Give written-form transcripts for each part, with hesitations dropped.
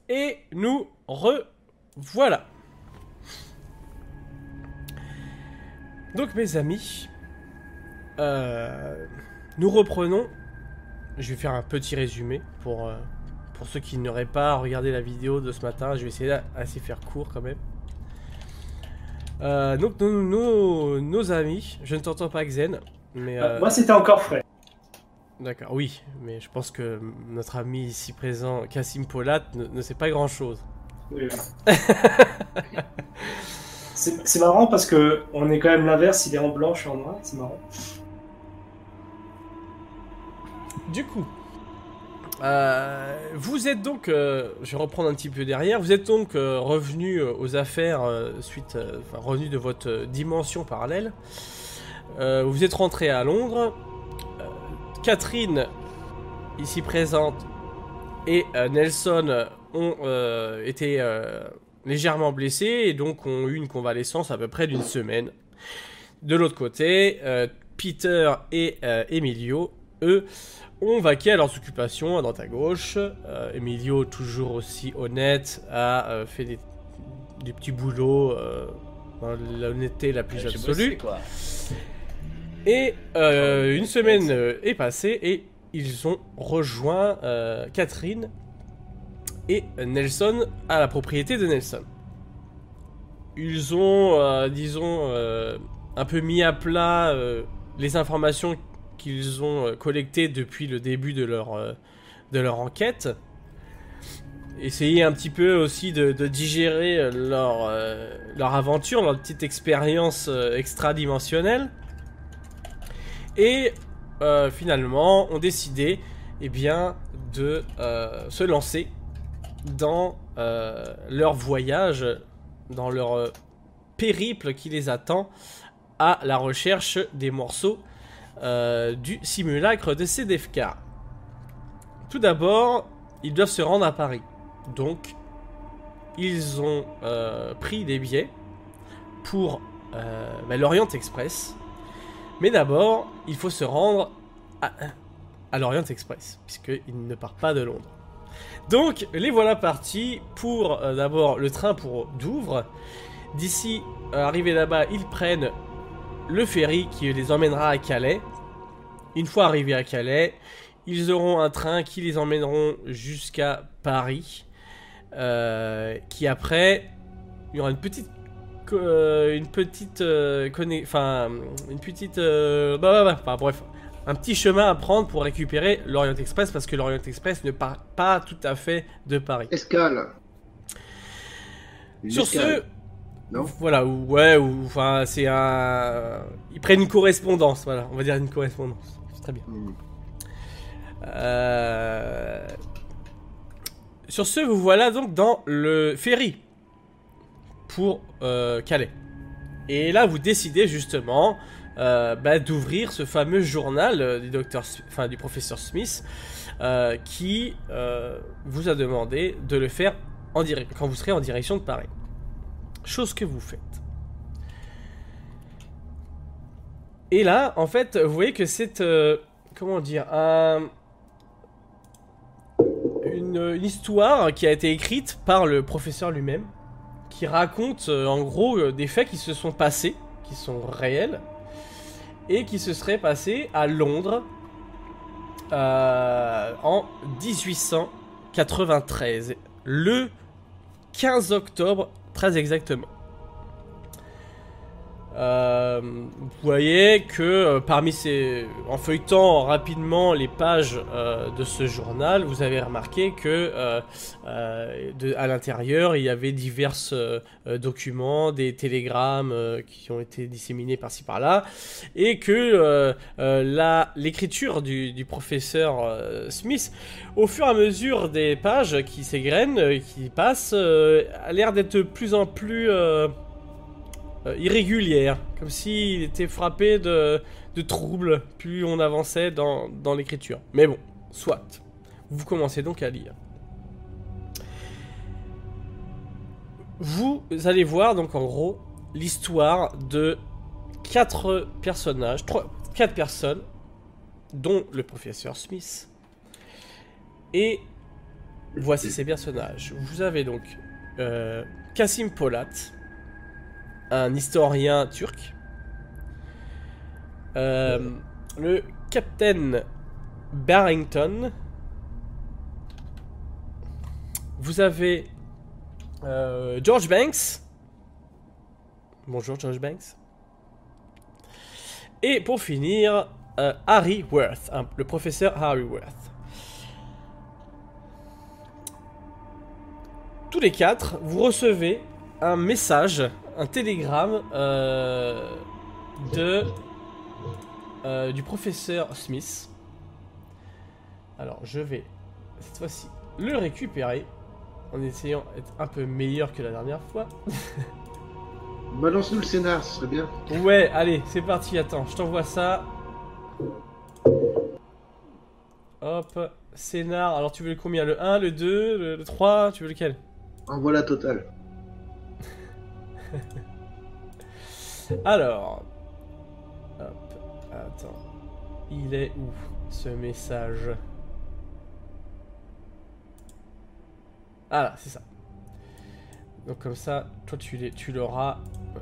Et nous revoilà. Donc mes amis, nous reprenons. Je vais faire un petit résumé pour ceux qui n'auraient pas regardé la vidéo de ce matin. Je vais essayer d'assez faire court quand même. Donc nos amis, je ne t'entends pas Xen, mais... Moi c'était encore frais. D'accord, oui, mais je pense que notre ami ici présent, Kassim Polat, ne sait pas grand chose. Oui, oui. C'est marrant parce que on est quand même l'inverse, il est en blanc, je suis en noir, c'est marrant. Du coup, vous êtes donc, je vais reprendre un petit peu derrière, vous êtes donc revenu aux affaires revenu de votre dimension parallèle. Vous êtes rentré à Londres. Catherine, ici présente, et Nelson ont été légèrement blessés et donc ont eu une convalescence à peu près d'une semaine. De l'autre côté, Peter et Emilio, eux, ont vaqué à leurs occupations à droite à gauche. Emilio, toujours aussi honnête, a fait des petits boulots dans l'honnêteté la plus absolue. Bossé, quoi. Et une semaine est passée et ils ont rejoint Catherine et Nelson à la propriété de Nelson. Ils ont, disons, un peu mis à plat les informations qu'ils ont collectées depuis le début de leur enquête. Essayer un petit peu aussi de digérer leur aventure, leur petite expérience extradimensionnelle. Et finalement, ont décidé de se lancer dans leur voyage, dans leur périple qui les attend à la recherche des morceaux du simulacre de Sedefkar. Tout d'abord, ils doivent se rendre à Paris. Donc, ils ont pris des billets pour l'Orient Express. Mais d'abord, il faut se rendre à l'Orient Express, puisqu'il ne part pas de Londres. Donc, les voilà partis pour d'abord le train pour Douvres. D'ici, arrivés là-bas, ils prennent le ferry qui les emmènera à Calais. Une fois arrivés à Calais, ils auront un train qui les emmèneront jusqu'à Paris. Qui après, il y aura une petite bref, un petit chemin à prendre pour récupérer l'Orient Express parce que l'Orient Express ne part pas tout à fait de Paris. Escale. Sur ce, non voilà, c'est un, ils prennent une correspondance, voilà, on va dire une correspondance, c'est très bien. Sur ce, vous voilà donc dans le ferry pour Calais. Et là, vous décidez justement d'ouvrir ce fameux journal du professeur Smith qui vous a demandé de le faire quand vous serez en direction de Paris. Chose que vous faites. Et là, en fait, vous voyez que c'est comment dire une histoire qui a été écrite par le professeur lui-même, qui raconte en gros des faits qui se sont passés, qui sont réels, et qui se seraient passés à Londres en 1893, le 15 octobre très exactement. Vous voyez que en feuilletant rapidement les pages de ce journal, vous avez remarqué que à l'intérieur il y avait divers documents, des télégrammes qui ont été disséminés par-ci par-là, et que l'écriture du professeur Smith, au fur et à mesure des pages qui s'égrènent, qui passent, a l'air d'être de plus en plus irrégulière, comme s'il était frappé de troubles plus on avançait dans l'écriture. Mais bon, soit. Vous commencez donc à lire. Vous allez voir donc en gros l'histoire de 4 personnes, dont le professeur Smith, et voici ces personnages. Vous avez donc Kasim Polat, un historien turc. Le Captain Barrington. Vous avez George Banks. Bonjour George Banks. Et pour finir, Harry Worth, le professeur Harry Worth. Tous les quatre, vous recevez un message, un télégramme du professeur Smith. Alors je vais cette fois-ci le récupérer en essayant d'être un peu meilleur que la dernière fois. Balance-nous le scénar, ce serait bien. Ouais, allez, c'est parti, attends, je t'envoie ça. Hop, scénar, alors tu veux le combien? Le 1, le 2, le 3, tu veux lequel? Envoie la totale. Alors, hop, attends, il est où ce message? Ah là, c'est ça. Donc comme ça, toi tu l'auras.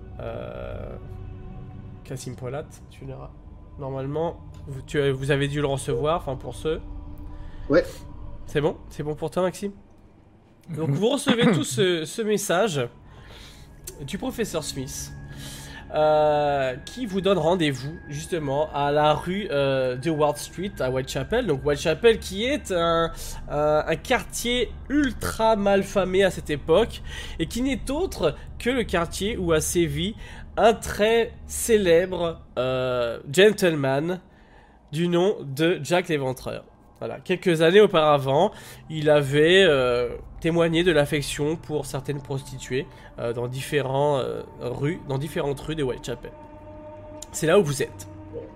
Kasim Polat, tu l'auras. Normalement, vous avez dû le recevoir, enfin pour ceux. Ouais. C'est bon? C'est bon pour toi, Maxime? Donc vous recevez tous ce message du professeur Smith qui vous donne rendez-vous justement à la rue de Ward Street à Whitechapel. Donc Whitechapel qui est un quartier ultra malfamé à cette époque et qui n'est autre que le quartier où a sévi un très célèbre gentleman du nom de Jack l'Éventreur. Voilà, quelques années auparavant, il avait témoigné de l'affection pour certaines prostituées dans différentes rues de Whitechapel. C'est là où vous êtes.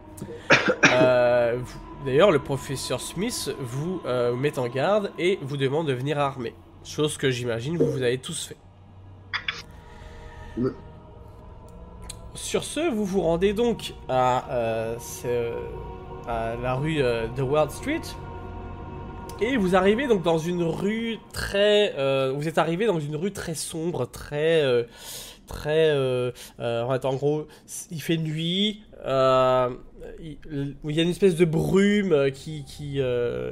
D'ailleurs, le professeur Smith vous met en garde et vous demande de venir armé. Chose que j'imagine vous avez tous fait. Sur ce, vous vous rendez donc à la rue de Ward Street. Et vous arrivez donc dans une rue très... vous êtes arrivé dans une rue très sombre, très... en gros, il fait nuit, il y a une espèce de brume qui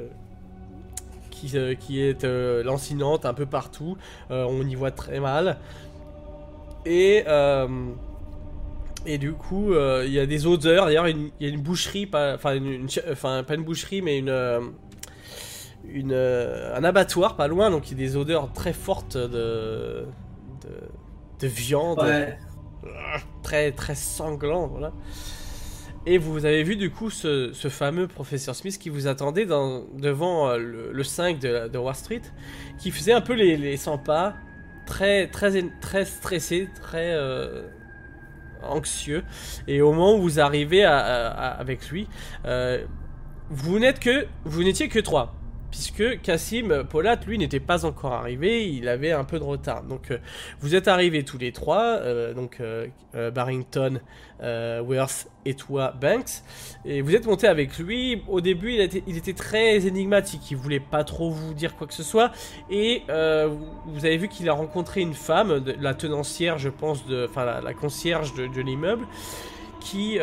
est lancinante un peu partout. On y voit très mal. Et du coup, il y a des odeurs. D'ailleurs, il y a une boucherie, pas une boucherie, mais un abattoir pas loin, donc il y a des odeurs très fortes de viande, Ouais. très très sanglant, voilà. Et vous avez vu du coup ce fameux professeur Smith qui vous attendait devant le 5 de Wall Street, qui faisait un peu les 100 pas, très stressé, très anxieux. Et au moment où vous arrivez avec lui, vous n'étiez que 3. Puisque Kasim Polat, lui, n'était pas encore arrivé, il avait un peu de retard. Donc, vous êtes arrivés tous les 3, Barrington, Worth et toi, Banks. Et vous êtes montés avec lui. Au début, il était très énigmatique, il voulait pas trop vous dire quoi que ce soit. Et vous avez vu qu'il a rencontré une femme, la tenancière, je pense, la concierge de l'immeuble, qui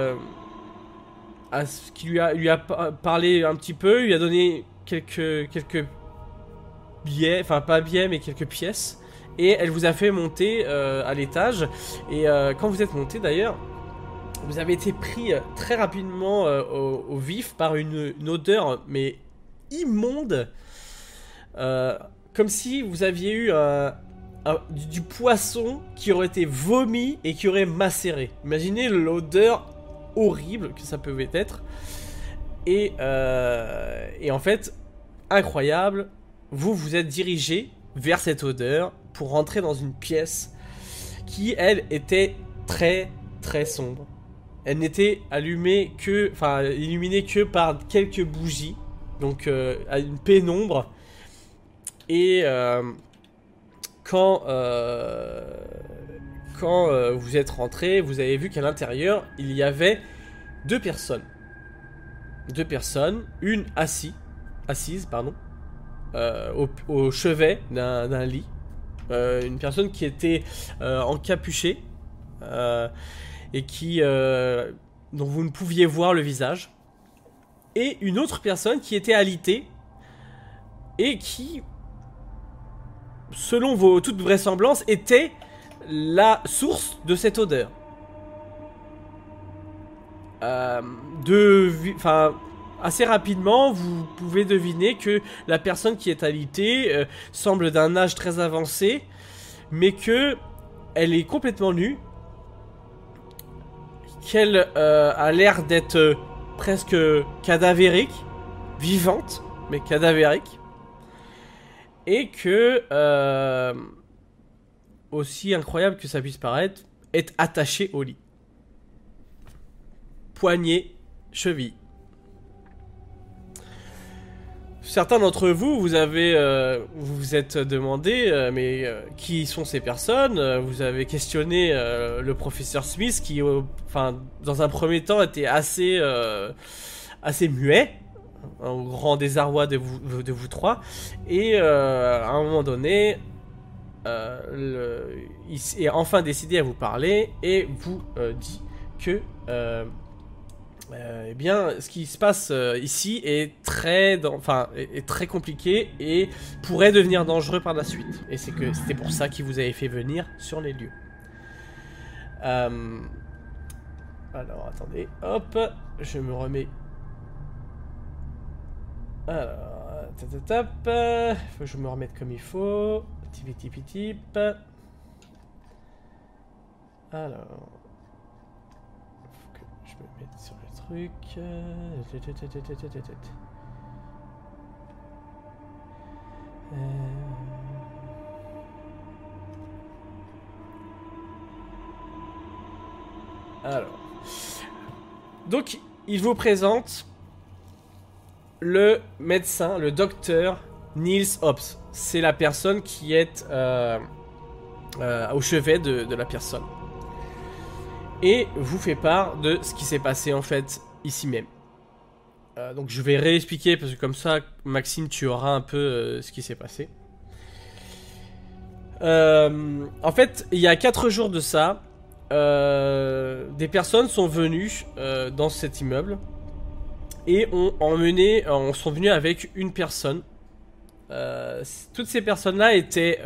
lui a parlé un petit peu, lui a donné quelques billets, enfin pas billets mais quelques pièces, et elle vous a fait monter à l'étage. Et quand vous êtes monté d'ailleurs, vous avez été pris très rapidement au vif par une odeur mais immonde, comme si vous aviez eu du poisson qui aurait été vomi et qui aurait macéré. Imaginez l'odeur horrible que ça pouvait être. Et en fait, incroyable, vous êtes dirigé vers cette odeur pour rentrer dans une pièce qui, elle, était très très sombre. Elle n'était illuminée que par quelques bougies, donc à une pénombre. Et quand vous êtes rentré, vous avez vu qu'à l'intérieur, il y avait deux personnes, une assise, au chevet d'un lit. Une personne qui était encapuchée et dont vous ne pouviez voir le visage. Et une autre personne qui était alitée et qui, selon toute vraisemblance, était la source de cette odeur. Assez rapidement, vous pouvez deviner que la personne qui est alitée semble d'un âge très avancé, mais que elle est complètement nue, qu'elle a l'air d'être presque cadavérique, vivante, mais cadavérique, et que, aussi incroyable que ça puisse paraître, est attachée au lit. Poignet, cheville. Certains d'entre vous, vous vous êtes demandé, qui sont ces personnes. Vous avez questionné le professeur Smith, qui, dans un premier temps, était assez muet, au grand désarroi de vous trois. Et à un moment donné, il est enfin décidé à vous parler et vous dit que eh bien, ce qui se passe ici est très compliqué et pourrait devenir dangereux par la suite. Et c'était pour ça qu'il vous avait fait venir sur les lieux. Alors, attendez, hop, je me remets. Alors, faut que je me remette comme il faut. Tip. Alors, je me mets sur le truc. Alors, donc il vous présente le médecin, le docteur Niels Hobbs. C'est la personne qui est au chevet de la personne. Et vous fait part de ce qui s'est passé en fait ici même. Donc je vais réexpliquer parce que comme ça, Maxime, tu auras un peu ce qui s'est passé. En fait, il y a 4 jours de ça, des personnes sont venues dans cet immeuble et sont venues avec une personne. Toutes ces personnes-là étaient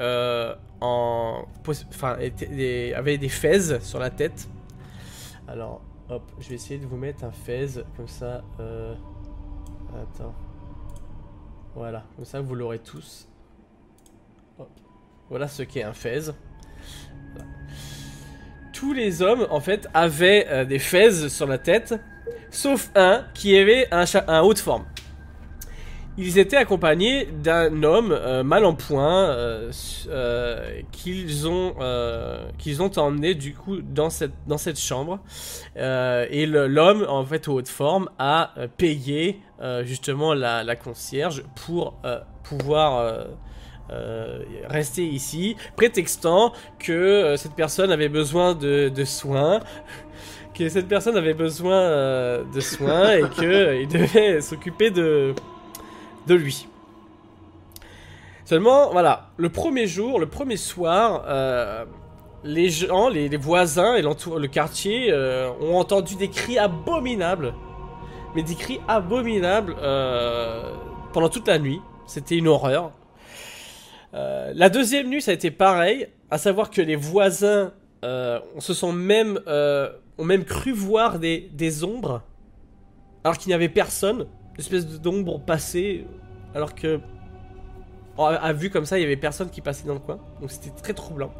avaient des fez sur la tête. Alors, hop, je vais essayer de vous mettre un fez, comme ça, attends. Voilà, comme ça vous l'aurez tous. Hop. Voilà ce qu'est un fez. Voilà. Tous les hommes, en fait, avaient des fez sur la tête, sauf un qui avait un haut de forme. Ils étaient accompagnés d'un homme mal en point qu'ils ont emmené du coup dans cette chambre et l'homme en fait au haut de forme a payé justement la concierge pour pouvoir rester ici, prétextant que cette personne avait besoin de soins. Que cette personne avait besoin de soins et qu'il devait s'occuper de lui. Seulement, voilà, le premier soir, les gens, les voisins et le quartier ont entendu des cris abominables. Mais des cris abominables pendant toute la nuit. C'était une horreur. La deuxième nuit, ça a été pareil, à savoir que les voisins ont même cru voir des ombres, alors qu'il n'y avait personne. Une espèce d'ombre passée, alors que à vue comme ça il y avait personne qui passait dans le coin, donc c'était très troublant.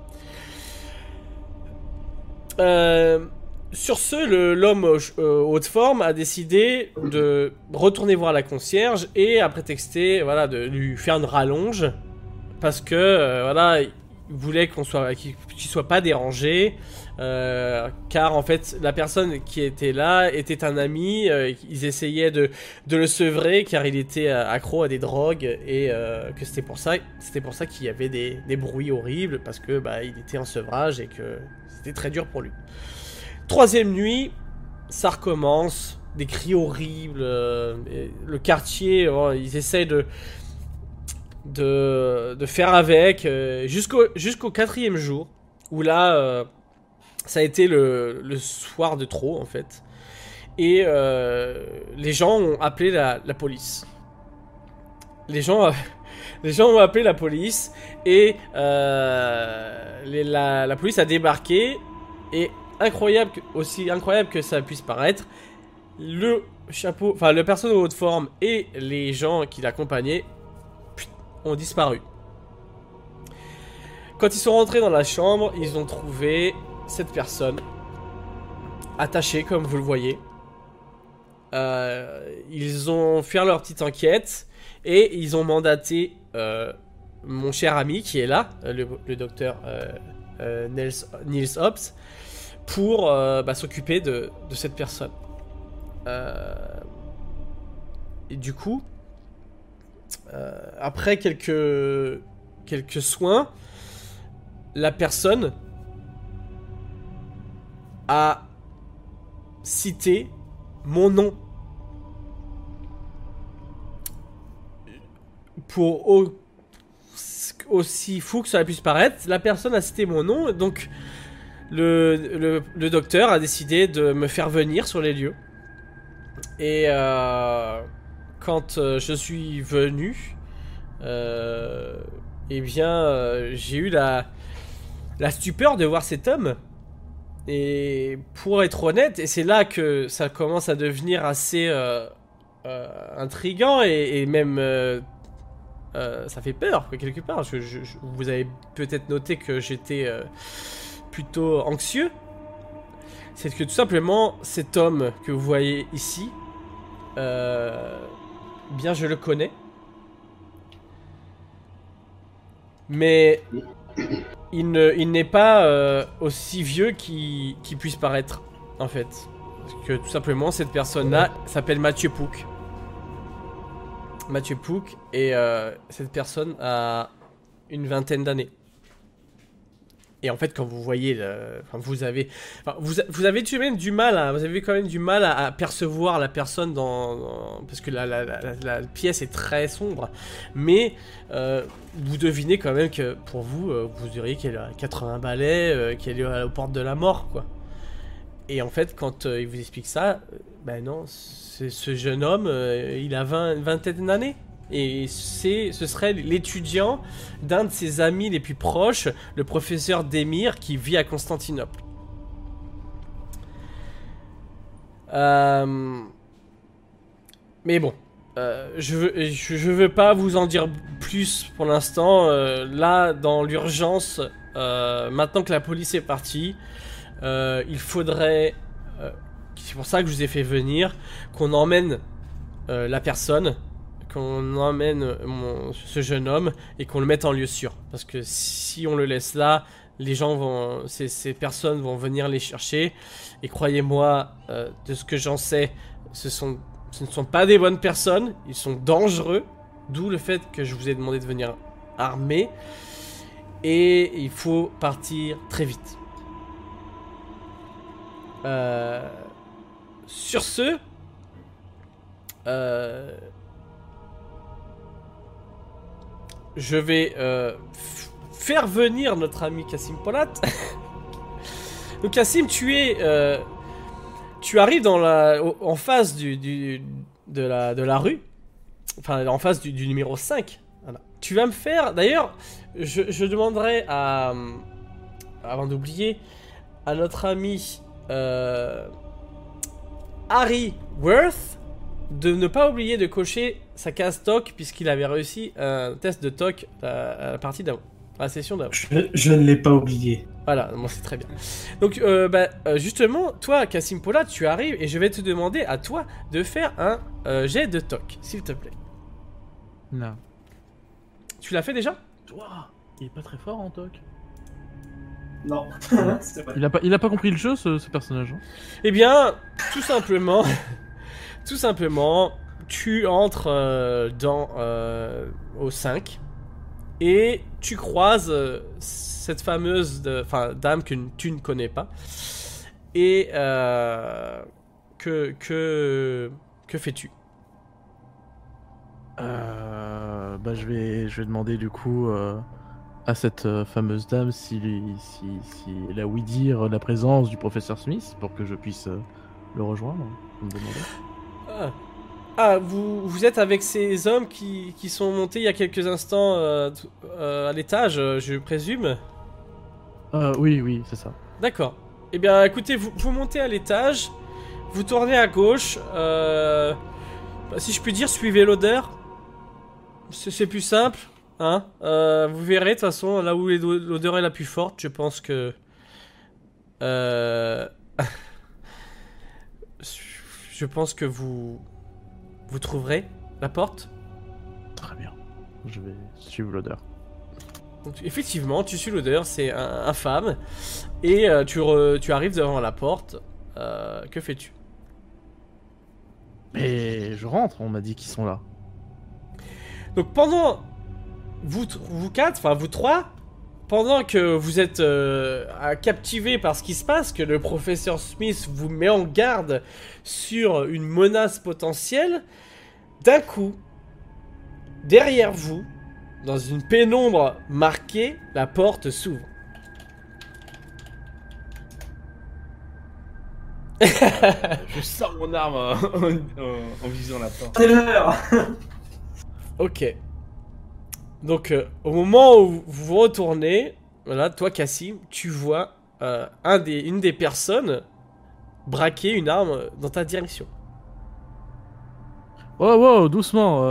Sur ce, l'homme haute forme a décidé de retourner voir la concierge et a prétexté de lui faire une rallonge parce que il voulait qu'il soit pas dérangé. Car en fait la personne qui était là était un ami, ils essayaient de le sevrer car il était accro à des drogues et que c'était pour ça qu'il y avait des bruits horribles parce que il était en sevrage et que c'était très dur pour lui. Troisième nuit, ça recommence, des cris horribles, le quartier, ils essayent de faire avec jusqu'au 4e jour, où là, ça a été le soir de trop, en fait. Et les gens ont appelé la police. Les gens ont appelé la police et la police a débarqué. Et aussi incroyable que ça puisse paraître, le personne en haute forme et les gens qui l'accompagnaient ont disparu. Quand ils sont rentrés dans la chambre, ils ont trouvé cette personne attachée, comme vous le voyez. Ils ont fait leur petite enquête et ils ont mandaté mon cher ami qui est là, le docteur Niels Hobbs, pour s'occuper de cette personne. Et du coup, après quelques soins, la personne a cité mon nom pour aussi fou que ça puisse paraître. La personne a cité mon nom, donc le docteur a décidé de me faire venir sur les lieux. Et quand je suis venu, j'ai eu la stupeur de voir cet homme. Et pour être honnête, et c'est là que ça commence à devenir assez intriguant et même ça fait peur, quoi, quelque part. Vous avez peut-être noté que j'étais plutôt anxieux. C'est que tout simplement, cet homme que vous voyez ici, bien je le connais. Mais il n'est pas aussi vieux qu'il puisse paraître, en fait. Parce que tout simplement, cette personne-là s'appelle Mathieu Pouc. Mathieu Pouc, et cette personne a une vingtaine d'années. Et en fait, quand vous voyez, vous avez tout de même du mal, vous avez quand même du mal à percevoir la personne parce que la pièce est très sombre. Mais vous devinez quand même que pour vous, vous diriez qu'elle a 80 balais, qu'elle est aux portes de la mort, quoi. Et en fait, quand il vous explique ça, ben non, ce jeune homme, il a une vingtaine d'années. Et ce serait l'étudiant d'un de ses amis les plus proches, le professeur Demir, qui vit à Constantinople. Mais bon, je veux pas vous en dire plus pour l'instant. Là, dans l'urgence, maintenant que la police est partie, il faudrait, c'est pour ça que je vous ai fait venir, qu'on emmène la personne, qu'on emmène ce jeune homme et qu'on le mette en lieu sûr. Parce que si on le laisse là, les gens ces personnes vont venir les chercher. Et croyez-moi, de ce que j'en sais, ce ne sont pas des bonnes personnes. Ils sont dangereux. D'où le fait que je vous ai demandé de venir armé. Et il faut partir très vite. Sur ce, je vais faire venir notre ami Kassim Polat. Donc Kassim, tu arrives en face de la rue, enfin en face du numéro 5. Voilà. Tu vas me faire, d'ailleurs, je demanderai avant d'oublier, à notre ami Harry Worth de ne pas oublier de cocher sa case TOC, puisqu'il avait réussi un test de TOC à la partie d'avant, à la session d'avant. Je ne l'ai pas oublié. Voilà, bon, c'est très bien. Donc, justement, toi, Kassim Polat, tu arrives et je vais te demander à toi de faire un jet de TOC, s'il te plaît. Non. Tu l'as fait déjà ? Ouah, il est pas très fort en TOC. Non, c'est vrai. Il a pas compris le jeu, ce personnage. Hein. Eh bien, tout simplement, tu entres au 5 et tu croises cette fameuse dame que tu ne connais pas. Et que fais-tu ? je vais demander du coup à cette fameuse dame si elle a ouï dire la présence du professeur Smith pour que je puisse le rejoindre. Vous me demandez. Vous êtes avec ces hommes qui sont montés il y a quelques instants à l'étage, je présume. Oui, c'est ça. D'accord. Eh bien, écoutez, vous montez à l'étage, vous tournez à gauche. Si je puis dire, suivez l'odeur. C'est plus simple, hein. Vous verrez de toute façon là où l'odeur est la plus forte. Je pense que je pense que vous trouverez la porte. Très bien. Je vais suivre l'odeur. Donc, effectivement, tu suis l'odeur, c'est infâme. Et tu arrives devant la porte. Que fais-tu? Et je rentre, on m'a dit qu'ils sont là. Donc pendant vous quatre, enfin vous trois, pendant que vous êtes captivés par ce qui se passe, que le professeur Smith vous met en garde sur une menace potentielle, d'un coup, derrière vous, dans une pénombre marquée, la porte s'ouvre. Je sors mon arme en visant la porte. C'est l'heure. Ok. Donc, au moment où vous vous retournez, voilà, toi, Cassim, tu vois une des personnes braquer une arme dans ta direction. Wow, doucement.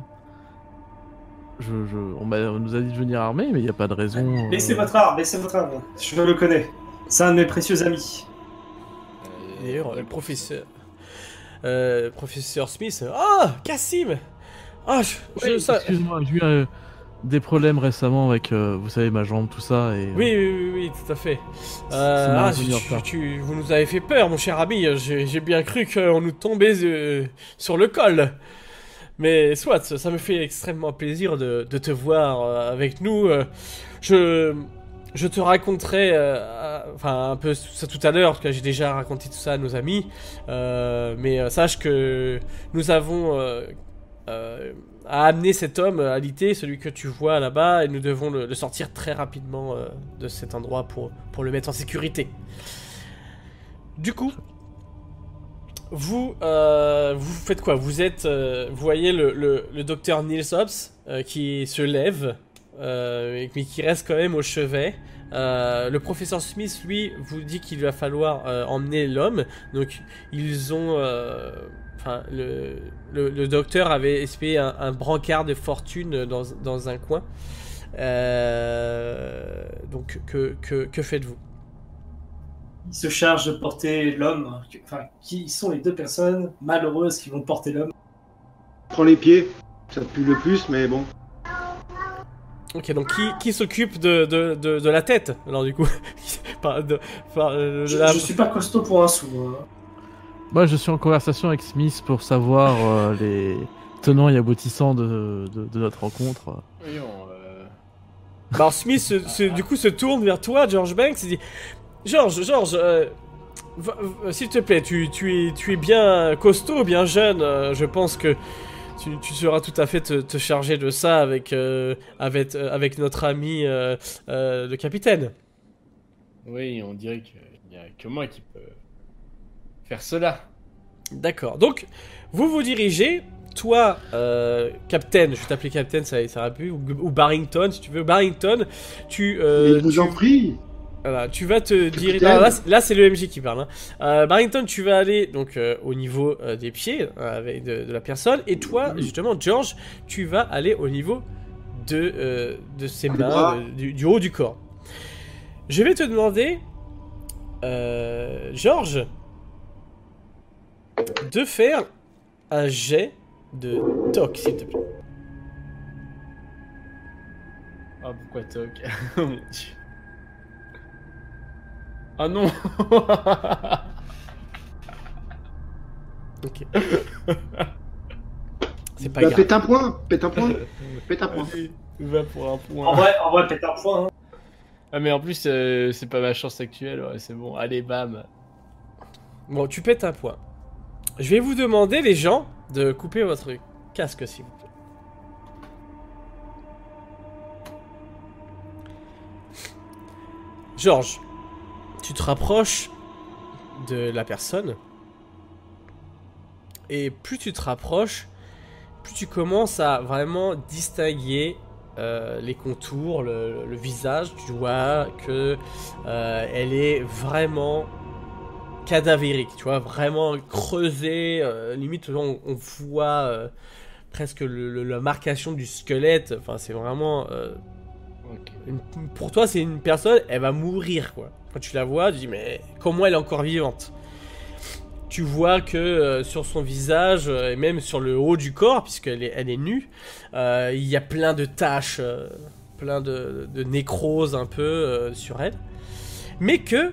On nous a dit de venir armé, mais il n'y a pas de raison. Laissez votre arme. Je le connais. C'est un de mes précieux amis. D'ailleurs, le professeur Smith. Ah, Cassim. Ah, Excuse-moi, j'ai eu des problèmes récemment avec, vous savez, ma jambe, tout ça. Et, Oui, tout à fait. Vous nous avez fait peur, mon cher ami. J'ai bien cru qu'on nous tombait sur le col. Mais soit, ça me fait extrêmement plaisir de te voir avec nous. Je te raconterai un peu ça tout à l'heure, parce que j'ai déjà raconté tout ça à nos amis. Mais sache que nous avons à amener cet homme à l'ité, celui que tu vois là-bas, et nous devons le sortir très rapidement de cet endroit pour le mettre en sécurité. Du coup, vous faites quoi? Vous voyez le docteur Niels Hobbs qui se lève, mais qui reste quand même au chevet. Le professeur Smith, lui, vous dit qu'il va falloir emmener l'homme. Donc, ils ont... le docteur avait espéré un brancard de fortune dans un coin. Donc, que faites-vous? Il se charge de porter l'homme. Enfin, qui sont les deux personnes malheureuses qui vont porter l'homme? Prends les pieds, ça pue le plus, mais bon. Ok, donc qui s'occupe de la tête, alors du coup? Je suis pas costaud pour un sou. Hein. Moi, je suis en conversation avec Smith pour savoir les tenants et aboutissants de notre rencontre. Voyons, Alors Smith du coup se tourne vers toi, George Banks, et dit: George, s'il te plaît, tu es bien costaud, bien jeune, je pense que tu seras tout à fait te charger de ça avec notre ami le capitaine. oui, on dirait qu'il n'y a que moi qui peux faire cela. D'accord, donc vous vous dirigez, toi, Captain, je vais t'appeler Captain, ça ira plus, ou Barrington, si tu veux. Barrington, Je vous en prie. Voilà, tu vas te diriger. Capitaine. Là c'est le MJ qui parle. Hein. Barrington, tu vas aller donc au niveau des pieds avec de la personne, et toi, justement, George, tu vas aller au niveau de ses mains, du haut du corps. Je vais te demander, George, de faire un jet de toc, s'il te plaît. Ah, pourquoi toc? Oh mon dieu. Ah non. Ok. C'est pas Bah, grave. pète un point. Allez, va pour un point. En vrai, pète un point. Hein. Ah mais en plus, c'est pas ma chance actuelle, ouais, c'est bon. Allez, bam. Bon, tu pètes un point. Je vais vous demander, les gens, de couper votre casque, s'il vous plaît. Georges, tu te rapproches de la personne. Et plus tu te rapproches, plus tu commences à vraiment distinguer les contours, le visage. Tu vois que elle est vraiment cadavérique, tu vois, vraiment creusée. Limite, on voit presque la marcation du squelette. Enfin, c'est vraiment... pour toi, c'est une personne, elle va mourir, quoi. Quand tu la vois, tu dis, mais comment elle est encore vivante? Tu vois que sur son visage, et même sur le haut du corps, puisqu'elle est nue, il y a plein de taches, plein de nécrose un peu sur elle. Mais que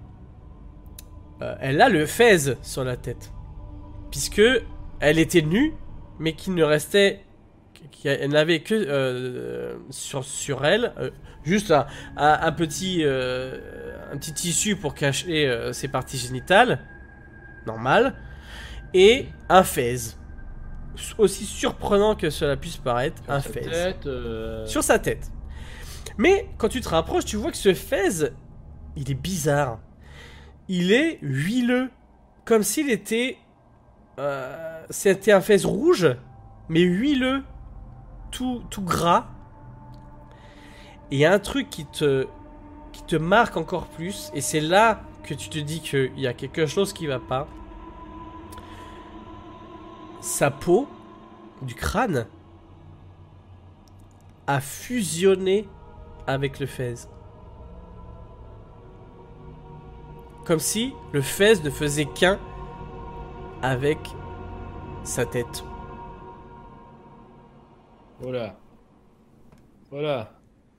elle a le fez sur la tête. Puisque elle était nue, mais qu'il ne restait... Elle n'avait que sur elle juste un petit tissu pour cacher ses parties génitales, normal, et un fez. Aussi surprenant que cela puisse paraître, un fez. Sur sa tête. Mais quand tu te rapproches, tu vois que ce fez, il est bizarre. Il est huileux. Comme s'il était... c'était un fez rouge, mais huileux. Tout gras. Et il y a un truc qui te marque encore plus, et c'est là que tu te dis qu'il y a quelque chose qui va pas. Sa peau du crâne a fusionné avec le fez. Comme si le fez ne faisait qu'un avec sa tête. Voilà. Voilà.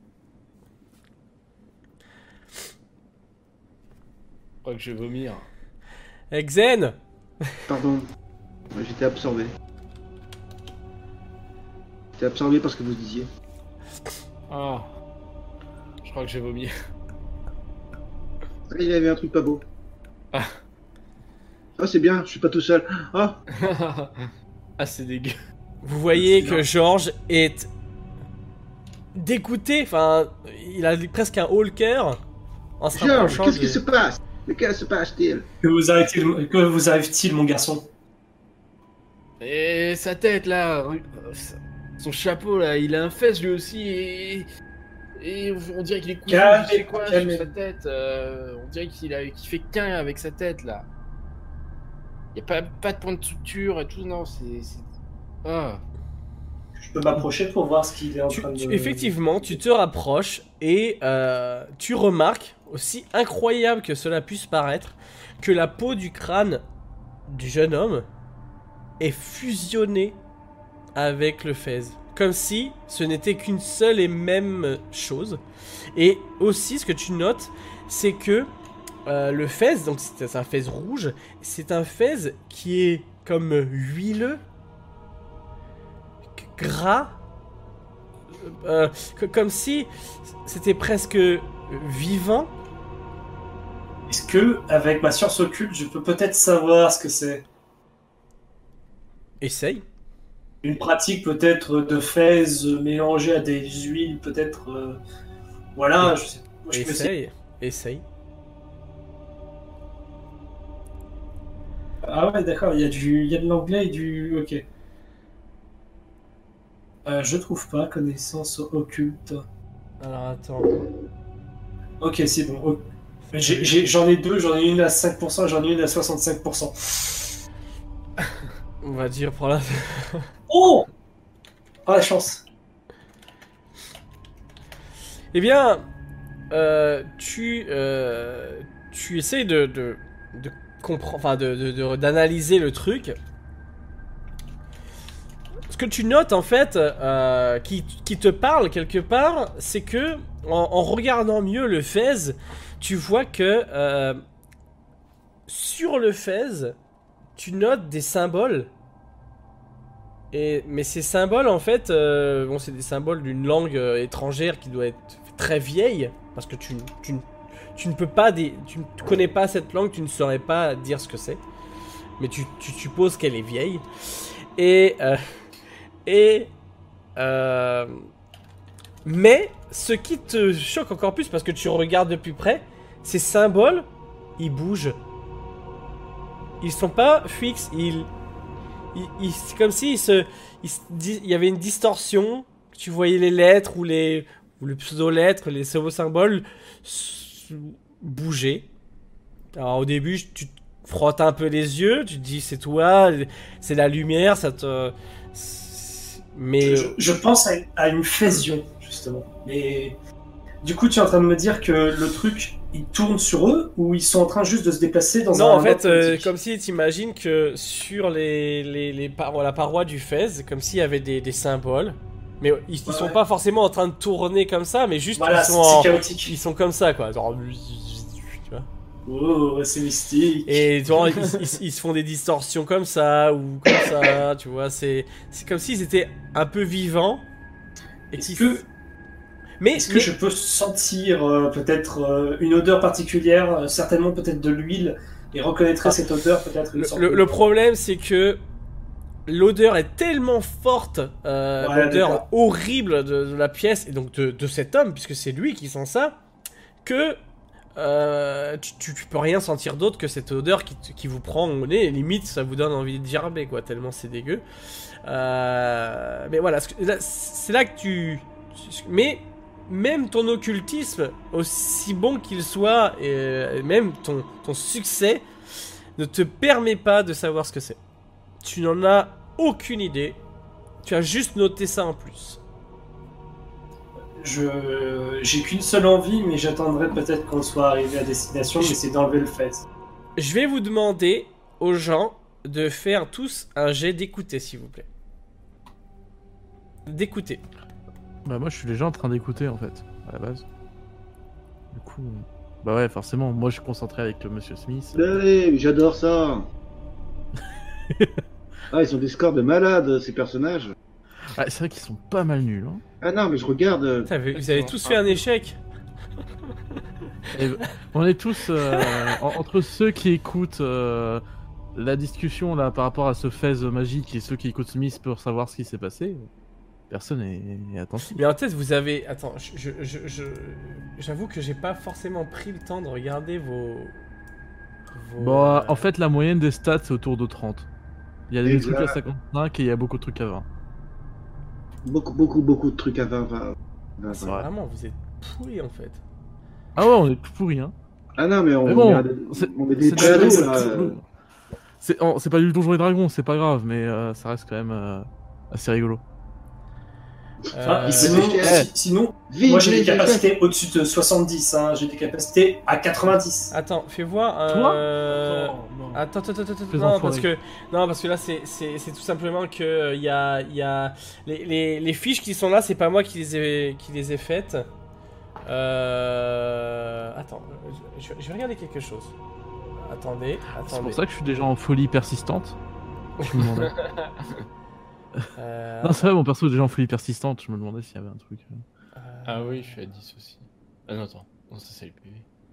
Je crois que je vais vomir. Exen, Pardon, j'étais absorbé. J'étais absorbé par ce que vous disiez. Ah. Je crois que je vais vomir. Ah, il y avait un truc pas beau. Ah. Ah, c'est bien, je suis pas tout seul. Ah, Ah, c'est dégueu. vous voyez que Georges est dégoûté. Enfin, il a presque un haut le cœur en se Georges, rapprochant qu'est-ce qui de- se passe? Mais que se passe-t-il? Que vous arrive-t-il, mon garçon? Et sa tête là, son chapeau là, il a un fez lui aussi et on dirait qu'il est cousu, Calme, je sais quoi, calme. sur sa tête. On dirait qu'il fait qu'un avec sa tête là. Y a pas de point de suture et tout, non, c'est... Ah. Je peux m'approcher pour voir ce qu'il est en train de... Effectivement, tu te rapproches et tu remarques, aussi incroyable que cela puisse paraître, que la peau du crâne du jeune homme est fusionnée avec le fez. Comme si ce n'était qu'une seule et même chose. Et aussi, ce que tu notes, c'est que le fez, donc c'est un fez rouge, c'est un fez qui est comme huileux, gras, comme si c'était presque vivant. Est-ce que, avec ma science occulte, je peux peut-être savoir ce que c'est? Essaye. Une pratique peut-être de fez mélangée à des huiles, peut-être... Voilà, je sais. Moi, je peux essayer. Essaye. Ah ouais, d'accord, il y a de l'anglais et du... Ok. Je trouve pas connaissance occulte. Alors attends. Ok, c'est bon. Ok. J'en ai deux, j'en ai une à 5%, j'en ai une à 65%. On va dire pour la... Oh! Ah, la chance. Eh bien, tu essayes de comprendre, enfin d'analyser le truc. Ce que tu notes en fait, qui te parle quelque part, c'est que en regardant mieux le fez, tu vois que sur le fez, tu notes des symboles. Mais ces symboles en fait, bon, c'est des symboles d'une langue étrangère qui doit être très vieille, parce que tu ne peux pas, tu ne connais pas cette langue, tu ne saurais pas dire ce que c'est, mais tu supposes qu'elle est vieille. Et Mais ce qui te choque encore plus, parce que tu regardes de plus près, ces symboles, ils bougent. Ils sont pas fixes, c'est comme si il y avait une distorsion. Tu voyais les lettres ou les pseudo-lettres, les pseudo-symboles bouger. Alors au début, tu te frottes un peu les yeux, tu te dis c'est toi, c'est la lumière, ça te... Mais... Je pense à une fusion, justement. Mais du coup, tu es en train de me dire que le truc, il tourne sur eux ou ils sont en train juste de se déplacer dans non, un... en fait, comme si t'imagines que sur la paroi du Fez, comme s'il y avait des symboles. Mais ils sont pas forcément en train de tourner comme ça, mais juste voilà, c'est chaotique. Ils sont comme ça, quoi. Genre... Tu vois. Oh, c'est mystique. Et tu vois, ils se font des distorsions comme ça, ou comme ça, tu vois. C'est comme s'ils étaient un peu vivants. Est-ce que je peux sentir peut-être une odeur particulière, certainement peut-être de l'huile, et reconnaîtrais cette odeur peut-être une sorte le problème, c'est que l'odeur est tellement forte, l'odeur horrible de la pièce, et donc de cet homme, puisque c'est lui qui sent ça, que tu peux rien sentir d'autre que cette odeur qui vous prend au nez, et limite ça vous donne envie de gerber, quoi, tellement c'est dégueu. Mais voilà, c'est là que mais même ton occultisme, aussi bon qu'il soit, et même ton succès, ne te permet pas de savoir ce que c'est. Tu n'en as aucune idée. Tu as juste noté ça en plus. J'ai qu'une seule envie, mais j'attendrai peut-être qu'on soit arrivé à destination, mais c'est d'enlever le fait. Je vais vous demander aux gens de faire tous un jet d'écouter, s'il vous plaît. D'écouter. Bah moi je suis déjà en train d'écouter en fait, à la base. Du coup... Bah ouais, forcément, moi je suis concentré avec le Monsieur Smith. Allez, j'adore ça. Ah, ils sont des scores de malades, ces personnages. Ah, c'est vrai qu'ils sont pas mal nuls. Hein. Ah non, mais je regarde... Putain, vous avez tous fait un échec. On est tous entre ceux qui écoutent la discussion là par rapport à ce Fez magique et ceux qui écoutent Smith pour savoir ce qui s'est passé. Personne est attentif. Mais en tête, vous avez... Attends, j'avoue que j'ai pas forcément pris le temps de regarder vos... Bon, en fait, la moyenne des stats, c'est autour de 30. Il y a des Et trucs là- à 55 et il y a beaucoup de trucs à 20. Beaucoup de trucs à 20. C'est Ouais. vraiment, vous êtes pourris en fait. Ah ouais, on est tout pourris, hein. Ah non, mais Mais bon, on met des c'est cadeaux, là. c'est pas du Donjons et Dragons, c'est pas grave, mais ça reste quand même assez rigolo. Sinon, Vive moi j'ai des les capacités au-dessus de 70, hein. J'ai des capacités à 90. Attends, fais voir. Attends, Les non, enfoirés. parce que là c'est tout simplement que il y a les fiches qui sont là, c'est pas moi qui les ai faites. Attends, je vais regarder quelque chose. Attendez. C'est pour ça que je suis déjà en folie persistante. Je me demandais. Non, c'est vrai, mon perso est déjà en folie persistante. Je me demandais s'il y avait un truc. Ah oui, je suis à 10 aussi. Ah non, attends. Non, ça c'est le PV.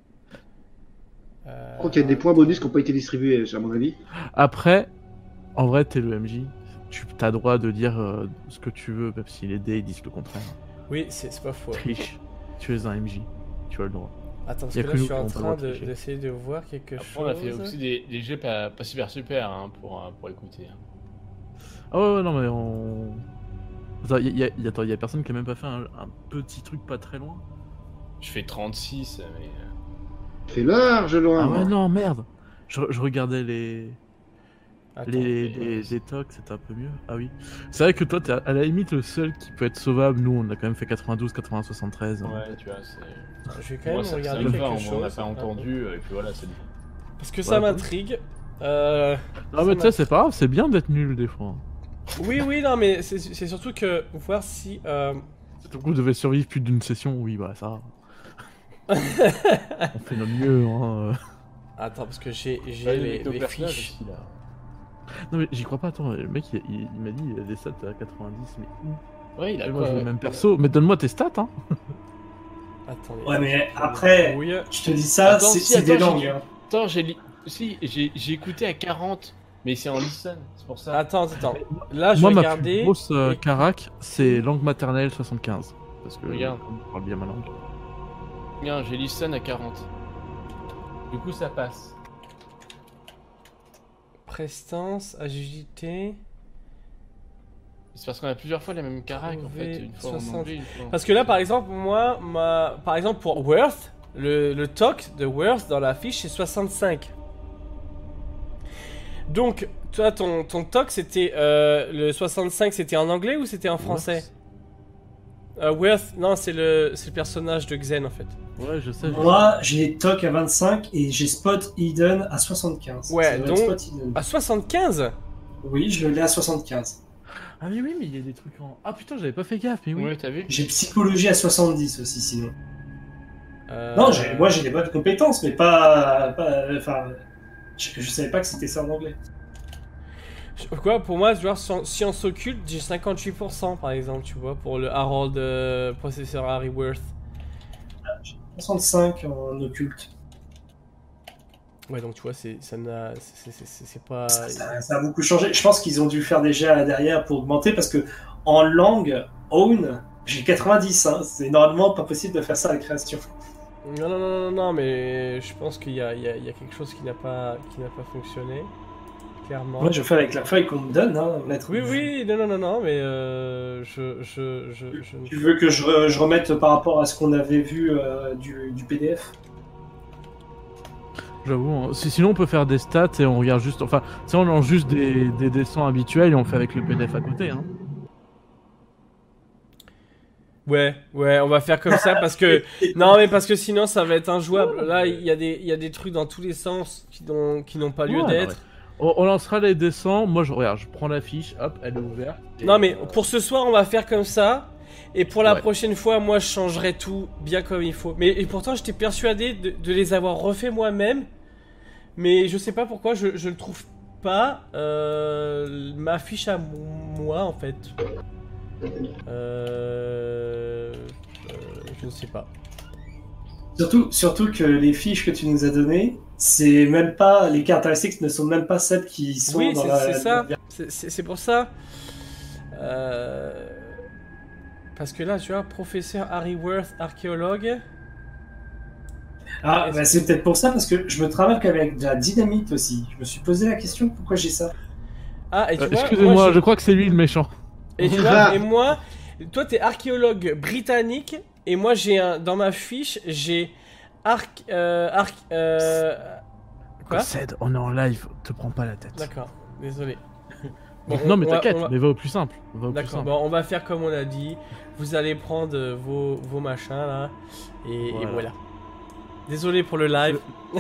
Je crois qu'il y a des points bonus qui n'ont pas été distribués, à mon avis. Après, en vrai, t'es le MJ. Tu as droit de dire ce que tu veux, même si les dés disent le contraire. Oui, c'est pas faux. Triche. Tu es un MJ. Tu as le droit. Attends, parce Y a que que là je nous suis en qui avons train pas le droit de tricher. d'essayer de voir quelque Après, chose. on a fait aussi des jeux pas super hein, pour écouter. Hein. Ah ouais, non, mais on. Attends, y a personne qui a même pas fait un petit truc pas très loin. Je fais 36, mais... C'est large, loin. Ah ouais, non, merde. Je regardais les Attends. les tocs, c'était un peu mieux. Ah oui. C'est vrai que toi, t'es à la limite le seul qui peut être sauvable. Nous, on a quand même fait 92, 80, 73. hein. Ouais, tu vois, c'est... Je vais quand Moi, même ça regarder me quelque va, chose. on n'a pas entendu, et puis voilà, c'est... Parce que ça Ouais, m'intrigue. Non, mais tu sais, c'est pas grave, c'est bien d'être nul des fois. Oui, non, mais c'est surtout que voir si. Surtout que vous devez survivre plus d'une session, oui, bah ça. On fait notre mieux, hein. Attends, parce que j'ai Ouais, les nos personnages fiches. aussi, là. Non, mais j'y crois pas, attends, le mec il m'a dit il a des stats à 90, mais où Ouais, il a Et moi quoi j'ai le même perso, mais donne-moi tes stats, hein. Attendez. Ouais, mais après, Oui. je te dis ça, Attends, c'est si, c'est des attends, langues. Hein. Attends, j'ai écouté à 40, mais c'est en listen, c'est pour ça. Attends. Là, je Moi, vais ma regarder. plus grosse et- carac, c'est langue maternelle 75. parce que Regarde. je parle bien ma langue. Regarde, j'ai Listen à 40. Du coup, ça passe. Prestance, agilité. C'est parce qu'on a plusieurs fois les mêmes caracs en fait. Une fois 60. en anglais, une fois en... Parce que là, par exemple, moi, par exemple, pour Worth, le TOC de Worth dans la fiche, c'est 65. Donc, toi, ton TOC, c'était le 65, c'était en anglais ou c'était en français? Worth, non, c'est le personnage de Xen en fait. Ouais, je sais. Moi, j'ai TOC à 25 et j'ai Spot Hidden à 75. Ouais, Ça doit être donc- Spot Hidden. À 75? Oui, je l'ai à 75. Ah mais oui, mais il y a des trucs en... Ah putain, j'avais pas fait gaffe, mais oui. Ouais, t'as vu? J'ai Psychologie à 70 aussi, sinon. Euh, Non, moi j'ai des bonnes compétences, mais pas enfin, je savais pas que c'était ça en anglais. Quoi, pour moi, genre, science occulte, j'ai 58% par exemple, tu vois, pour le Harold Professeur Harry Worth. 65 en occulte. Ouais, donc tu vois, c'est pas. Ça a beaucoup changé. Je pense qu'ils ont dû faire des jets derrière pour augmenter parce que en langue, own, j'ai 90. Hein. C'est normalement pas possible de faire ça à la création. Non, mais je pense qu'il y a quelque chose qui n'a pas fonctionné, clairement. Moi, je fais avec la feuille qu'on me donne, hein, maître. Oui, non, mais Tu veux que je remette par rapport à ce qu'on avait vu du PDF? J'avoue, hein. Sinon on peut faire des stats et on regarde juste... Enfin, tu sais, on lance juste des dessins habituels et on fait avec le PDF à côté, hein. Ouais, on va faire comme ça parce que non, mais parce que sinon ça va être injouable. Là, il y a des trucs dans tous les sens qui n'ont pas lieu Ouais, d'être. On lancera les dessins, moi regarde, je prends la fiche, hop, elle est ouverte. Et, Non, mais pour ce soir, on va faire comme ça. Et pour la Ouais. prochaine fois, moi, je changerai tout bien comme il faut. Mais et pourtant, j'étais persuadé de les avoir refait moi-même. Mais je sais pas pourquoi, je ne trouve pas ma fiche à moi, en fait. Je ne sais pas. Surtout que les fiches que tu nous as données, c'est même pas les caractéristiques ne sont même pas celles qui sont Oui, dans c'est ça. C'est pour ça. Parce que là, tu vois, professeur Harry Worth, archéologue. Ah, bah c'est peut-être pour ça parce que je me travaille avec de la dynamite aussi. Je me suis posé la question pourquoi j'ai ça. Ah, et tu vois, excusez-moi, moi, je crois que c'est lui le méchant. Et tu vois, et moi, toi t'es archéologue britannique, et moi j'ai dans ma fiche, j'ai quoi? Cède, on est en live, te prends pas la tête. D'accord, désolé. Non mais on va- t'inquiète, on va- mais va au plus simple. Va au plus D'accord, simple. bon, on va faire comme on a dit. Vous allez prendre vos machins là, et voilà. Désolé pour le live.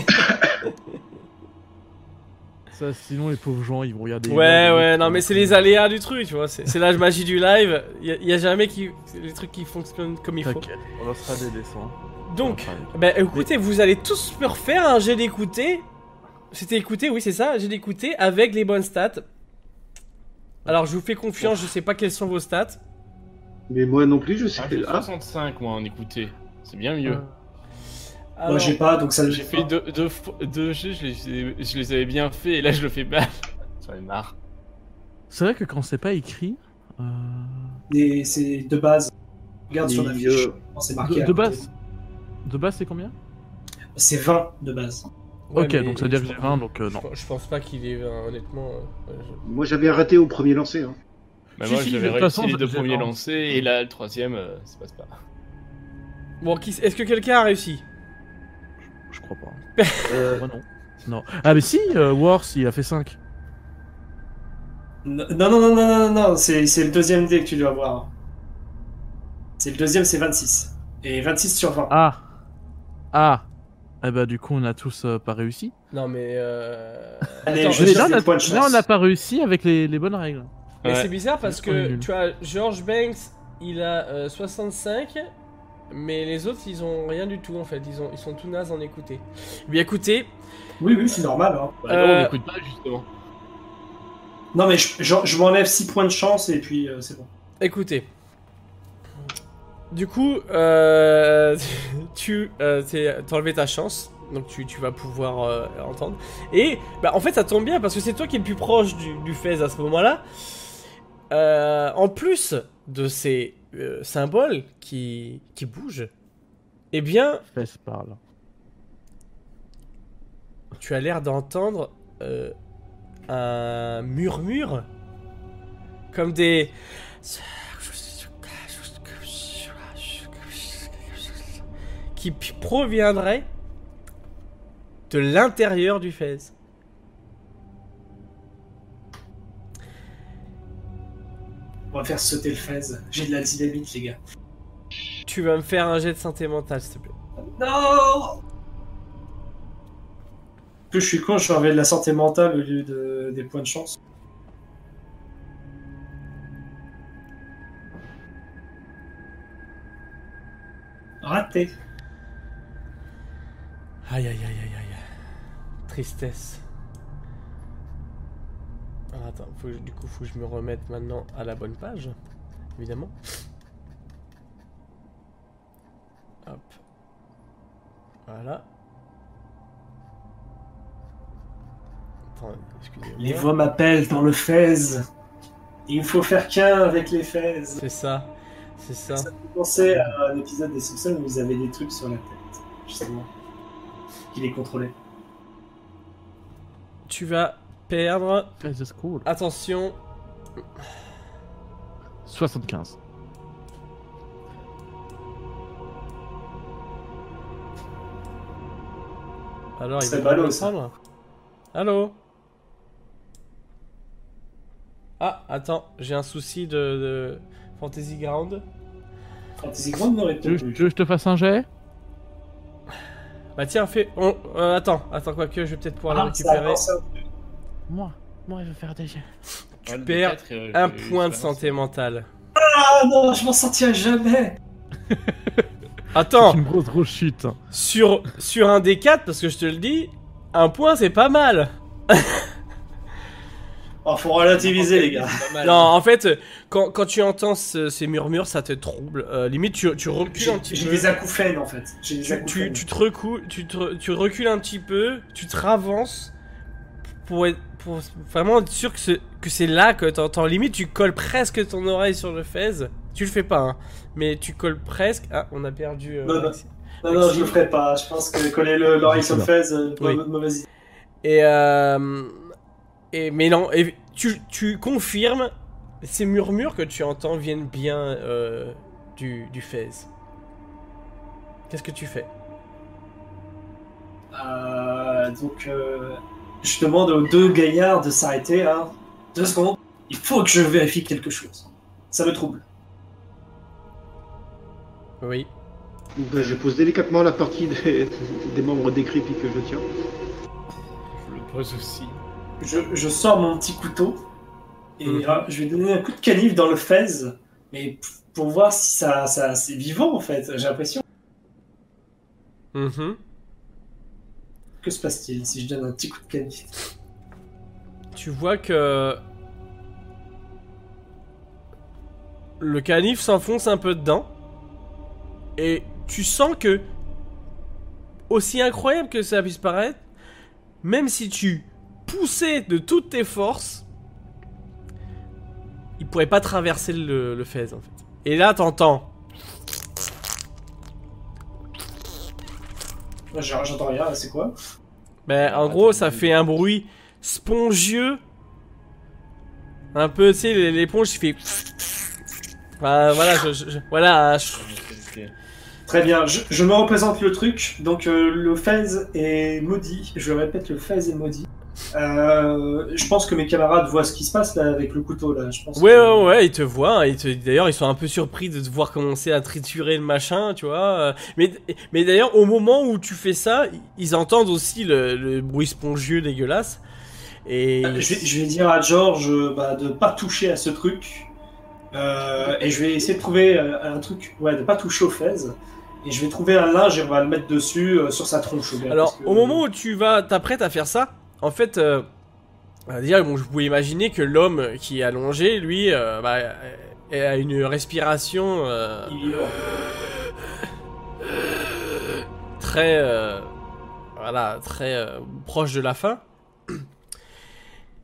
Ça, sinon les pauvres gens ils vont regarder. Ouais, non mais c'est les aléas du truc, tu vois. C'est la magie du live. Y a jamais les trucs qui fonctionnent comme il faut. T'inquiète, on lancera des dessins. Donc, bah écoutez, vous allez tous me refaire un jet d'écouter. C'était écouter, oui c'est ça, un jet d'écouter avec les bonnes stats. Alors je vous fais confiance, je sais pas quelles sont vos stats. Mais moi non plus, je sais Ah, que. j'ai Ah, 65 moi en écouter. C'est bien mieux. Alors, Moi j'ai pas, donc ça. J'ai fait deux jeux, je les avais bien fait et là je le fais mal. J'en ai marre. C'est vrai que quand c'est pas écrit. Et c'est de base. Regarde sur la Et, fiche. C'est marqué. De base. De base c'est combien? C'est 20 de base. ouais, Ok, mais donc ça veut dire que j'ai 20, donc non. Je pense pas qu'il est honnêtement. moi j'avais raté au premier lancer. Hein. Bah, Si, moi si, j'avais de toute réussi façon, les deux j'ai premiers 20. lancés et là le troisième ça passe pas. Bon, est-ce que quelqu'un a réussi? Je crois pas. Moi non. Ah mais si, Wars il a fait 5. Non, c'est le deuxième dé que tu dois voir. C'est le deuxième, c'est 26. Et 26 sur 20. Ah. Eh bah du coup on a tous pas réussi. Non mais. Allez, Attends, je Mais cherche là, des points de chance. on n'a pas réussi avec les bonnes règles. Mais Ouais. c'est bizarre parce C'est que nul. tu vois, George Banks il a 65, mais les autres ils ont rien du tout en fait, ils sont tout nazes en écouter. Bien écoutez, Oui, c'est normal. Hein. Bah, non, on n'écoute pas justement. Non, mais je m'enlève 6 points de chance et puis c'est bon. écoutez. Du coup, tu t'as enlevé ta chance, donc tu vas pouvoir entendre. Et bah, en fait, ça tombe bien parce que c'est toi qui es le plus proche du Fez à ce moment-là. En plus de ces symbole qui bouge, eh bien, Fesse parle. tu as l'air d'entendre un murmure comme des qui proviendrait de l'intérieur du Fez. On va faire sauter le Fez. J'ai de la dynamite, les gars. Tu vas me faire un jet de santé mentale, s'il te plaît. Non. Plus je suis con, je ferai de la santé mentale au lieu des points de chance. Raté. Aïe aïe aïe aïe aïe. Tristesse. Alors attends, du coup faut que je me remette maintenant à la bonne page, évidemment. Hop. Voilà. Attends, excusez-moi. Les voix m'appellent dans le Fez. Il faut faire qu'un avec les Fez. C'est ça. C'est ça. Ça me fait penser à un épisode des Simpsons où ils avaient des trucs sur la tête, justement, qui les contrôlaient. Tu vas perdre. Fez is cool. Attention. 75. Alors, il C'est va ballot, me ça. prendre. Allô? Ah, attends, j'ai un souci de Fantasy Ground. Fantasy Ground n'aurait pas Tu veux pu. que je te fasse un jet? Bah tiens, fais... attends, quoique, je vais peut-être pouvoir le Ah, ça récupérer. avance. Moi, je vais faire des jets. Tu perds un point de santé mentale. Ah non, je m'en sortirai jamais. Attends, Une grosse chute. sur un des 4, parce que je te le dis, un point c'est pas mal. Oh, faut relativiser, les gars. Non, en fait, quand tu entends ces murmures, ça te trouble. Limite, tu recules un petit J'ai peu. des acouphènes, en fait. J'ai des Tu acouphènes. tu recules un petit peu, tu te ravances pour vraiment être sûr que c'est là que t'entends. Limite, tu colles presque ton oreille sur le Fez. Tu le fais pas, hein, mais tu colles presque. Ah, on a perdu. Non, non. Maxime. Non, je le ferai pas. Je pense que coller l'oreille sur le Fez, Oui. mauvaise idée. Mais non, tu confirmes ces murmures que tu entends viennent bien du Fez. Qu'est-ce que tu fais? Je demande aux deux gaillards de s'arrêter, hein. 2 secondes. Il faut que je vérifie quelque chose. Ça me trouble. Oui. Ben, je pose délicatement la partie des membres décrépits que je tiens. Je le pose aussi. Je sors mon petit couteau et je vais donner un coup de canif dans le Fez, mais pour voir si ça c'est vivant en fait. J'ai l'impression. Mhm. Que se passe-t-il si je donne un petit coup de canif? Tu vois que le canif s'enfonce un peu dedans et tu sens que, aussi incroyable que ça puisse paraître, même si tu poussais de toutes tes forces, il pourrait pas traverser le Fez en fait. Et là t'entends. J'entends rien, c'est quoi? Ben, en gros, ça fait un bruit spongieux. Un peu, tu sais, l'éponge qui fait. Enfin, voilà, voilà. Très bien, je me représente le truc. Donc le Fez est maudit. Je répète, le Fez est maudit. Je pense que mes camarades voient ce qui se passe là avec le couteau là. Je pense Ouais, ils te voient. Hein, d'ailleurs, ils sont un peu surpris de te voir commencer à triturer le machin, tu vois. Mais d'ailleurs, au moment où tu fais ça, ils entendent aussi le bruit spongieux dégueulasse. Et je vais dire à George de pas toucher à ce truc. Et je vais essayer de trouver un truc, de pas toucher au Fez. Et je vais trouver un linge et on va le mettre dessus sur sa tronche. Alors, au moment où tu t'apprêtes à faire ça, en fait, déjà, bon, je pouvais imaginer que l'homme qui est allongé, lui, a une respiration très, très proche de la fin.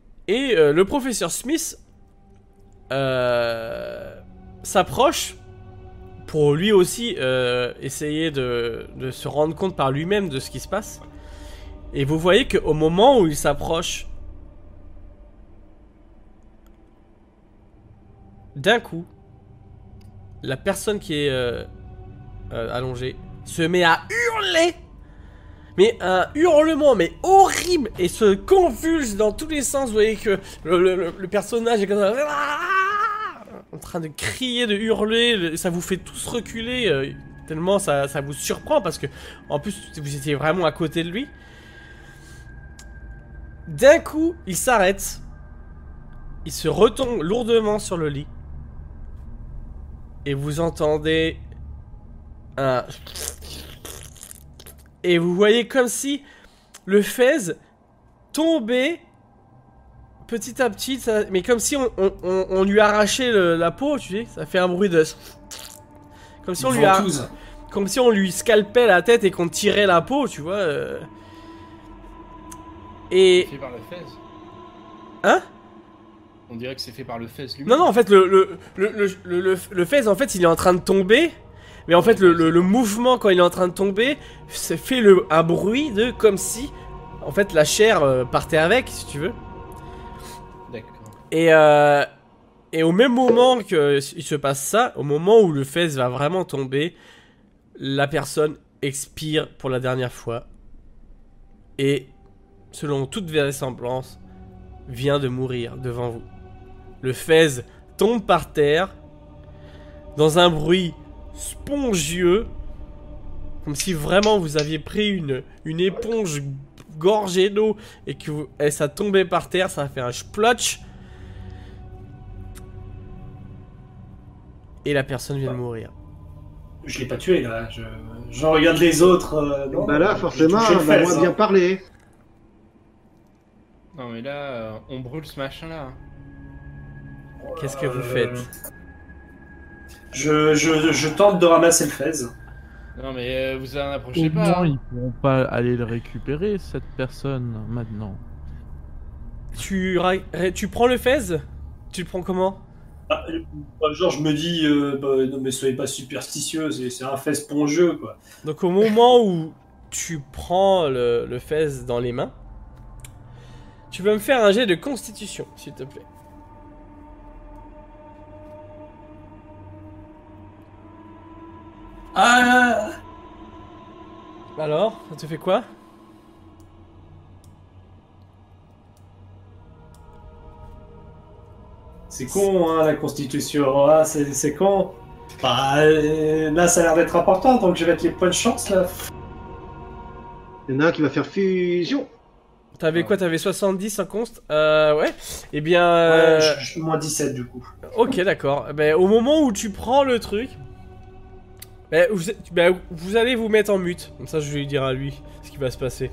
Et le professeur Smith s'approche pour lui aussi essayer de se rendre compte par lui-même de ce qui se passe. Et vous voyez qu'au moment où il s'approche, d'un coup, la personne qui est allongée se met à hurler. Mais un hurlement mais horrible et se convulse dans tous les sens. Vous voyez que le personnage est comme ça, en train de crier, de hurler. Ça vous fait tous reculer tellement ça vous surprend parce que en plus vous étiez vraiment à côté de lui. D'un coup, il s'arrête. Il se retombe lourdement sur le lit. Et vous entendez un... Et vous voyez comme si le fez tombait petit à petit, mais comme si on lui arrachait la peau, tu sais, ça fait un bruit de... Comme si comme si on lui scalpait la tête et qu'on tirait la peau, tu vois. Et... C'est fait par le fez. Hein? On dirait que c'est fait par le fez lui. Non, en fait, le fez, en fait, il est en train de tomber. Mais en fait, le mouvement, quand il est en train de tomber, ça fait un bruit de comme si, en fait, la chair partait avec, si tu veux. D'accord. Et au même moment qu'il se passe ça, au moment où le fez va vraiment tomber, la personne expire pour la dernière fois. Et, selon toute vraisemblance, vient de mourir devant vous. Le fez tombe par terre, dans un bruit spongieux, comme si vraiment vous aviez pris une éponge gorgée d'eau et que ça tombait par terre, ça a fait un splotch. Et la personne vient de mourir. Je l'ai pas tué là, je regarde les autres. Non, Bah là, forcément, j'ai on le va fez, moins hein. bien parler. Non mais là, on brûle ce machin là. Qu'est-ce que vous faites? Je tente de ramasser le fez. Non mais vous en Au approchez pas. moins, Hein. ils pourront pas aller le récupérer, cette personne, maintenant. Tu prends le fez? Tu le prends comment? Genre, je me dis, non mais soyez pas superstitieux, c'est un fez spongieux quoi. Donc au moment où tu prends le fez dans les mains, tu peux me faire un jet de constitution, s'il te plaît. Ah, Alors, ça te fait quoi? c'est con hein, la constitution, ah, c'est con. Bah, là ça a l'air d'être important, donc je vais mettre les points de chance là. Il y en a un qui va faire fusion. T'avais quoi? T'avais 70 en const? Ouais. Eh bien... Ouais, je suis moins 17 du coup. Ok, d'accord. Ben, au moment où tu prends le truc, vous allez vous mettre en mute. Comme ça, je vais lui dire à lui ce qui va se passer.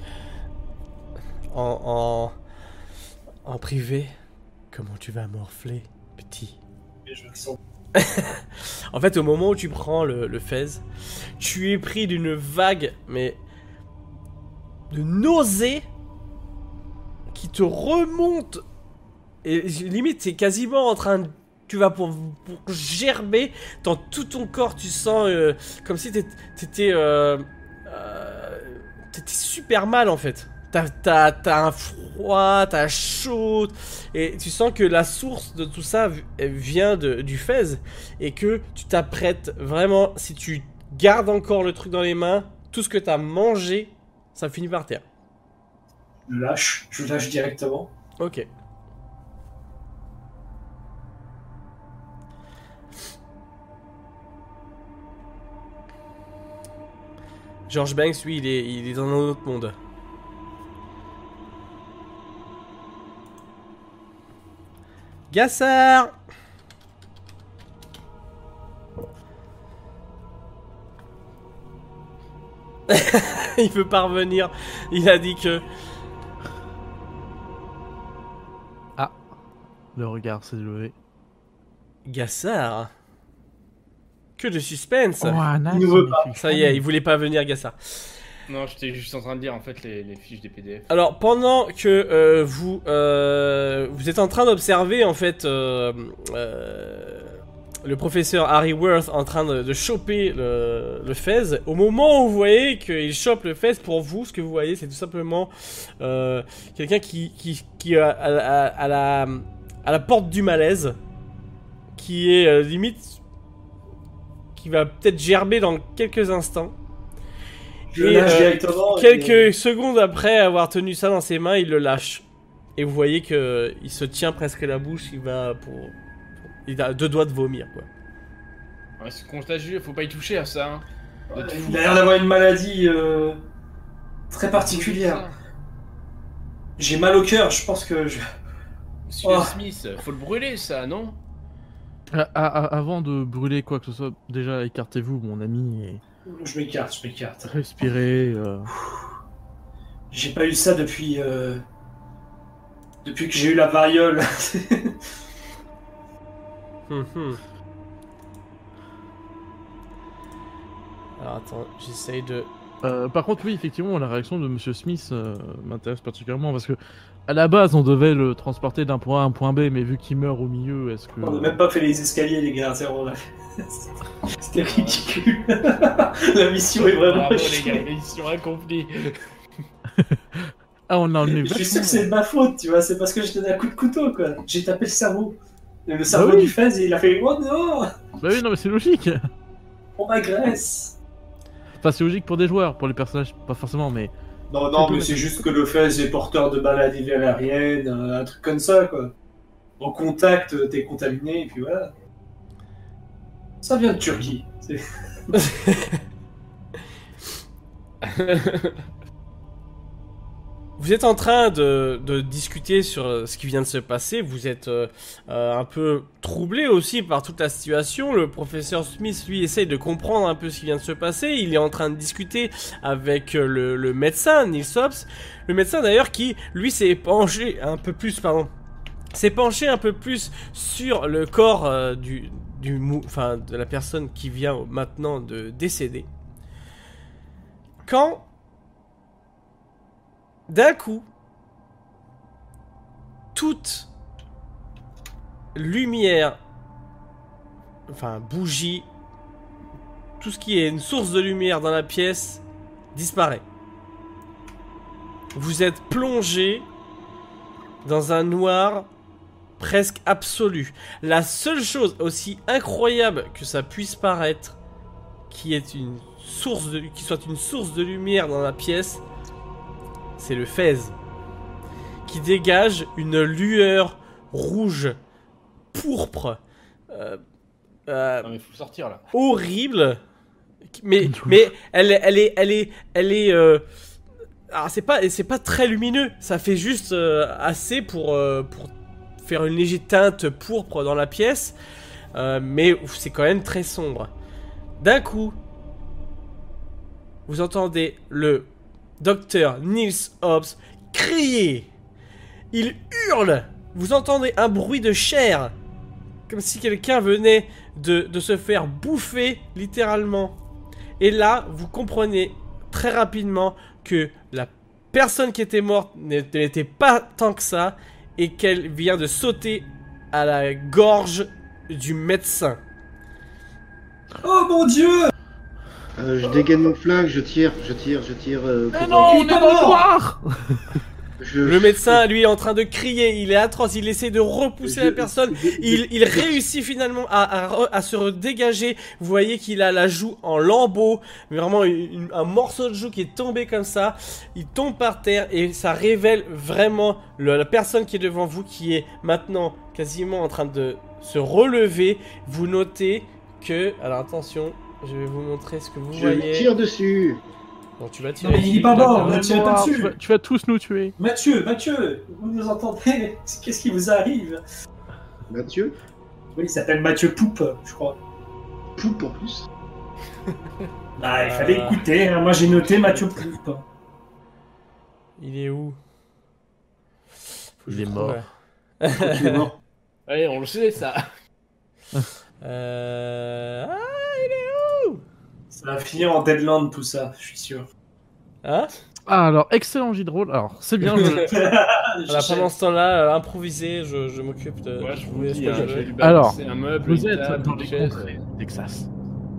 En privé. Comment tu vas morfler, petit? Et je le sens. En fait, au moment où tu prends le fez, tu es pris d'une vague, mais de nausée qui te remonte. Et limite, c'est quasiment en train de... Tu vas pour gerber dans tout ton corps. Tu sens comme si t'étais super mal en fait. T'as un froid, t'as chaud. Et tu sens que la source de tout ça vient du fez. Et que tu t'apprêtes vraiment, si tu gardes encore le truc dans les mains, tout ce que t'as mangé, ça finit par terre. Je lâche directement. Ok. George Banks, lui, il est dans un autre monde. Gassard! Il veut pas revenir. Il a dit que... Le regard s'est levé. Gassard? Que de suspense! Oh, Anna, il ne veut pas. Ça y est, il voulait pas venir, Gassard. Non, j'étais juste en train de dire en fait les fiches des PDF. Alors, pendant que vous êtes en train d'observer, en fait, le professeur Harry Worth en train de choper le fez. Au moment où vous voyez qu'il chope le fez, pour vous, ce que vous voyez, c'est tout simplement quelqu'un qui est à la porte du malaise, qui est limite, qui va peut-être gerber dans quelques instants. Je le lâche directement. Quelques secondes après avoir tenu ça dans ses mains, il le lâche. Et vous voyez que il se tient presque la bouche, il a 2 doigts de vomir, quoi. Ouais, c'est contagieux, faut pas y toucher à ça. Hein. Il a l'air d'avoir une maladie très particulière. J'ai mal au cœur, je pense que je... Monsieur Smith, faut le brûler ça, non? Avant de brûler quoi que ce soit, déjà écartez-vous, mon ami, et Je m'écarte. respirez. J'ai pas eu ça depuis que j'ai eu la variole. Alors attends, j'essaye de... Par contre, oui, effectivement, la réaction de Monsieur Smith m'intéresse particulièrement parce que à la base, on devait le transporter d'un point A à un point B, mais vu qu'il meurt au milieu, est-ce que... On n'a même pas fait les escaliers, les gars. C'était ridicule. La mission est vraiment... Bravo les gars, mission accomplie. Ah, on l'a enlevé. Je suis sûr que c'est de ma faute, tu vois. C'est parce que je tenais un coup de couteau, quoi. J'ai tapé le cerveau. Le cerveau du Fez, et il a fait « Oh non !» Bah oui, non, mais c'est logique. On m'agresse. Enfin, c'est logique pour des joueurs, pour les personnages, pas forcément, mais... Non, mais c'est juste que le Fez est porteur de maladies valériennes, un truc comme ça, quoi. Au contact, t'es contaminé, et puis voilà. Ça vient de Turquie. Vous êtes en train de discuter sur ce qui vient de se passer. Vous êtes un peu troublé aussi par toute la situation. Le professeur Smith, lui, essaye de comprendre un peu ce qui vient de se passer. Il est en train de discuter avec le médecin, Neil Sops. Le médecin, d'ailleurs, qui, lui, s'est penché un peu plus sur le corps de la personne qui vient maintenant de décéder. Quand... d'un coup, toute lumière, bougie, tout ce qui est une source de lumière dans la pièce disparaît. Vous êtes plongé dans un noir presque absolu. La seule chose, aussi incroyable que ça puisse paraître, qui soit une source de lumière dans la pièce, c'est le Fez, qui dégage une lueur rouge, pourpre, Non mais faut sortir là. horrible, mais elle est alors c'est pas très lumineux, ça fait juste assez pour faire une légère teinte pourpre dans la pièce, mais c'est quand même très sombre. D'un coup, vous entendez le Docteur Niels Hobbs crier. Il hurle. Vous entendez un bruit de chair, comme si quelqu'un venait de se faire bouffer littéralement. Et là, vous comprenez très rapidement que la personne qui était morte n'était pas tant que ça et qu'elle vient de sauter à la gorge du médecin. Oh mon Dieu! Je dégaine mon flingue, je tire. Mais non, on est dans le noir. Le médecin, lui, est en train de crier, il est atroce, il essaie de repousser la personne, il réussit finalement à se dégager. Vous voyez qu'il a la joue en lambeaux, mais vraiment un morceau de joue qui est tombé comme ça. Il tombe par terre et ça révèle vraiment la personne qui est devant vous, qui est maintenant quasiment en train de se relever. Vous notez que... Alors attention, je vais vous montrer ce que vous voyez. Je tire dessus. Bon, tu vas Non, tirer. mais il est pas mort, ne tirez pas dessus. Tu vas tous nous tuer. Mathieu, vous nous entendez? Qu'est-ce qui vous arrive? Mathieu? Oui, il s'appelle Mathieu Poupe, je crois. Poupe en plus. Bah, il fallait écouter, hein. Moi j'ai noté Mathieu Poupe. Il est où? Il est mort. Il est mort. Allez, on le sait ça. Il est où? Ça va finir en Deadland tout ça, je suis sûr. Hein? Ah, alors, excellent jeu de rôle. Alors, c'est bien. Voilà, pendant ce temps-là, improvisé, je m'occupe de... Ouais, je vous trouver ce dis, que hein, je veux. je vais lui Alors, balancer un meuble, Vous une êtes table, dans une les chaise. contrées Texas.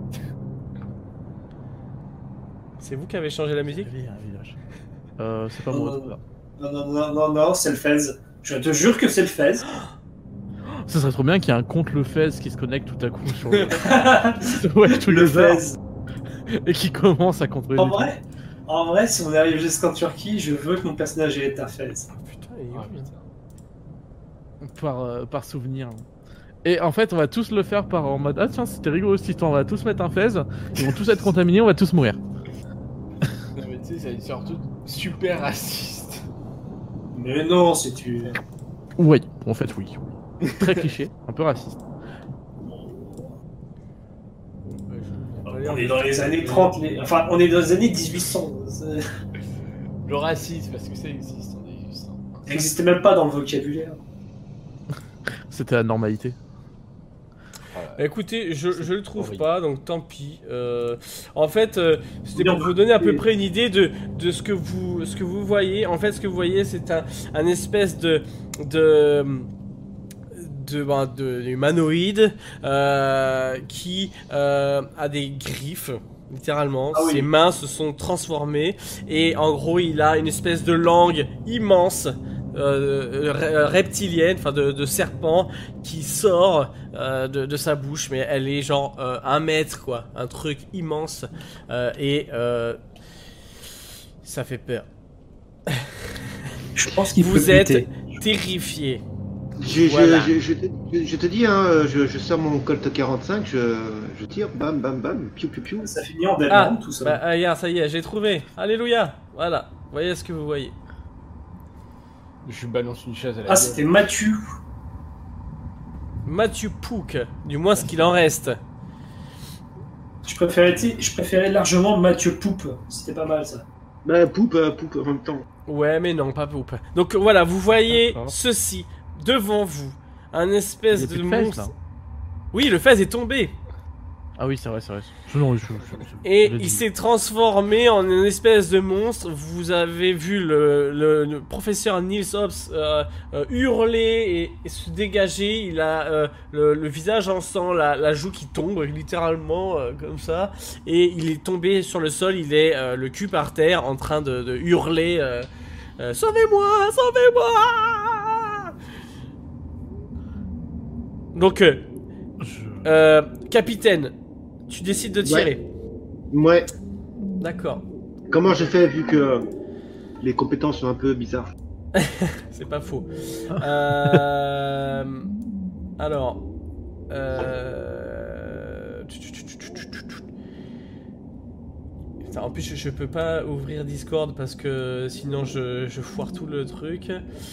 C'est vous qui avez changé la musique? Il y a un village. C'est pas moi. ça. Non, c'est le Fez. Je te jure que c'est le Fez. Ça serait trop bien qu'il y ait un compte le Fez qui se connecte tout à coup sur le ouais, tous Le les heures, Fez. et qui commence à contrôler En vrai, si on arrive jusqu'en Turquie, je veux que mon personnage ait un Fez. Putain, il est Ah, où, lui putain. par souvenir. Et en fait, on va tous le faire par en mode ah tiens, c'était rigolo cette histoire, on va tous mettre un Fez, ils vont tous être contaminés, on va tous mourir. Non, mais tu sais, c'est surtout super raciste. Mais non, si tu... Oui, en fait oui. Très cliché, un peu raciste. On est dans les années 30, enfin, on est dans les années 1800. Le racisme, parce que ça existe en 1800. Ça n'existait même pas dans le vocabulaire. C'était la normalité. Écoutez, je le trouve horrible. pas, donc tant pis. En fait, c'était Non, pour vous donner à peu près une idée de ce que vous voyez. En fait, ce que vous voyez, c'est un espèce de humanoïde qui a des griffes. Littéralement, Ah oui. ses mains se sont transformées et en gros il a une espèce de langue immense reptilienne, enfin de serpent qui sort de sa bouche, mais elle est genre 1 mètre quoi, un truc immense et ça fait peur. Je pense qu'il faut Vous êtes lutter. terrifiés. Je Voilà. te dis, hein, je sors mon Colt 45, je tire, bam, bam, bam, piou, piou, piou. Ça finit en Dead Ah, Man, tout ça. bah regarde, ça y est, j'ai trouvé. Alléluia. Voilà, voyez ce que vous voyez. Je lui balance une chaise à la Ah, gueule. c'était Mathieu. Mathieu Pouk, du moins ce qu'il en reste. Je préférais largement Mathieu Poupe. C'était pas mal, ça. Bah, poupe en même temps. Ouais, mais non, pas Poupe. Donc voilà, vous voyez D'accord. ceci devant vous. Un espèce Il y a de plus de Fez, monstre. là. Oui, le Fez est tombé. Ah oui, c'est vrai. Non, Et je l'ai il dit. s'est transformé en une espèce de monstre. Vous avez vu le professeur Niels Hobbs hurler et se dégager. Il a le visage en sang, la joue qui tombe littéralement comme ça. Et il est tombé sur le sol. Il est le cul par terre en train de hurler Sauvez-moi, sauvez-moi. Donc, capitaine, tu décides de tirer. Ouais. D'accord. Comment j'ai fait vu que les compétences sont un peu bizarres? C'est pas faux. Alors. Putain, en plus, je peux pas ouvrir Discord parce que sinon je foire tout le truc.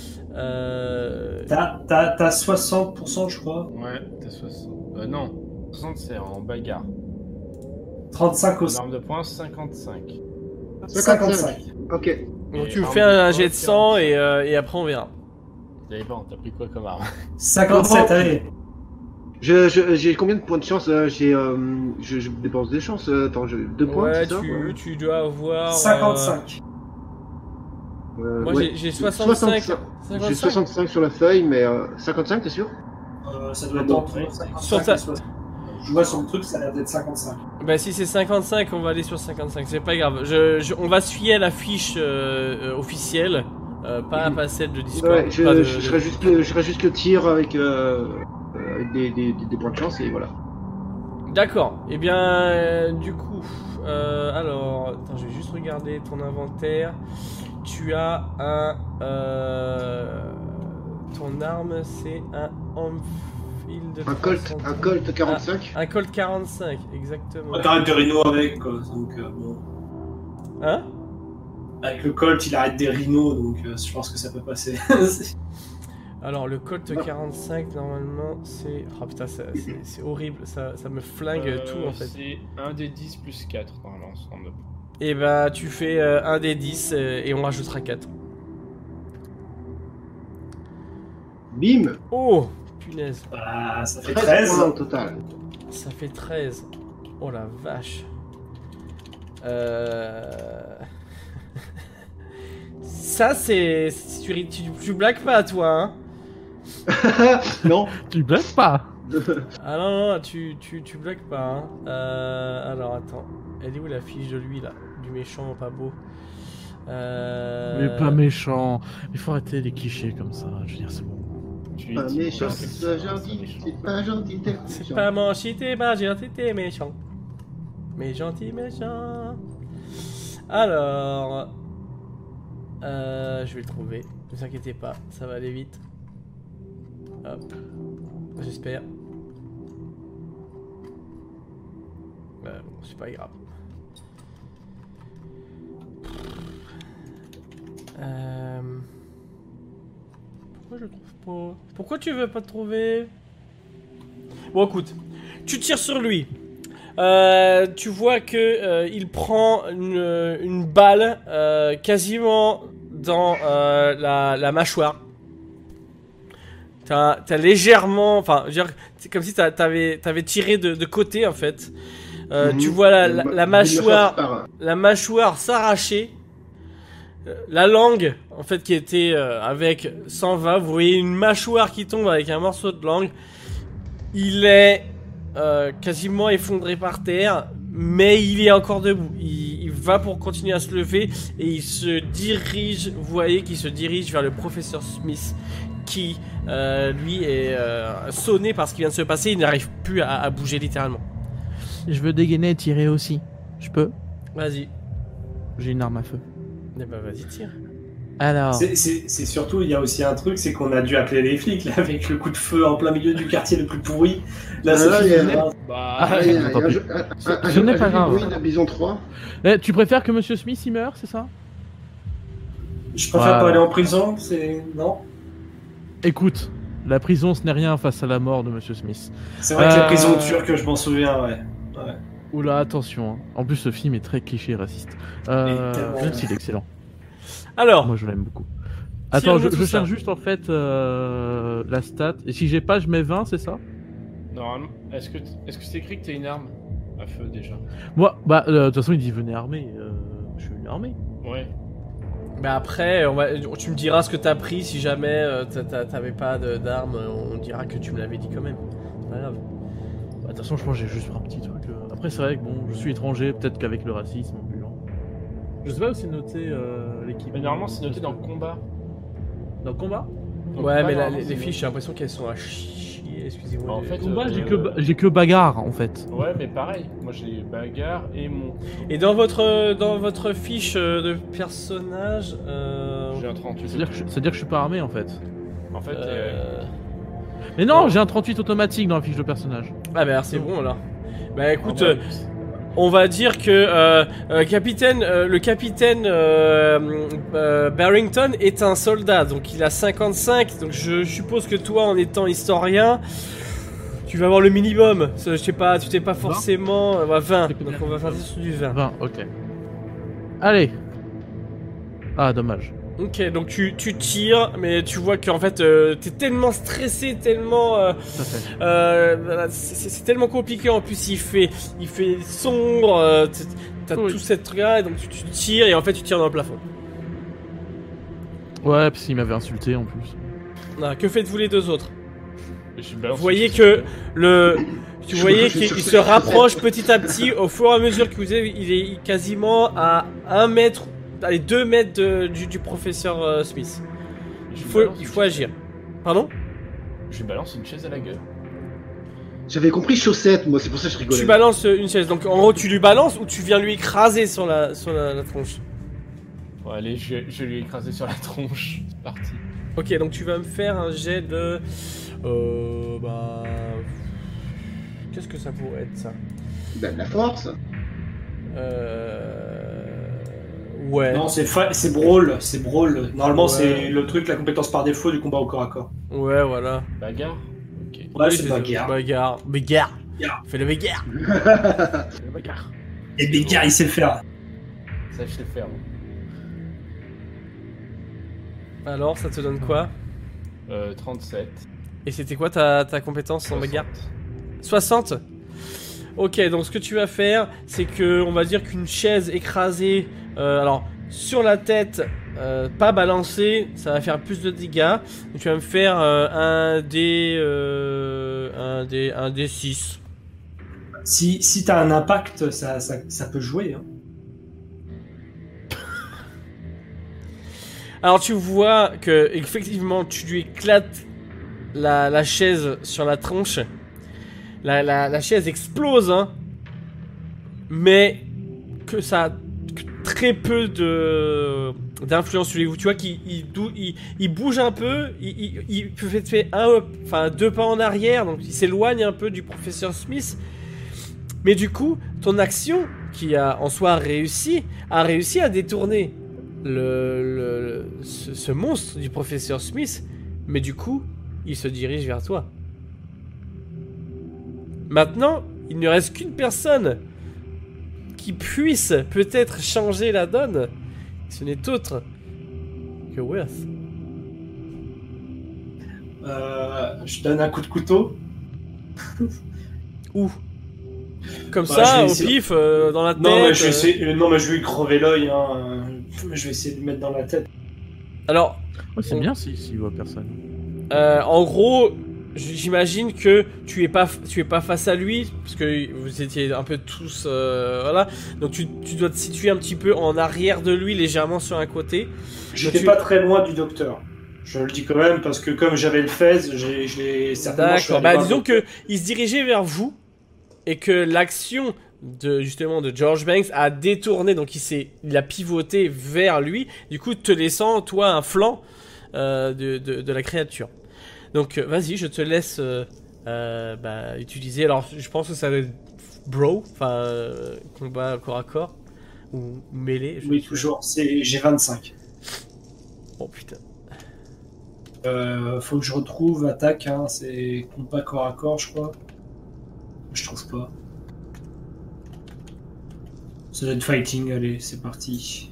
T'as 60%, je crois. Ouais, t'as 60. Non, 60 c'est en bagarre. 35 En aussi. arme de poing, 55. 55. Ok. Donc Et tu me arme fais de un poing, jet de sang 45. et après on verra. Ça dépend, t'as pris quoi comme arme? 57, allez. J'ai combien de points de chance? Je dépense des chances. Attends, 2 points, Ouais, c'est ça? tu dois avoir. 55. Moi ouais. j'ai 65. J'ai 65 sur la feuille, mais 55, t'es sûr? Ça doit être entre 55 Sur ta- et 60. Je vois sur le truc, ça a l'air d'être 55. Bah si c'est 55, on va aller sur 55, c'est pas grave. On va se fier à la fiche officielle, pas celle de Discord. Ouais, pas de- je ferai juste le tir avec des points de chance et voilà. D'accord. Et bien, du coup, alors, attends, je vais juste regarder ton inventaire. Tu as un, ton arme, c'est un Enfield. Un Colt 45. Un Colt 45, exactement. T'arrêtes des rhinos avec, quoi. Donc, bon. Hein? Avec le Colt, il arrête des rhinos, donc je pense que ça peut passer. Alors, le Colt 45, normalement, c'est. Oh putain, c'est horrible, ça me flingue tout en fait. C'est 1 des 10 plus 4 dans l'ensemble. Et bah, tu fais un des 10 et on rajoutera 4. Bim. Oh, punaise. Bah, ça fait 13 13. points au total. Ça fait 13. Oh la vache. Ça, c'est... Tu blagues pas, toi, hein. Non. Tu blagues pas. Ah non, tu blagues pas, hein. Alors, attends. Elle est où la fiche de lui, là? Du méchant, pas beau. Mais pas méchant. Il faut arrêter les clichés comme ça. Je veux dire, c'est bon. Pas méchant, c'est pas gentil, c'est pas gentil, t'es C'est méchant. pas mon shit, t'es pas gentil, t'es méchant. Mais gentil, méchant. Alors... je vais le trouver. Ne vous inquiétez pas, ça va aller vite. Hop. J'espère. Bon, c'est pas grave. Pourquoi je le trouve pas? Pourquoi tu veux pas te trouver? Bon, écoute, tu tires sur lui. Tu vois que il prend une balle quasiment dans la mâchoire. T'as légèrement, enfin, je veux dire, c'est comme si t'avais tiré de côté en fait. Tu vois la mâchoire s'arracher. La langue, en fait, qui était avec s'en va. Vous voyez une mâchoire qui tombe avec un morceau de langue. Il est quasiment effondré par terre, mais il est encore debout. Il va pour continuer à se lever et il se dirige. Vous voyez qu'il se dirige vers le professeur Smith, qui lui est sonné par ce qui vient de se passer. Il n'arrive plus à bouger littéralement. Je veux dégainer et tirer aussi. Je peux? Vas-y. J'ai une arme à feu. Eh ben vas-y, tire. Alors. C'est surtout, il y a aussi un truc, c'est qu'on a dû appeler les flics là, avec le coup de feu en plein milieu du quartier le plus pourri. Là, Ah, c'est là, fini, il y a- hein. Bah, Ce n'est pas grave. Oui, de Bison 3. Eh, tu préfères que Monsieur Smith y meure, c'est ça? Je préfère Voilà. pas aller en prison, c'est. Non. Écoute, la prison ce n'est rien face à la mort de Monsieur Smith. C'est vrai que la prison turque, je m'en souviens, ouais. Oula, attention. Hein. En plus, ce film est très cliché et raciste. tellement, Même s'il est excellent. Alors, Moi, je l'aime beaucoup. Attends, Tire-nous je tout ça. cherche juste en fait la stat. Et si j'ai pas, je mets 20, c'est ça? normalement, est-ce que c'est écrit que t'as une arme à feu déjà? Moi, bah, de toute façon, il dit venez armé. Je suis venu armé. Ouais. bah après, tu me diras ce que t'as pris si jamais t'avais pas d'armes. On dira que tu me l'avais dit quand même. C'est pas grave. Bah, de toute façon, je pense que j'ai juste pris un petit truc. Après, c'est vrai que bon, je suis étranger, peut-être qu'avec le racisme ambulant. Je sais pas où c'est noté l'équipe. Mais normalement, c'est noté dans le combat. Dans le combat? Dans le Ouais, combat, mais normalement, les c'est fiches, j'ai l'impression qu'elles sont à chier. Excusez-moi. Bah, en fait, Combat, j'ai que bagarre en fait. noté. Ouais, mais pareil. Moi, j'ai bagarre et mon. Et dans votre fiche de personnage, J'ai un 38. C'est-à-dire que je suis pas armé en fait. En fait, Mais non, Oh. j'ai un 38 automatique dans la fiche de personnage. ah bah c'est bon là. Bah écoute, en vrai, on va dire que le capitaine Barrington est un soldat, donc il a 55. Donc je suppose que toi, en étant historien, tu vas avoir le minimum. Je sais pas, tu t'es pas forcément 20. Donc on va faire sur du 20. 20, ok. Allez. Ah, dommage. Ok, donc tu tires, mais tu vois qu'en fait t'es tellement stressé, tellement Tout à fait. voilà, c'est tellement compliqué. En plus il fait sombre, t'as Oui. tout cette truc là, donc tu tires et en fait tu tires dans le plafond. Ouais, parce qu'il m'avait insulté en plus. Ah, que faites-vous les deux autres? je balance Vous voyez une que tu Je voyez me qu'il suis se rapproche petit à petit au fur et à mesure que il est quasiment à 1 mètre, allez 2 mètres du professeur Smith. Il faut agir. Pardon? Je lui balance une chaise à la gueule. J'avais compris chaussette, moi, c'est pour ça que je rigolais. Tu balances une chaise, donc en gros tu lui balances ou tu viens lui écraser sur la tronche. Bon, allez, je vais lui écraser sur la tronche. C'est parti. Ok, donc tu vas me faire un jet de... bah... Qu'est-ce que ça pourrait être ça? Ben, de la force. Ouais. Non, c'est Brawl, c'est Brawl. Normalement, Ouais. c'est le truc, la compétence par défaut du combat au corps à corps. Ouais, voilà. Bagarre. Ok. Ouais, Oui, c'est bagarre. Bagarre. Bagarre. Bagarre. Fais le bagarre. Bagarre. Et bagarre, il sait le faire. Ça, je sais faire. Bon. Alors, ça te donne quoi? 37. Et c'était quoi ta compétence en bagarre? 60. Ok, donc ce que tu vas faire, c'est que on va dire qu'une chaise écrasée. Alors, sur la tête, pas balancé, ça va faire plus de dégâts. Donc, tu vas me faire un D6. Si t'as un impact, ça peut jouer. Hein. Alors tu vois que effectivement tu lui éclates la chaise sur la tronche. La chaise explose, hein. Mais que ça a très peu d'influence sur vous. Tu vois qu'il bouge un peu, il peut faire 2 pas en arrière, donc il s'éloigne un peu du professeur Smith. Mais du coup, ton action, qui a en soi réussi à détourner ce monstre du professeur Smith, mais du coup, il se dirige vers toi. Maintenant, il ne reste qu'une personne qui puisse peut-être changer la donne. Ce n'est autre que Worth. Je donne un coup de couteau. Où? Comme Bah, ça, au essayer... pif, dans la tête. Non, mais je vais lui crever l'œil. Hein. Je vais essayer de le mettre dans la tête. Alors, Ouais, c'est bien s'il voit personne. en gros, j'imagine que tu es pas face à lui, parce que vous étiez un peu tous, voilà. Donc tu dois te situer un petit peu en arrière de lui, légèrement sur un côté. J'étais pas très loin du docteur. Je le dis quand même, parce que comme j'avais le fez, j'ai certainement... D'accord, bah disons que il se dirigeait vers vous, et que l'action de George Banks a détourné, donc il a pivoté vers lui, du coup te laissant toi un flanc de la créature. Donc vas-y, je te laisse utiliser. Alors je pense que ça va être bro, combat corps à corps ou mêlée. Oui, toujours. J'ai 25. Oh putain. Faut que je retrouve attaque. Hein, c'est combat corps à corps, je crois. Je trouve pas. Ça doit être fighting. Allez, c'est parti.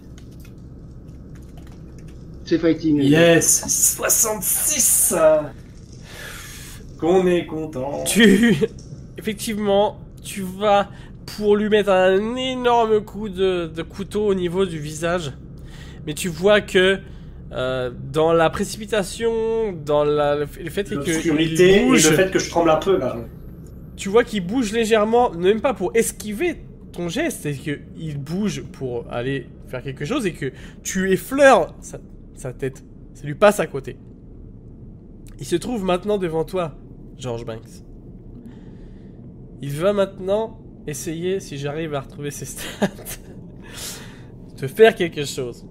C'est fighting. Yes, 66. Qu'on est content. Effectivement, tu vas pour lui mettre un énorme coup de couteau au niveau du visage. Mais tu vois que dans la précipitation, dans le fait que l'obscurité et le fait que je tremble un peu là. Tu vois qu'il bouge légèrement, même pas pour esquiver ton geste, c'est qu'il bouge pour aller faire quelque chose et que tu effleures sa tête. Ça lui passe à côté. Il se trouve maintenant devant toi, George Banks. Il va maintenant essayer, si j'arrive à retrouver ses stats, de faire quelque chose.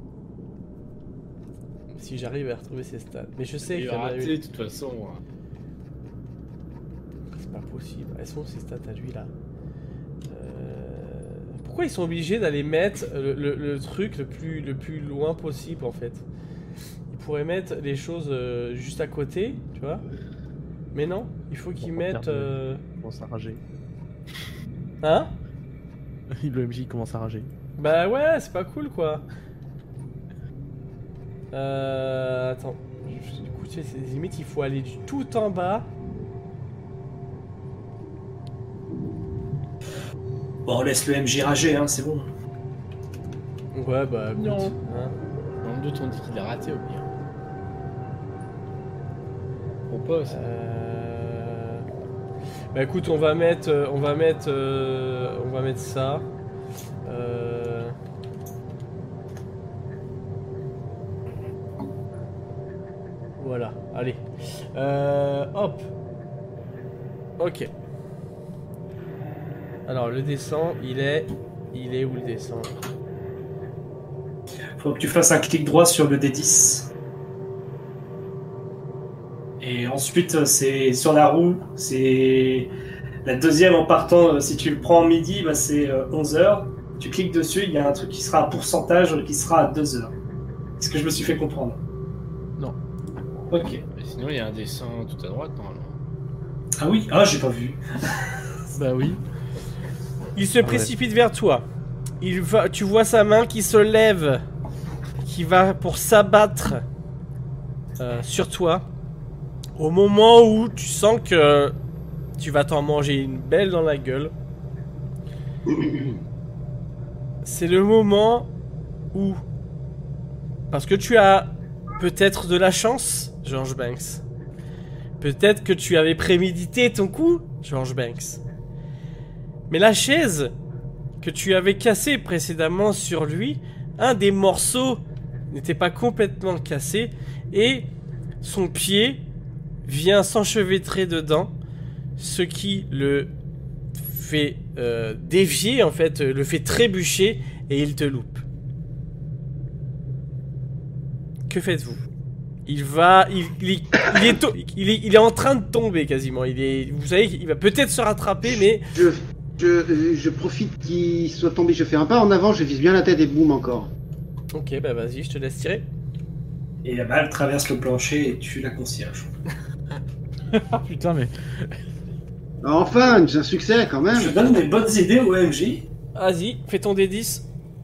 Si j'arrive à retrouver ses stats. Mais je sais qu'il Il y va en a rater une. de toute façon. C'est pas possible. Elles sont ses stats à lui là. Pourquoi ils sont obligés d'aller mettre le truc le plus loin possible en fait? Ils pourraient mettre les choses juste à côté, tu vois? Mais non, il faut qu'ils mettent. Il commence à rager. Hein? Le MJ commence à rager. Bah ouais, c'est pas cool quoi. Attends. Du coup, tu sais, c'est limite, il faut aller du tout en bas. Bon, on laisse le MJ rager, hein, c'est bon. Ouais, bah écoute. Non. Hein. Dans le doute, on dit qu'il a raté au pire. Propose. Bah écoute, on va mettre ça. Voilà, allez. Hop. Ok. Alors le descend, il est où le descend? Faut que tu fasses un clic droit sur le D10. Et ensuite, c'est sur la roue, c'est la deuxième en partant. Si tu le prends en midi, bah, c'est 11h. Tu cliques dessus, il y a un truc qui sera un pourcentage qui sera à 2h. Est-ce que je me suis fait comprendre? Non. Ok. Mais sinon, il y a un dessin tout à droite, normalement. Ah oui? Ah, j'ai pas vu. Bah oui. Il se précipite vers toi. Tu vois sa main qui se lève, qui va pour s'abattre sur toi. Au moment où tu sens que tu vas t'en manger une belle dans la gueule. C'est le moment Ou parce que tu as peut-être de la chance, George Banks. Peut-être que tu avais prémédité ton coup, George Banks. Mais la chaise que tu avais cassée précédemment sur lui, un des morceaux n'était pas complètement cassé et son pied vient s'enchevêtrer dedans, ce qui le fait dévier, en fait, le fait trébucher et il te loupe. Que faites-vous? Il est en train de tomber quasiment. Vous savez qu'il va peut-être se rattraper, mais Je profite qu'il soit tombé, je fais un pas en avant, je vise bien la tête et boum encore. ok, bah vas-y, je te laisse tirer. Et la balle traverse le plancher et tue la concierge. Ah putain, mais. Enfin, j'ai un succès quand même. Je donne des bonnes idées au MJ. Vas-y, fais ton D10.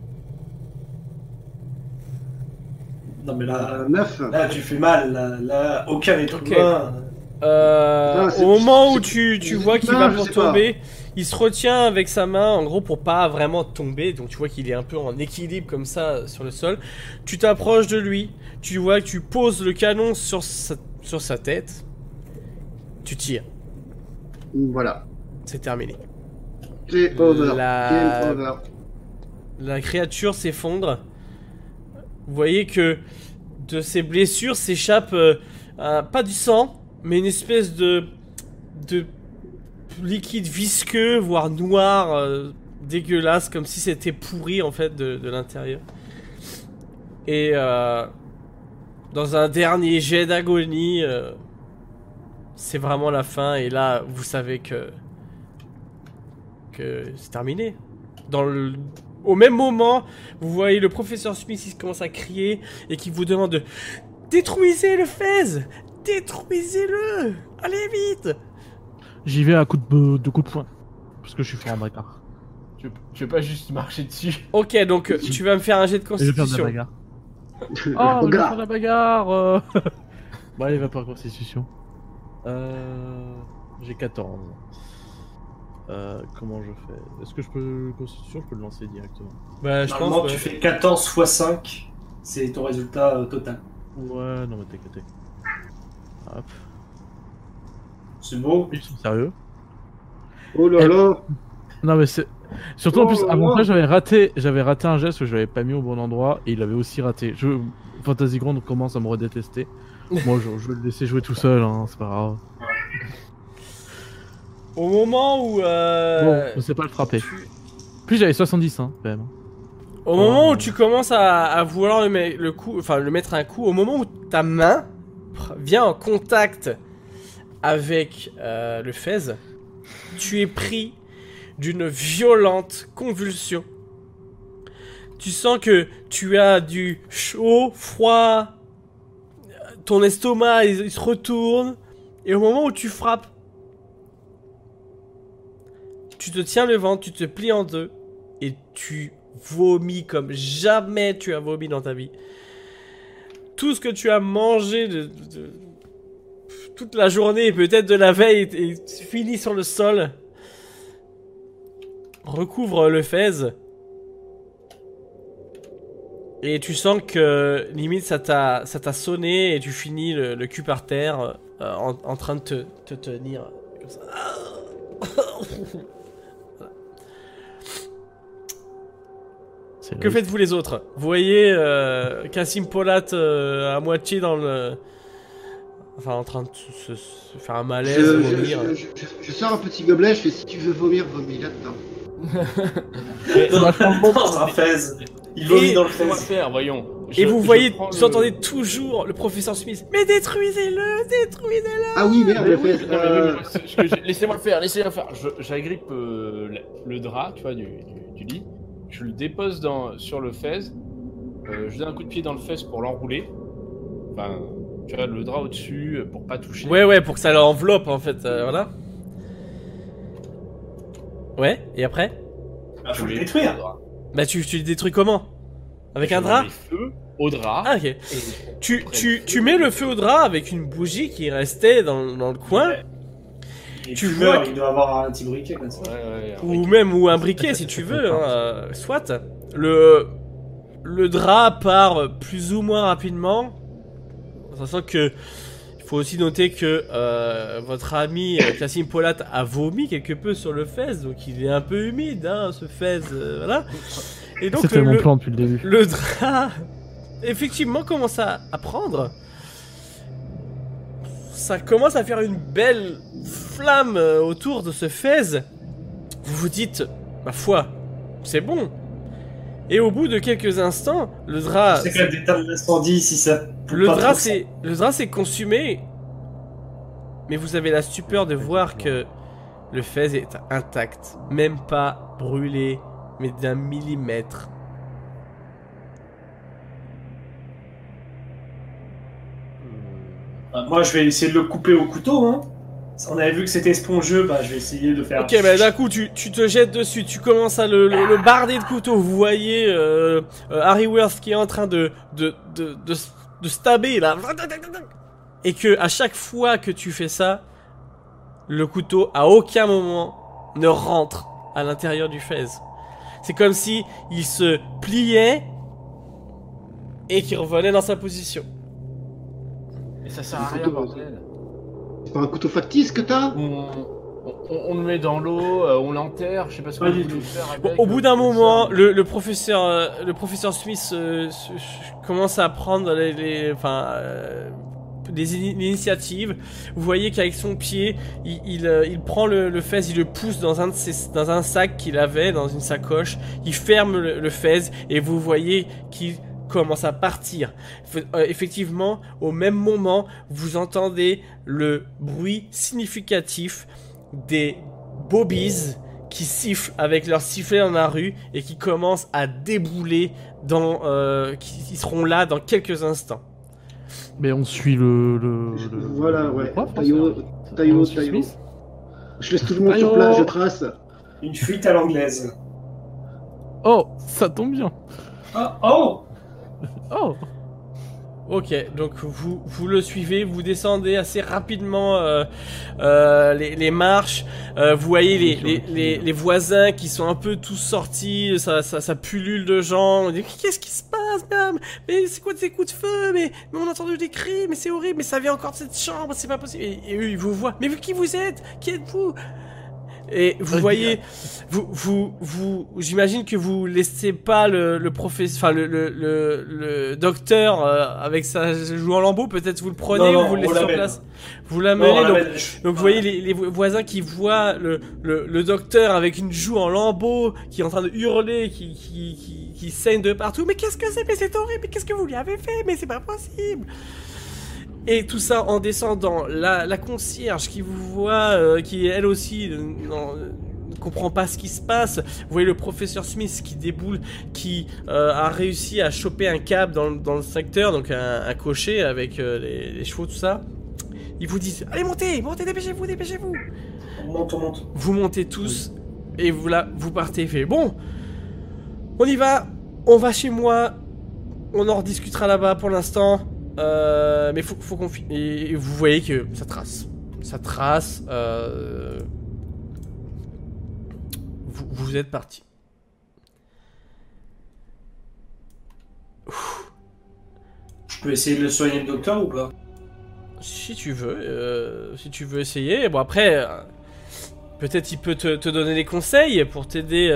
Non mais là, 9. là tu fais mal. Là aucun être Ok. humain. c'est- Au moment où c'est- tu vois qu'il non, va je pour sais pas. tomber, il se retient avec sa main, en gros, pour pas vraiment tomber. Donc tu vois qu'il est un peu en équilibre comme ça sur le sol. Tu t'approches de lui, tu vois que tu poses le canon sur sa tête. Tu tires, Voilà. c'est terminé. C'est over. La- Game over. La créature s'effondre. Vous voyez que de ses blessures s'échappe pas du sang, mais une espèce de liquide visqueux, voire noir, dégueulasse, comme si c'était pourri en fait de l'intérieur. Et dans un dernier jet d'agonie, c'est vraiment la fin. Et là, vous savez que c'est terminé. Au même moment, vous voyez le professeur Smith qui commence à crier et qui vous demande de détruisez le Fez, détruisez-le, allez vite. J'y vais à coup de coup de poing. Parce que je suis fort en bagarre. Tu veux pas juste marcher dessus? Ok, donc tu vas me faire un jet de Et je vais faire de la constitution. bagarre. La Oh, je vais bagarre. faire de la bagarre. Bon, allez, va par constitution. J'ai 14. Comment je fais? Est-ce que je peux constitution? Je peux le lancer directement. Bah, je Normalement pense. tu fais 14 x 5. C'est ton résultat total. Ouais, non mais t'inquiète. Hop. C'est beau. Ils sont sérieux. Oh là là. Non mais c'est surtout en Oh plus là avant là. ça j'avais raté un geste que je l'avais pas mis au bon endroit et il avait aussi raté. Fantasy Ground commence à me redétester. Moi je vais le laisser jouer tout seul, hein, c'est pas grave. Au moment où. Bon, je sais pas le frapper. Puis j'avais 70 hein, quand même. Au moment où tu commences à vouloir le mettre un coup, au moment où ta main vient en contact avec le Fez, tu es pris d'une violente convulsion. Tu sens que tu as du chaud, froid, ton estomac il se retourne, et au moment où tu frappes, tu te tiens le ventre, tu te plies en deux, et tu vomis comme jamais tu as vomi dans ta vie. Tout ce que tu as mangé toute la journée et peut-être de la veille est fini sur le sol. Recouvre le Fez. Et tu sens que limite ça t'a sonné et tu finis le cul par terre en train de te tenir comme ça. Que faites-vous les autres? Vous voyez Kassim Polat à moitié dans le... Enfin en train de se faire un malaise, vomir. Je sors un petit gobelet, je fais si tu veux vomir, vomis là-dedans. Dans un Fez. Il vomit dans le Laissez-moi Fez. faire, voyons. Et vous voyez, prends vous le- entendez toujours le professeur Smith. Mais détruisez-le, détruisez-le. Ah oui, merde, le Oui, fait. non, mais oui, ce que laissez-moi le faire, laissez-moi faire. J'agrippe le drap, tu vois, du lit. Je le dépose sur le Fez. Je donne un coup de pied dans le Fez pour l'enrouler. Enfin, tu vois, le drap au-dessus pour pas toucher. Ouais, pour que ça l'enveloppe en fait, voilà. Ouais, et après? Bah, faut Je le mets détruire. le drap. Bah tu le détruis comment? Avec un Je drap? mets feu au drap. Ah ok. et Tu mets le feu au drap avec une bougie qui restait dans le coin. Ouais. Et Tu tu vois meurs, que- il doit avoir un petit briquet comme ça. Ouais, Ou même un briquet si tu veux, hein, soit. Le le drap part plus ou moins rapidement, sachant que il faut aussi noter que votre ami Cassim Polat a vomi quelque peu sur le fez, donc il est un peu humide, hein, ce fez, voilà. Et donc C'était mon plan depuis le début. le drap, effectivement, commence à prendre. Ça commence à faire une belle flamme autour de ce fez. Vous vous dites, ma foi, c'est bon. Et au bout de quelques instants, le drap... C'est quand même d'éteindre l'incendie si ça... Le drap s'est consumé. Mais vous avez la stupeur de voir que le fez est intact. Même pas brûlé, mais d'1 millimètre. Moi, je vais essayer de le couper au couteau, hein. On avait vu que c'était esponjeux, bah je vais essayer de faire... Ok, bah d'un coup, tu te jettes dessus, tu commences à le barder de couteau. Vous voyez Harry Worth qui est en train de stabber, là. Et que à chaque fois que tu fais ça, le couteau, à aucun moment, ne rentre à l'intérieur du fez. C'est comme si il se pliait et qu'il revenait dans sa position. Et ça sert à rien, bordel. C'est pas un couteau factice que t'as? On le met dans l'eau, on l'enterre, je sais pas ce qu'on peut faire avec. Bon, au bout d'un moment, le professeur Smith commence à prendre l'initiative. Vous voyez qu'avec son pied, il prend le fez, il le pousse dans un sac qu'il avait, dans une sacoche. Il ferme le fez et vous voyez qu'il commence à partir. Effectivement, au même moment, vous entendez le bruit significatif des bobbies qui sifflent avec leur sifflet dans la rue et qui commencent à débouler qui seront là dans quelques instants. Mais on suit Voilà, ouais. prof, Taillot. Smith. Je laisse tout le monde sur place, je trace. Une fuite à l'anglaise. Oh, ça tombe bien. Oh Oh. Ok, donc vous le suivez, vous descendez assez rapidement les marches. Vous voyez les voisins qui sont un peu tous sortis, ça pullule de gens. Qu'est-ce qui se passe, madame? Mais c'est quoi ces coups de feu? Mais on a entendu des cris, mais c'est horrible, mais ça vient encore de cette chambre, c'est pas possible. Et eux, ils vous voient. Mais qui vous êtes? Qui êtes-vous? Et vous voyez, j'imagine que vous laissez pas le professeur, enfin le docteur avec sa joue en lambeaux, peut-être vous le prenez ou vous le laissez sur place. Vous l'amenez, donc vous voyez les voisins qui voient le docteur avec une joue en lambeaux, qui est en train de hurler, qui saigne de partout. Mais qu'est-ce que c'est? Mais c'est horrible, mais qu'est-ce que vous lui avez fait? Mais c'est pas possible! Et tout ça en descendant, la concierge qui vous voit, qui elle aussi ne comprend pas ce qui se passe. Vous voyez le professeur Smith qui déboule, qui a réussi à choper un cab dans le secteur, donc un cocher avec les chevaux, tout ça. Ils vous disent, allez montez, dépêchez-vous. On monte. Vous montez tous, et vous partez, il fait, bon, on y va, on va chez moi, on en rediscutera là-bas pour l'instant. Mais faut qu'on et vous voyez que ça trace. Vous êtes parti. Je peux essayer de le soigner le docteur ou pas? Si tu veux essayer. Bon après, peut-être il peut te donner des conseils pour t'aider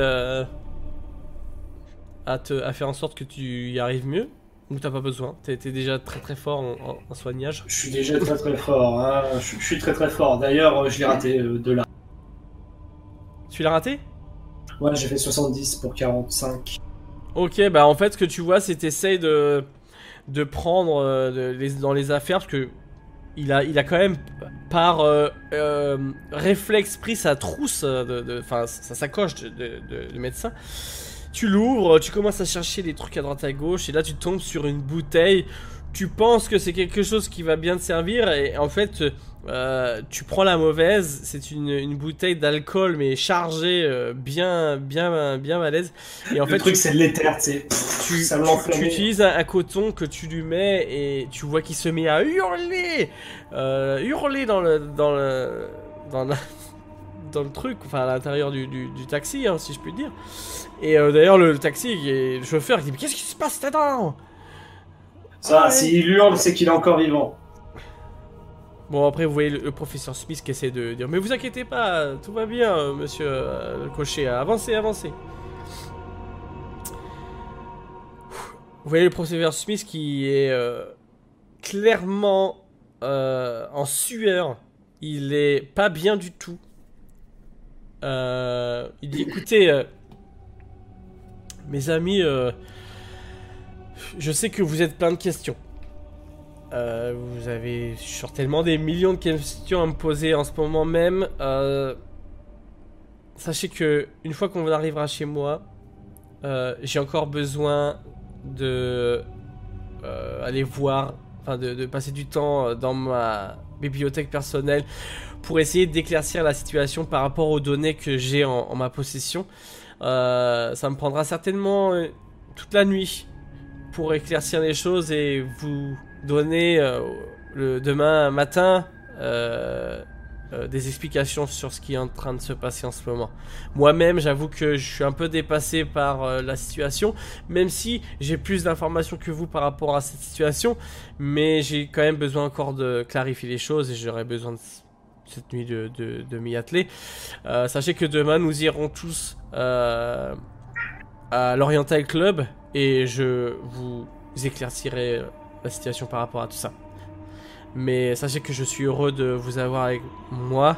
à faire en sorte que tu y arrives mieux. Ou t'as pas besoin, t'es déjà très fort en soignage. Je suis déjà très fort, hein. Je suis très fort. D'ailleurs, je l'ai raté de là. Tu l'as raté? Ouais, j'ai fait 70 pour 45. Ok, bah en fait, ce que tu vois, c'est t'essayes de prendre dans les affaires, parce que il a quand même, par réflexe, pris sa trousse, enfin sa sacoche de médecin. Tu l'ouvres, tu commences à chercher des trucs à droite à gauche, et là tu tombes sur une bouteille. Tu penses que c'est quelque chose qui va bien te servir, et en fait tu prends la mauvaise. C'est une bouteille d'alcool mais chargée, bien malaise. Et en fait, le truc c'est de l'éther, tu utilises un coton que tu lui mets, et tu vois qu'il se met à hurler dans le truc, enfin à l'intérieur du taxi, hein, si je puis dire. Et d'ailleurs le taxi et le chauffeur qui dit mais qu'est-ce qui se passe là-dedans? Ça, ouais. s'il hurle, c'est qu'il est encore vivant. Bon après vous voyez le professeur Smith qui essaie de dire mais vous inquiétez pas, tout va bien monsieur le cocher, avancez, avancez. Vous voyez le professeur Smith qui est clairement en sueur, il est pas bien du tout. Il dit écoutez mes amis, je sais que vous êtes plein de questions. Vous avez certainement des millions de questions à me poser en ce moment même. Sachez que une fois qu'on arrivera chez moi, j'ai encore besoin de aller voir, enfin de passer du temps dans ma bibliothèque personnelle pour essayer d'éclaircir la situation par rapport aux données que j'ai en ma possession. Ça me prendra certainement toute la nuit pour éclaircir les choses et vous donner le demain matin des explications sur ce qui est en train de se passer en ce moment. Moi-même, j'avoue que je suis un peu dépassé par la situation, même si j'ai plus d'informations que vous par rapport à cette situation, mais j'ai quand même besoin encore de clarifier les choses et j'aurais besoin de cette nuit de m'y atteler. Sachez que demain, nous irons tous à l'Oriental Club et je vous éclaircirai la situation par rapport à tout ça. Mais sachez que je suis heureux de vous avoir avec moi,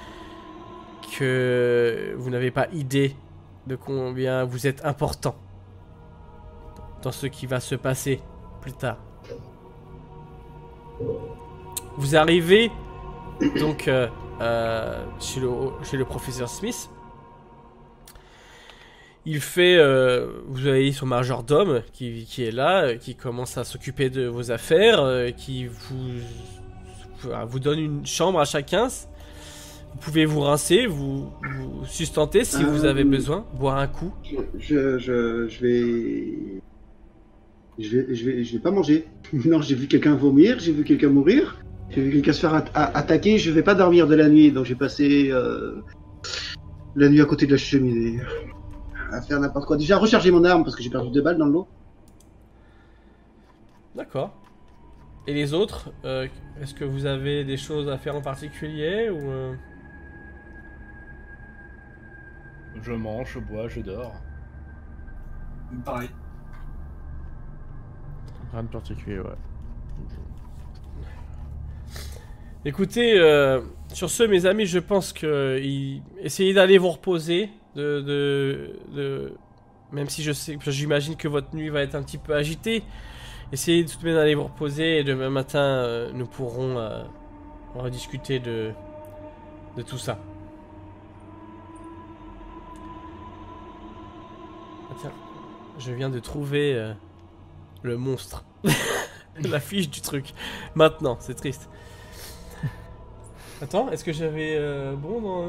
que vous n'avez pas idée de combien vous êtes important dans ce qui va se passer plus tard. Vous arrivez donc chez le professeur Smith. Il fait, vous avez son majordome qui est là, qui commence à s'occuper de vos affaires, qui vous donne une chambre à chacun. Vous pouvez vous rincer, vous sustenter si vous avez besoin, boire un coup. Je vais pas manger. Non, j'ai vu quelqu'un vomir, j'ai vu quelqu'un mourir, j'ai vu quelqu'un se faire attaquer. Je vais pas dormir de la nuit, donc j'ai passé la nuit à côté de la cheminée. À faire n'importe quoi. Déjà recharger mon arme parce que j'ai perdu 2 balles dans le lot. D'accord. Et les autres, est-ce que vous avez des choses à faire en particulier ou Je mange, je bois, je dors. Pareil. Rien de particulier, ouais. Écoutez, sur ce, mes amis, je pense que essayez d'aller vous reposer, même si j'imagine que votre nuit va être un petit peu agitée. Essayez tout de même d'aller vous reposer et demain matin, nous pourrons rediscuter de tout ça. Ah, tiens, je viens de trouver le monstre. La fiche du truc. Maintenant, c'est triste. Attends, est-ce que j'avais bon dans...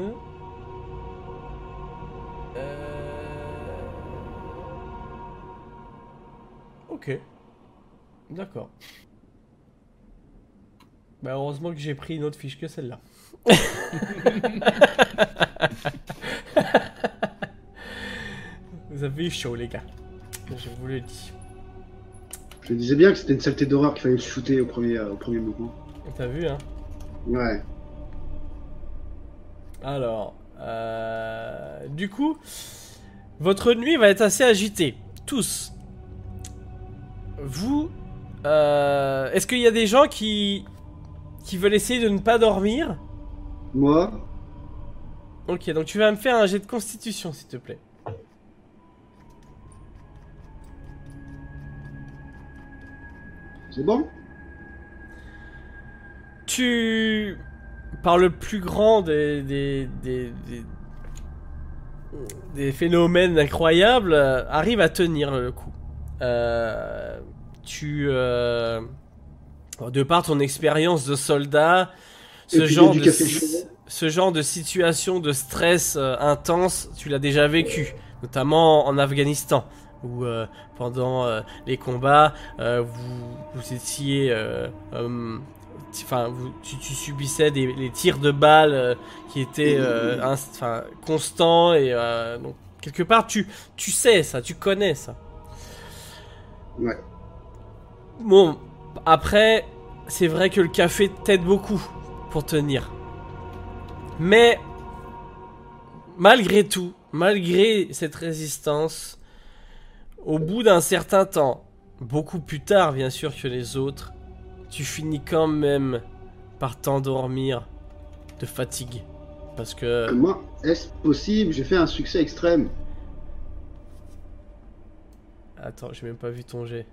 Ok. D'accord. Bah heureusement que j'ai pris une autre fiche que celle-là. Vous avez eu chaud les gars. Je vous le dis. Je disais bien que c'était une saleté d'horreur qu'il fallait shooter au premier mouvement. T'as vu hein? Ouais. Alors, du coup, votre nuit va être assez agitée. Tous. Vous, est-ce qu'il y a des gens qui veulent essayer de ne pas dormir? Moi? Ok, donc tu vas me faire un jet de constitution, s'il te plaît. C'est bon? Tu, par le plus grand des phénomènes incroyables, arrives à tenir le coup. De par ton expérience de soldat, ce genre de situation de stress intense, tu l'as déjà vécu, notamment en Afghanistan, où pendant les combats, vous étiez tu subissais les tirs de balles qui étaient constants et donc quelque part tu sais ça, tu connais ça. Ouais. Bon, après, c'est vrai que le café t'aide beaucoup pour tenir. Mais, malgré tout, malgré cette résistance, au bout d'un certain temps, beaucoup plus tard bien sûr que les autres, tu finis quand même par t'endormir de fatigue. Parce que... Comment est-ce possible? J'ai fait un succès extrême. Attends, j'ai même pas vu ton jet.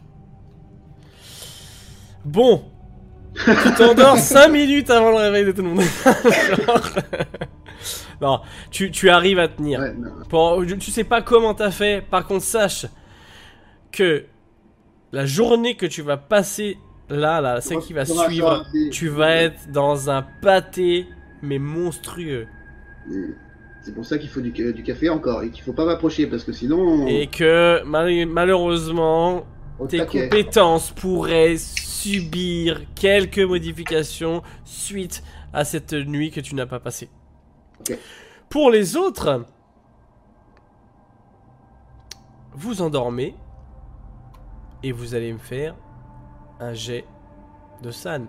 Bon, tu t'endors 5 minutes avant le réveil de tout le monde. Genre... Non, tu arrives à tenir. Ouais, non. Tu sais pas comment t'as fait. Par contre, sache que la journée que tu vas passer là, celle qui va suivre, tu vas être dans un pâté mais monstrueux. C'est pour ça qu'il faut du café encore et qu'il faut pas m'approcher parce que sinon. Et que malheureusement, Au tes taquet. compétences pourraient subir quelques modifications suite à cette nuit que tu n'as pas passée. Ok. Pour les autres, vous endormez et vous allez me faire un jet de San.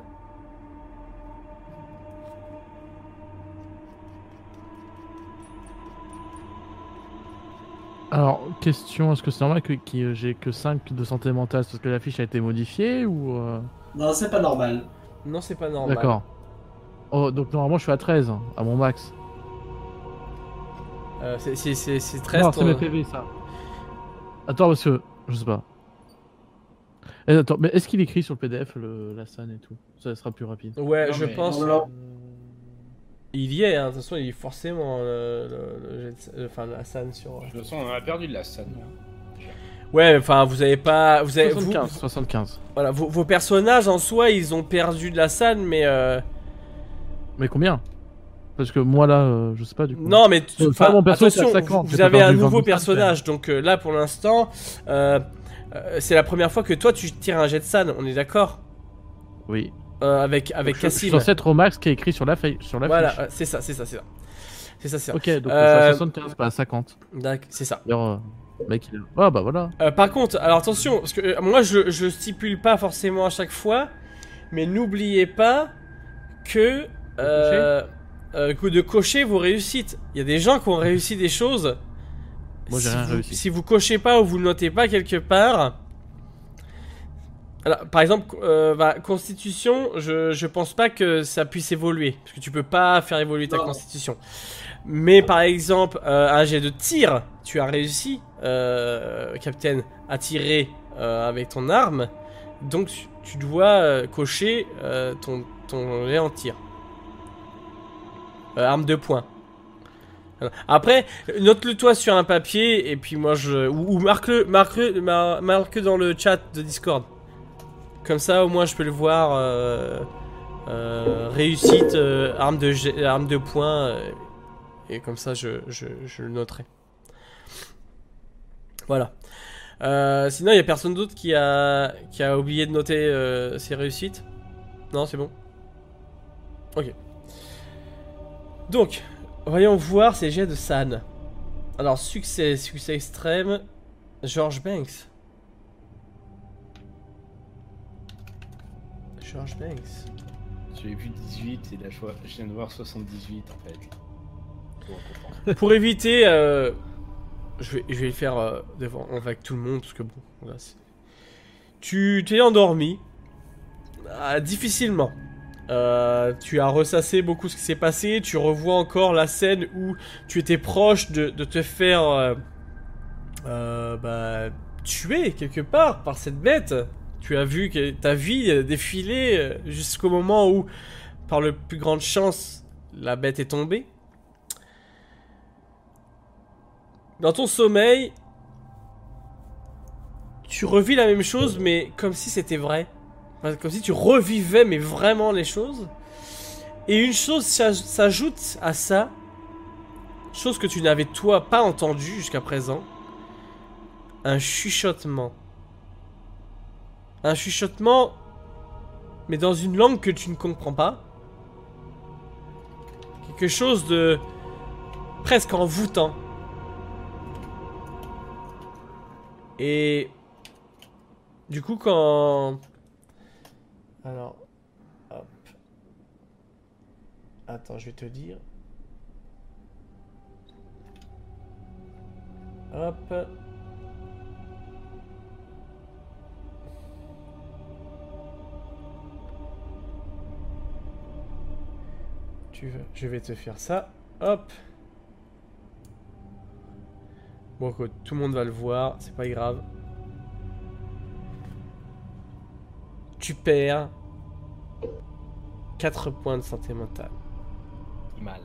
Alors, question, est-ce que c'est normal que j'ai que 5 de santé mentale parce que la fiche a été modifiée ou... Non, c'est pas normal. Non, c'est pas normal. D'accord. Oh, donc normalement je suis à 13, à mon max. C'est très... Non, c'est mes PV ça. Attends, parce que... Je sais pas. Attends, mais est-ce qu'il écrit sur le PDF la SAN et tout? Ça sera plus rapide. Ouais, Non, je mais- pense... non. Il y est, hein. De toute façon, il y a forcément la San sur... De toute façon, on a perdu de la scène. Ouais, enfin, vous avez pas... Vous avez, 75, vous, 75. voilà, vos personnages, en soi, ils ont perdu de la San, mais... Mais combien? Parce que moi là, je sais pas du coup. Non, mais Enfin, mon perso, attention, c'est à 50, vous j'ai avez pas un perdu nouveau 25, personnage, donc là, pour l'instant, c'est la première fois que toi, tu tires un jet de San, on est d'accord? Oui. Avec Je suis Cassim. censé être au max qui est écrit sur la fiche. Voilà, c'est ça. C'est ça. Ok, donc je suis à 75, pas à 50. D'accord, c'est ça. D'ailleurs, le mec il est... Ah bah voilà. Par contre, alors attention, parce que moi je stipule pas forcément à chaque fois, mais n'oubliez pas que de cocher vos réussites. Il y a des gens qui ont réussi des choses. Moi, j'ai rien réussi. Si vous cochez pas ou vous le notez pas quelque part. Alors, par exemple, constitution, je pense pas que ça puisse évoluer, parce que tu peux pas faire évoluer ta Non. constitution. Mais par exemple, un jet de tir, tu as réussi, Captain, à tirer avec ton arme, donc tu dois cocher ton jet en tir. Arme de poing. Voilà. Après, note-le toi sur un papier, et puis moi ou marque-le dans le chat de Discord. Comme ça, au moins, je peux le voir. Réussite, arme de poing. Et comme ça, je le noterai. Voilà. Sinon, il n'y a personne d'autre qui a oublié de noter ses réussites? Non, c'est bon. Ok. Donc, voyons voir ces jets de San. Alors, succès extrême. George Banks. George Banks. J'ai vu 18 et là je viens de voir 78 en fait. Pour comprendre. Pour éviter, je vais le faire devant avec tout le monde parce que bon, voilà, tu t'es endormi difficilement. Tu as ressassé beaucoup ce qui s'est passé. Tu revois encore la scène où tu étais proche de te faire tuer quelque part par cette bête. Tu as vu que ta vie défiler jusqu'au moment où, par le plus grande chance, la bête est tombée. Dans ton sommeil, tu revis la même chose, mais comme si c'était vrai. Enfin, comme si tu revivais, mais vraiment les choses. Et une chose s'ajoute à ça, chose que tu n'avais toi pas entendue jusqu'à présent. Un chuchotement. Un chuchotement mais dans une langue que tu ne comprends pas. Quelque chose de presque envoûtant. Et du coup, quand... Alors... Hop. Attends, je vais te dire. Hop. Je vais te faire ça. Hop. Bon, écoute, tout le monde va le voir, c'est pas grave. Tu perds 4 points de santé mentale. Mal.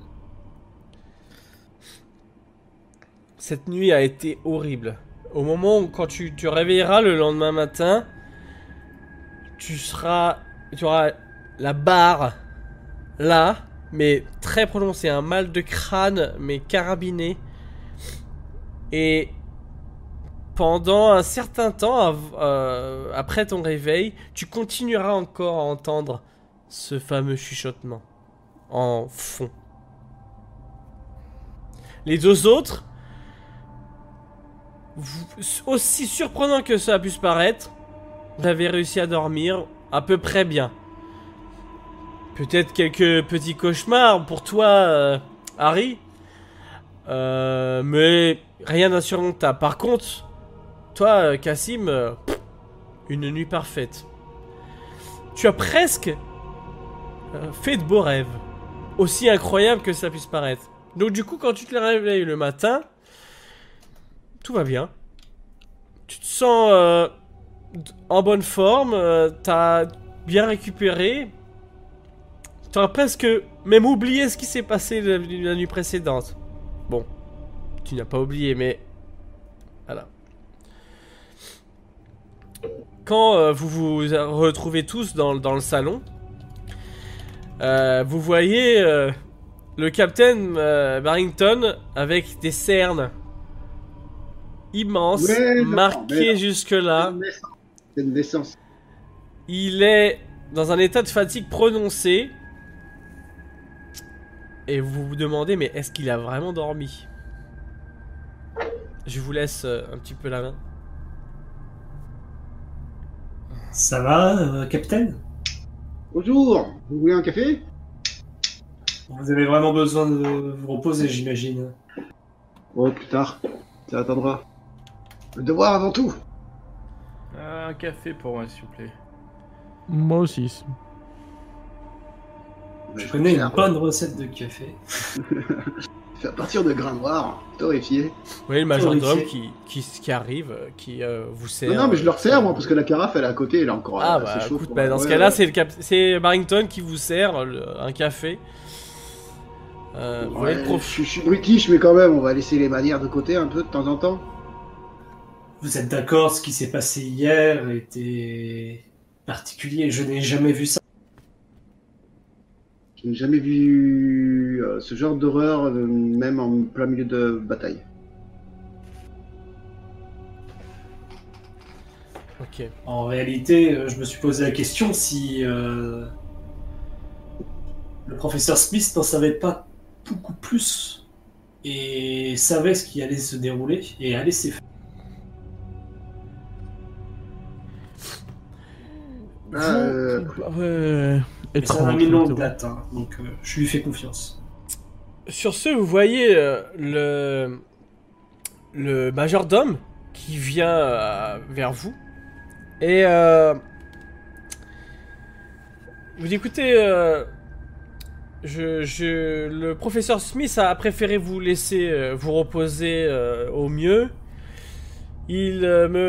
Cette nuit a été horrible. Au moment où quand tu te réveilleras le lendemain matin, tu auras la barre là, mais très prononcée, un mal de crâne, mais carabiné. Et pendant un certain temps, après ton réveil, tu continueras encore à entendre ce fameux chuchotement en fond. Les deux autres, aussi surprenant que ça puisse paraître, vous avez réussi à dormir à peu près bien. Peut-être quelques petits cauchemars pour toi, Harry, mais rien d'insurmontable. Par contre, toi, Cassim, une nuit parfaite. Tu as presque fait de beaux rêves, aussi incroyable que ça puisse paraître. Donc du coup, quand tu te réveilles le matin, tout va bien. Tu te sens en bonne forme, t'as bien récupéré. T'auras presque même oublié ce qui s'est passé la nuit précédente. Bon, tu n'as pas oublié, mais voilà. Quand vous vous retrouvez tous dans le salon, vous voyez le capitaine Barrington avec des cernes immenses, marquées jusque-là. C'est une naissance. Il est dans un état de fatigue prononcé. Et vous vous demandez, mais est-ce qu'il a vraiment dormi? Je vous laisse un petit peu la main. Ça va, Capitaine? Bonjour, vous voulez un café? Vous avez vraiment besoin de vous reposer, j'imagine. Oh, plus tard, ça attendra. Le devoir avant tout. Un café pour moi, s'il vous plaît. Moi aussi. Je connais une bonne recette de café. C'est à partir de grains noirs, torréfiés. Vous voyez le majordome qui arrive, qui vous sert. Non, mais je leur sers, moi, parce que la carafe, elle est à côté, elle est encore Ah, assez bah chaude. écoute, dans ce cas-là, c'est Barrington qui vous sert un café. Vous voyez le prof. Je suis british, mais quand même, on va laisser les manières de côté un peu de temps en temps. Vous êtes d'accord, ce qui s'est passé hier était particulier. Je n'ai jamais vu ça. Je n'ai jamais vu ce genre d'horreur, même en plein milieu de bataille. Ok. En réalité, je me suis posé la question si le professeur Smith n'en savait pas beaucoup plus et savait ce qui allait se dérouler et a laissé faire. Mais ça a mis longue date, hein, donc je lui fais confiance. Sur ce, vous voyez le majordome qui vient vers vous et vous dites, écoutez, le professeur Smith a préféré vous laisser vous reposer au mieux. Il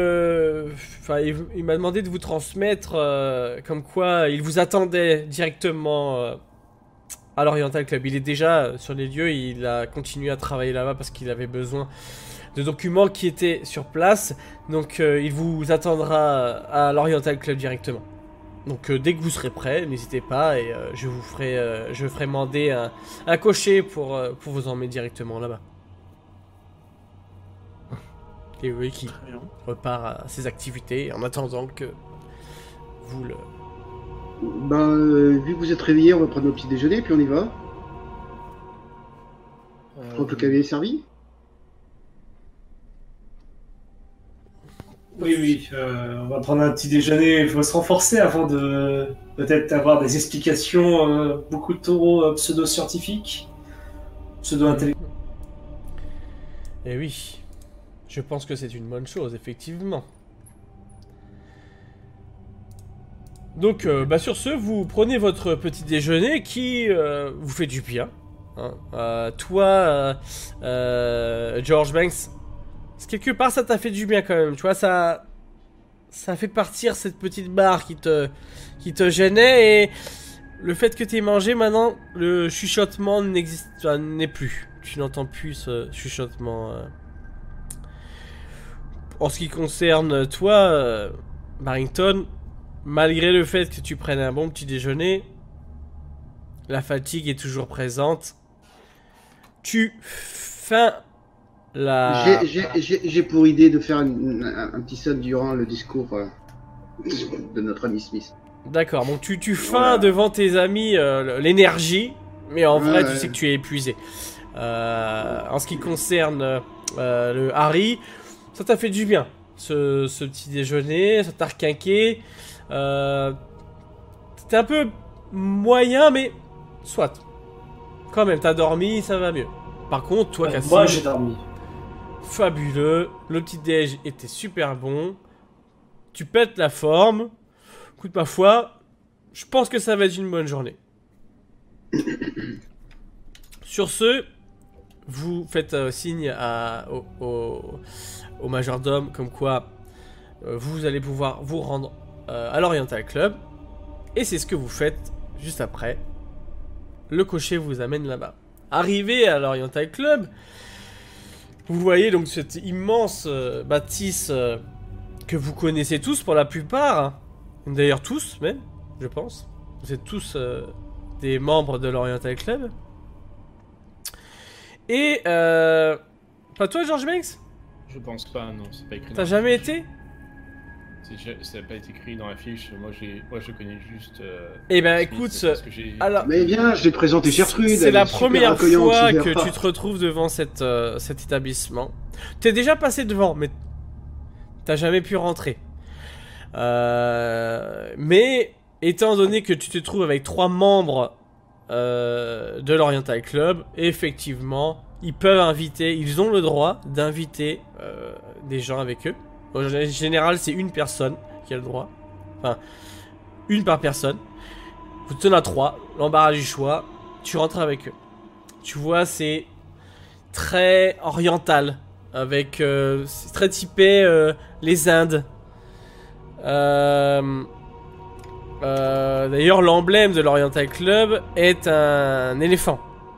m'a demandé de vous transmettre comme quoi il vous attendait directement à l'Oriental Club. Il est déjà sur les lieux, il a continué à travailler là-bas parce qu'il avait besoin de documents qui étaient sur place. Donc il vous attendra à l'Oriental Club directement. Donc dès que vous serez prêt, n'hésitez pas et je ferai mander un cocher pour vous emmener directement là-bas. Et oui, qui repart à ses activités en attendant que vous Vu que vous êtes réveillés, on va prendre nos petits déjeuners, puis on y va. Je crois que le café est servi. Oui, on va prendre un petit déjeuner. Il faut se renforcer avant de peut-être avoir des explications beaucoup trop pseudo-scientifiques, pseudo-intellectuelles. Eh oui, je pense que c'est une bonne chose, effectivement. Donc, sur ce, vous prenez votre petit déjeuner qui vous fait du bien. Hein. Toi, George Banks, quelque part ça t'a fait du bien quand même. Tu vois, ça fait partir cette petite barre qui te gênait, et le fait que t'aies mangé maintenant, le chuchotement n'est plus. Tu n'entends plus ce chuchotement. En ce qui concerne toi, Barrington, malgré le fait que tu prennes un bon petit déjeuner, la fatigue est toujours présente. Tu feins la... J'ai pour idée de faire un petit son durant le discours de notre ami Smith. D'accord, donc tu feins devant tes amis l'énergie, mais en vrai tu sais que tu es épuisé. En ce qui concerne le Harry, ça t'a fait du bien, ce petit déjeuner, ça t'a requinqué. C'était un peu moyen, mais soit. Quand même, t'as dormi, ça va mieux. Par contre, toi, Cassim, moi j'ai dormi. Fabuleux, le petit déj était super bon. Tu pètes la forme. Écoute, ma foi, je pense que ça va être une bonne journée. Sur ce, vous faites signe au majordome comme quoi vous allez pouvoir vous rendre à l'Oriental Club. Et c'est ce que vous faites juste après. Le cocher vous amène là-bas. Arrivé à l'Oriental Club, vous voyez donc cette immense bâtisse que vous connaissez tous pour la plupart. Hein. D'ailleurs tous même, je pense. Vous êtes tous des membres de l'Oriental Club. Et pas toi, George Banks? Je pense pas, non, c'est pas écrit. T'as jamais été? Ça n'a pas été écrit dans la fiche. Moi, je connais juste. Eh ben, Smith, écoute, parce que j'ai... Alors, mais bien, je l'ai présenté Gertrude. C'est la première fois que tu te retrouves devant cet établissement. T'es déjà passé devant, mais t'as jamais pu rentrer. Mais étant donné que tu te trouves avec 3 membres de l'Oriental Club, effectivement, ils ont le droit d'inviter des gens avec eux. En général, c'est une personne qui a le droit. Enfin, une par personne. Vous tenez à 3, l'embarras du choix. Tu rentres avec eux. Tu vois, c'est très oriental. Avec. C'est très typé les Indes. D'ailleurs, l'emblème de l'Oriental Club est un éléphant.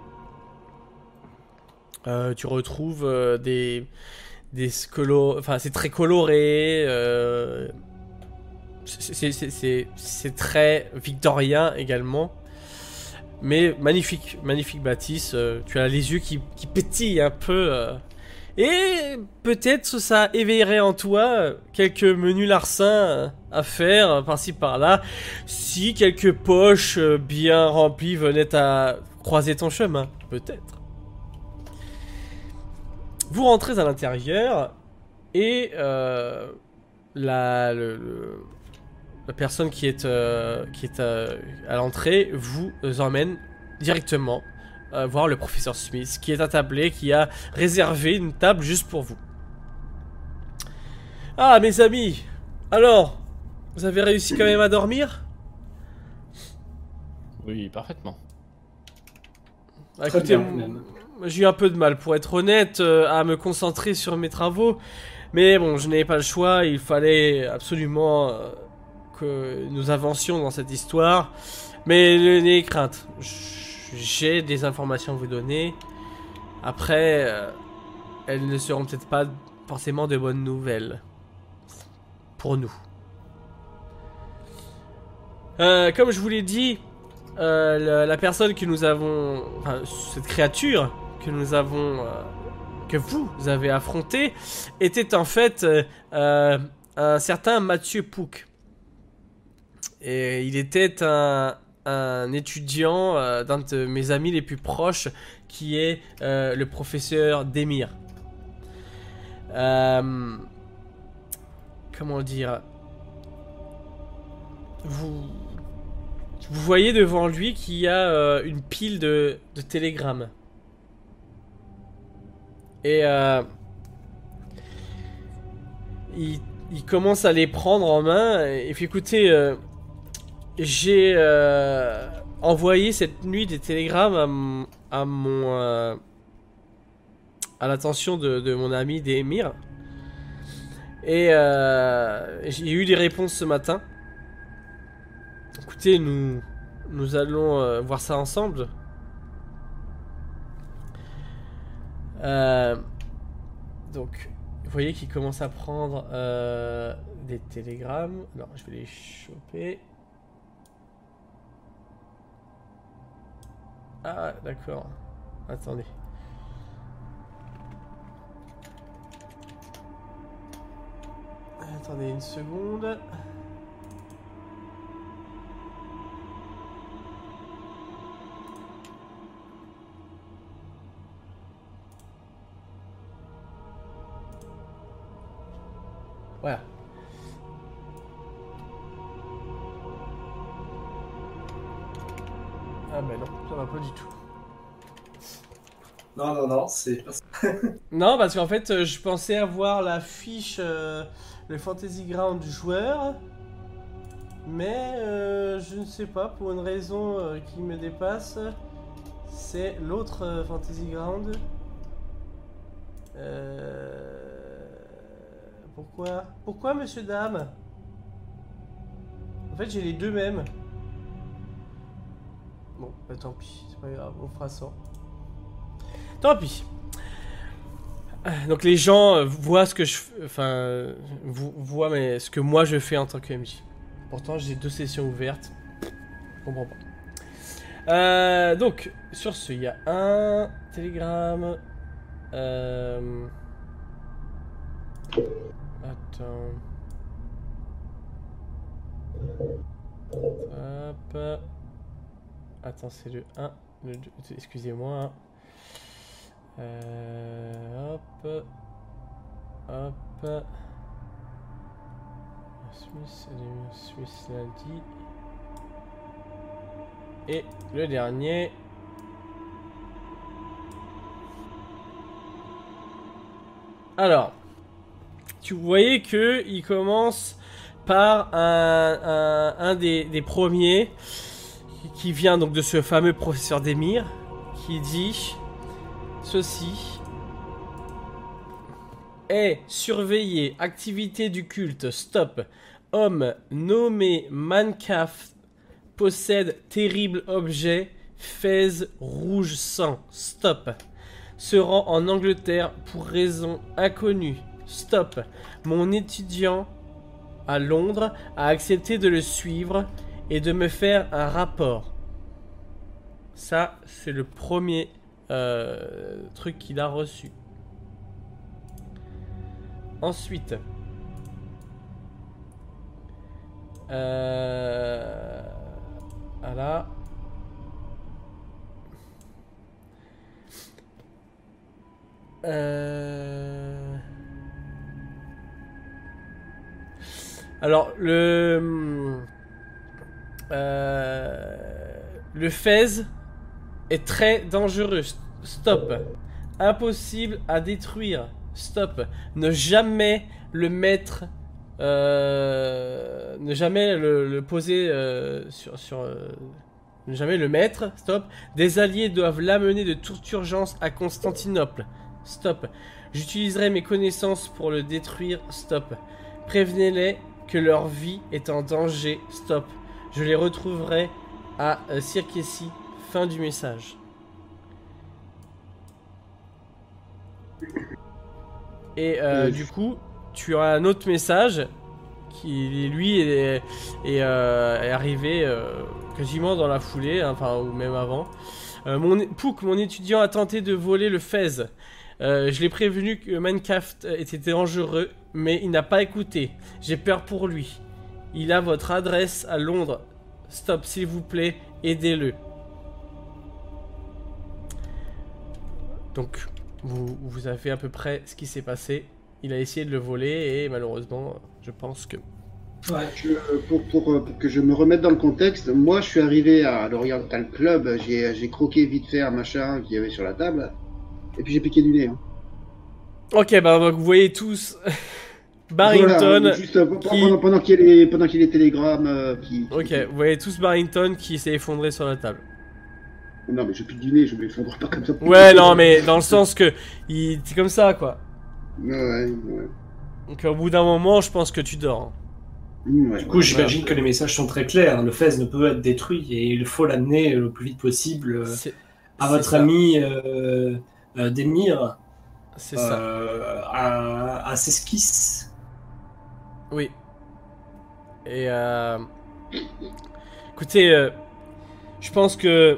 Tu retrouves enfin, c'est très coloré. C'est très victorien également. Mais magnifique bâtisse. Tu as les yeux qui pétillent un peu. Et peut-être ça éveillerait en toi quelques menus larcins à faire par-ci par-là. Si quelques poches bien remplies venaient à croiser ton chemin. Peut-être. Vous rentrez à l'intérieur et la personne qui est à l'entrée vous emmène directement voir le professeur Smith qui est attablé, qui a réservé une table juste pour vous. Ah, mes amis, alors, vous avez réussi quand même à dormir? Oui, parfaitement. Écoutez, j'ai eu un peu de mal, pour être honnête, à me concentrer sur mes travaux. Mais bon, je n'avais pas le choix, il fallait absolument que nous avancions dans cette histoire. Mais n'ayez crainte, j'ai des informations à vous donner. Après, elles ne seront peut-être pas forcément de bonnes nouvelles. Pour nous. Comme je vous l'ai dit, la personne que nous avons... Enfin, cette créature que nous avons... que vous avez affrontée était en fait un certain Mathieu Pouc. Et il était un étudiant d'un de mes amis les plus proches, qui est le professeur Demir. Comment dire, vous voyez devant lui qu'il y a une pile de télégrammes. Et il commence à les prendre en main. Et puis écoutez, j'ai envoyé cette nuit des télégrammes à l'attention de mon ami Demir. Et j'ai eu des réponses ce matin. Écoutez, nous allons voir ça ensemble. Donc, vous voyez qu'il commence à prendre des télégrammes. Non, je vais les choper. Ah, d'accord. Attendez. Attendez une seconde. Voilà. Ah ben non, ça va pas du tout. Non, c'est pas ça. Non, parce qu'en fait, je pensais avoir la fiche, le Fantasy Ground du joueur. Mais je ne sais pas, pour une raison qui me dépasse, c'est l'autre Fantasy Ground. Pourquoi, monsieur, dame? En fait, j'ai les deux mêmes. Bon, bah tant pis, c'est pas grave, on fera ça. Tant pis. Donc les gens voient ce que je... Enfin, voient ce que moi je fais en tant que MJ. Pourtant, j'ai 2 sessions ouvertes. Je comprends pas. Donc, sur ce, il y a un télégramme. Attends. Hop. Attends, c'est le 1. Le 2. Excusez-moi. Hop. Hop. Smith l'a dit. Et le dernier. Alors, tu voyais que il commence par un des premiers qui vient donc de ce fameux professeur Demir qui dit ceci. Surveiller, activité du culte, stop. Homme nommé Mancaf possède terrible objet, fez rouge sang, stop. Se rend en Angleterre pour raison inconnue, stop. Mon étudiant à Londres a accepté de le suivre et de me faire un rapport. Ça, c'est le premier truc qu'il a reçu. Ensuite, voilà. Alors le fez est très dangereux. Stop. Impossible à détruire. Stop. Ne jamais le mettre. Ne jamais le poser ne jamais le mettre. Stop. Des alliés doivent l'amener de toute urgence à Constantinople. Stop. J'utiliserai mes connaissances pour le détruire. Stop. Prévenez-les que leur vie est en danger. Stop. Je les retrouverai à Circessi. Fin du message. Et du coup, tu as un autre message qui, lui, est arrivé quasiment dans la foulée, hein, enfin, ou même avant. Pouk, mon étudiant a tenté de voler le fez. Je l'ai prévenu que Minecraft était dangereux, mais il n'a pas écouté. J'ai peur pour lui. Il a votre adresse à Londres. Stop, s'il vous plaît, aidez-le. Donc, vous avez à peu près ce qui s'est passé. Il a essayé de le voler et malheureusement, je pense que... Ouais. Pour que je me remette dans le contexte, moi je suis arrivé à l'Oriental Club, j'ai croqué vite fait un machin qu'il y avait sur la table, et puis j'ai piqué du nez. Hein. Ok, bah donc vous voyez tous Barrington Voilà, juste qui... pendant qu'il y a les télégrammes qui... Ok, vous voyez tous Barrington qui s'est effondré sur la table. Non mais je pique du nez, je m'effondre pas comme ça. Ouais, non, mais dans le sens que c'est comme ça, quoi. Ouais. Donc au bout d'un moment, je pense que tu dors. Ouais. Du coup, j'imagine que les messages sont très clairs. Le Fez ne peut être détruit et il faut l'amener le plus vite possible à votre ça. ami Demir, C'est ça. à Seskis. Oui. Et écoutez, je pense que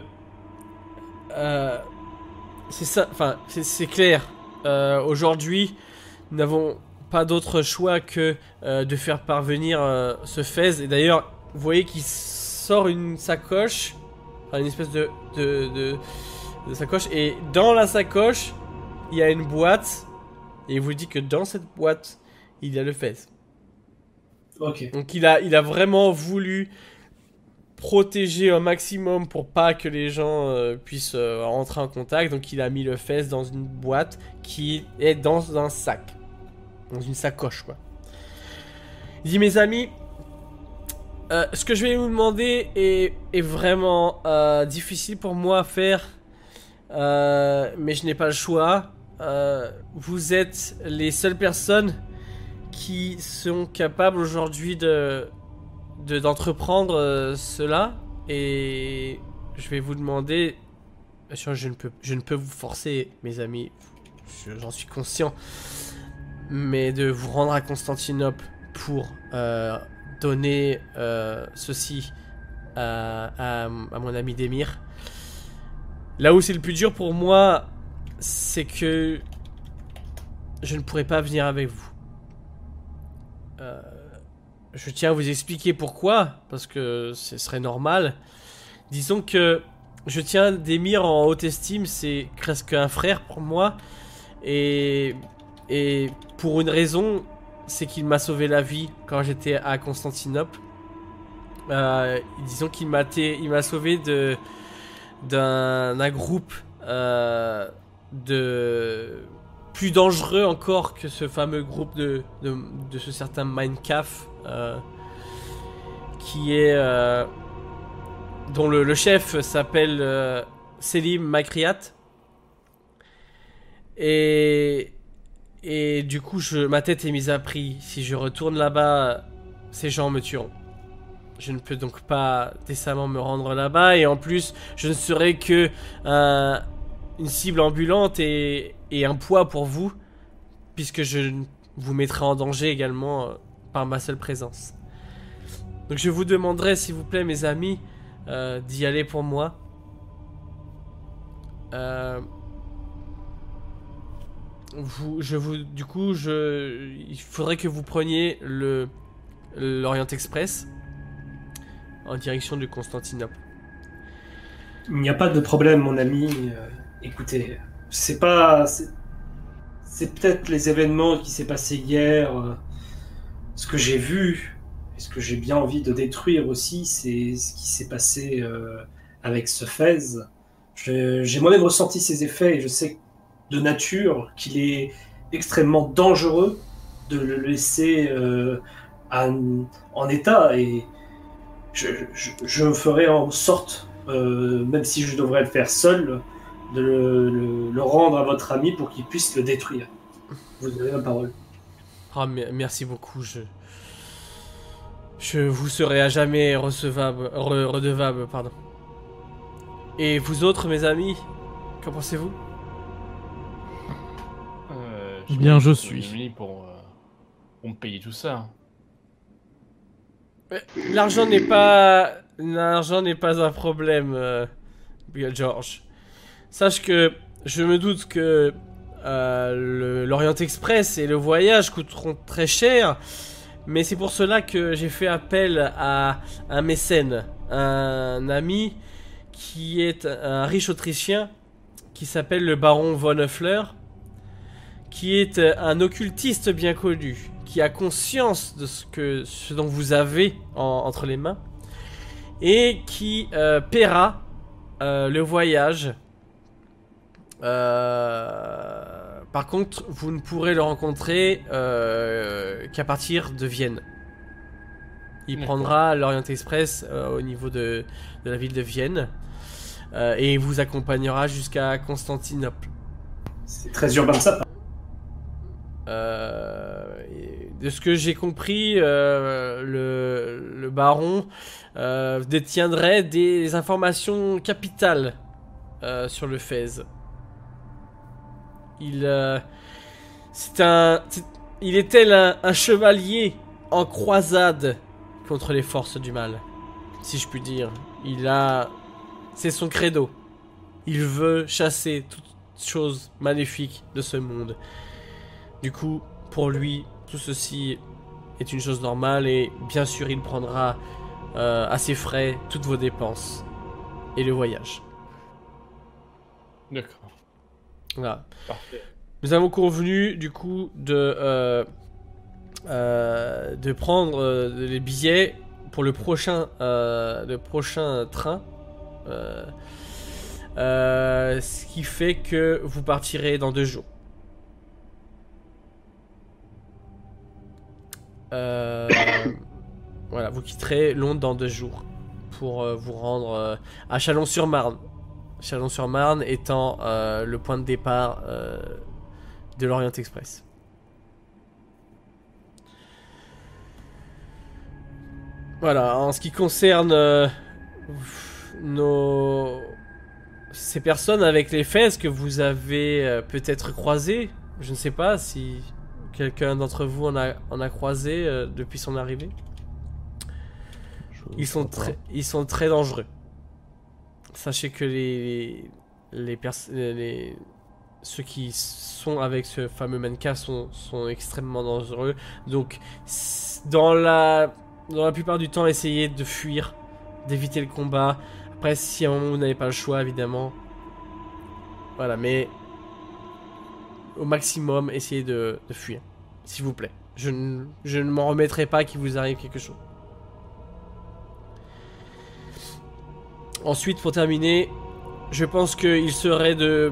c'est ça. Enfin, c'est clair. Aujourd'hui, nous n'avons pas d'autre choix que de faire parvenir ce Fez. Et d'ailleurs, vous voyez qu'il sort une sacoche, enfin une espèce de sacoche. Et dans la sacoche, il y a une boîte. Et il vous dit que dans cette boîte, il y a le Fez. Ok. Donc il a vraiment voulu protéger un maximum pour pas que les gens puissent rentrer en contact. Donc il a mis le Fez dans une boîte qui est dans un sac. Dans une sacoche, quoi. Il dit, mes amis, ce que je vais vous demander est vraiment difficile pour moi à faire, mais je n'ai pas le choix. Vous êtes les seules personnes qui sont capables aujourd'hui d'entreprendre cela, et je vais vous demander, bien sûr, je ne peux vous forcer, mes amis, j'en suis conscient, mais de vous rendre à Constantinople pour donner ceci à mon ami Demir. Là où c'est le plus dur pour moi, c'est que je ne pourrai pas venir avec vous. Je tiens à vous expliquer pourquoi, parce que ce serait normal. Disons que je tiens Demir en haute estime, c'est presque un frère pour moi, et pour une raison, c'est qu'il m'a sauvé la vie quand j'étais à Constantinople. Disons qu'il m'a sauvé d'un groupe de plus dangereux encore que ce fameux groupe de ce certain Minecraft, qui est dont le chef s'appelle Selim Makriat. Et du coup, ma tête est mise à prix. Si je retourne là-bas, ces gens me tueront. Je ne peux donc pas décemment me rendre là-bas. Et en plus, je ne serai que une cible ambulante et un poids pour vous, puisque je vous mettrai en danger également par ma seule présence. Donc je vous demanderai, s'il vous plaît, mes amis, d'y aller pour moi. Il faudrait que vous preniez l'Orient Express en direction de Constantinople. Il n'y a pas de problème, mon ami. Écoutez, c'est peut-être les événements qui s'est passé hier, ce que j'ai vu, et ce que j'ai bien envie de détruire aussi, c'est ce qui s'est passé avec ce Fez. J'ai moi-même ressenti ses effets et je sais de nature qu'il est extrêmement dangereux de le laisser en état, et je ferai en sorte, même si je devrais le faire seul, de le rendre à votre ami pour qu'il puisse le détruire. Vous avez la parole. Ah, merci beaucoup. Je vous serai à jamais redevable, pardon. Et vous autres, mes amis, qu'en pensez-vous? Bien, je suis. Pour me payer tout ça. L'argent n'est pas un problème, Bill George. Sache que je me doute que l'Orient Express et le voyage coûteront très cher, mais c'est pour cela que j'ai fait appel à un mécène, un ami qui est un riche Autrichien qui s'appelle le baron von Höffler, qui est un occultiste bien connu, qui a conscience de ce dont vous avez entre les mains, et qui paiera le voyage. Par contre, vous ne pourrez le rencontrer qu'à partir de Vienne. Il prendra l'Orient Express au niveau de la ville de Vienne et il vous accompagnera jusqu'à Constantinople. C'est très urbain ça. De ce que j'ai compris, le baron détiendrait des informations capitales sur le Fez. Il est tel un chevalier en croisade contre les forces du mal, si je puis dire. C'est son credo. Il veut chasser toutes choses maléfiques de ce monde. Du coup, pour lui, tout ceci est une chose normale et bien sûr, il prendra à ses frais toutes vos dépenses et le voyage. D'accord. Voilà. Parfait. Nous avons convenu du coup de prendre les billets pour le prochain train. Ce qui fait que vous partirez dans 2 jours. Voilà, vous quitterez Londres dans 2 jours pour vous rendre à Chalon-sur-Marne. Chalon-sur-Marne étant le point de départ de l'Orient Express. Voilà, en ce qui concerne ces personnes avec les fesses que vous avez peut-être croisées, je ne sais pas si quelqu'un d'entre vous en a croisé depuis son arrivée. Ils sont très dangereux. Sachez que ceux qui sont avec ce fameux Menka sont extrêmement dangereux. Donc, dans la plupart du temps, essayez de fuir, d'éviter le combat. Après, si à un moment vous n'avez pas le choix, évidemment. Voilà, mais au maximum, essayez de fuir. S'il vous plaît. Je ne m'en remettrai pas qu'il vous arrive quelque chose. Ensuite, pour terminer, je pense qu'il serait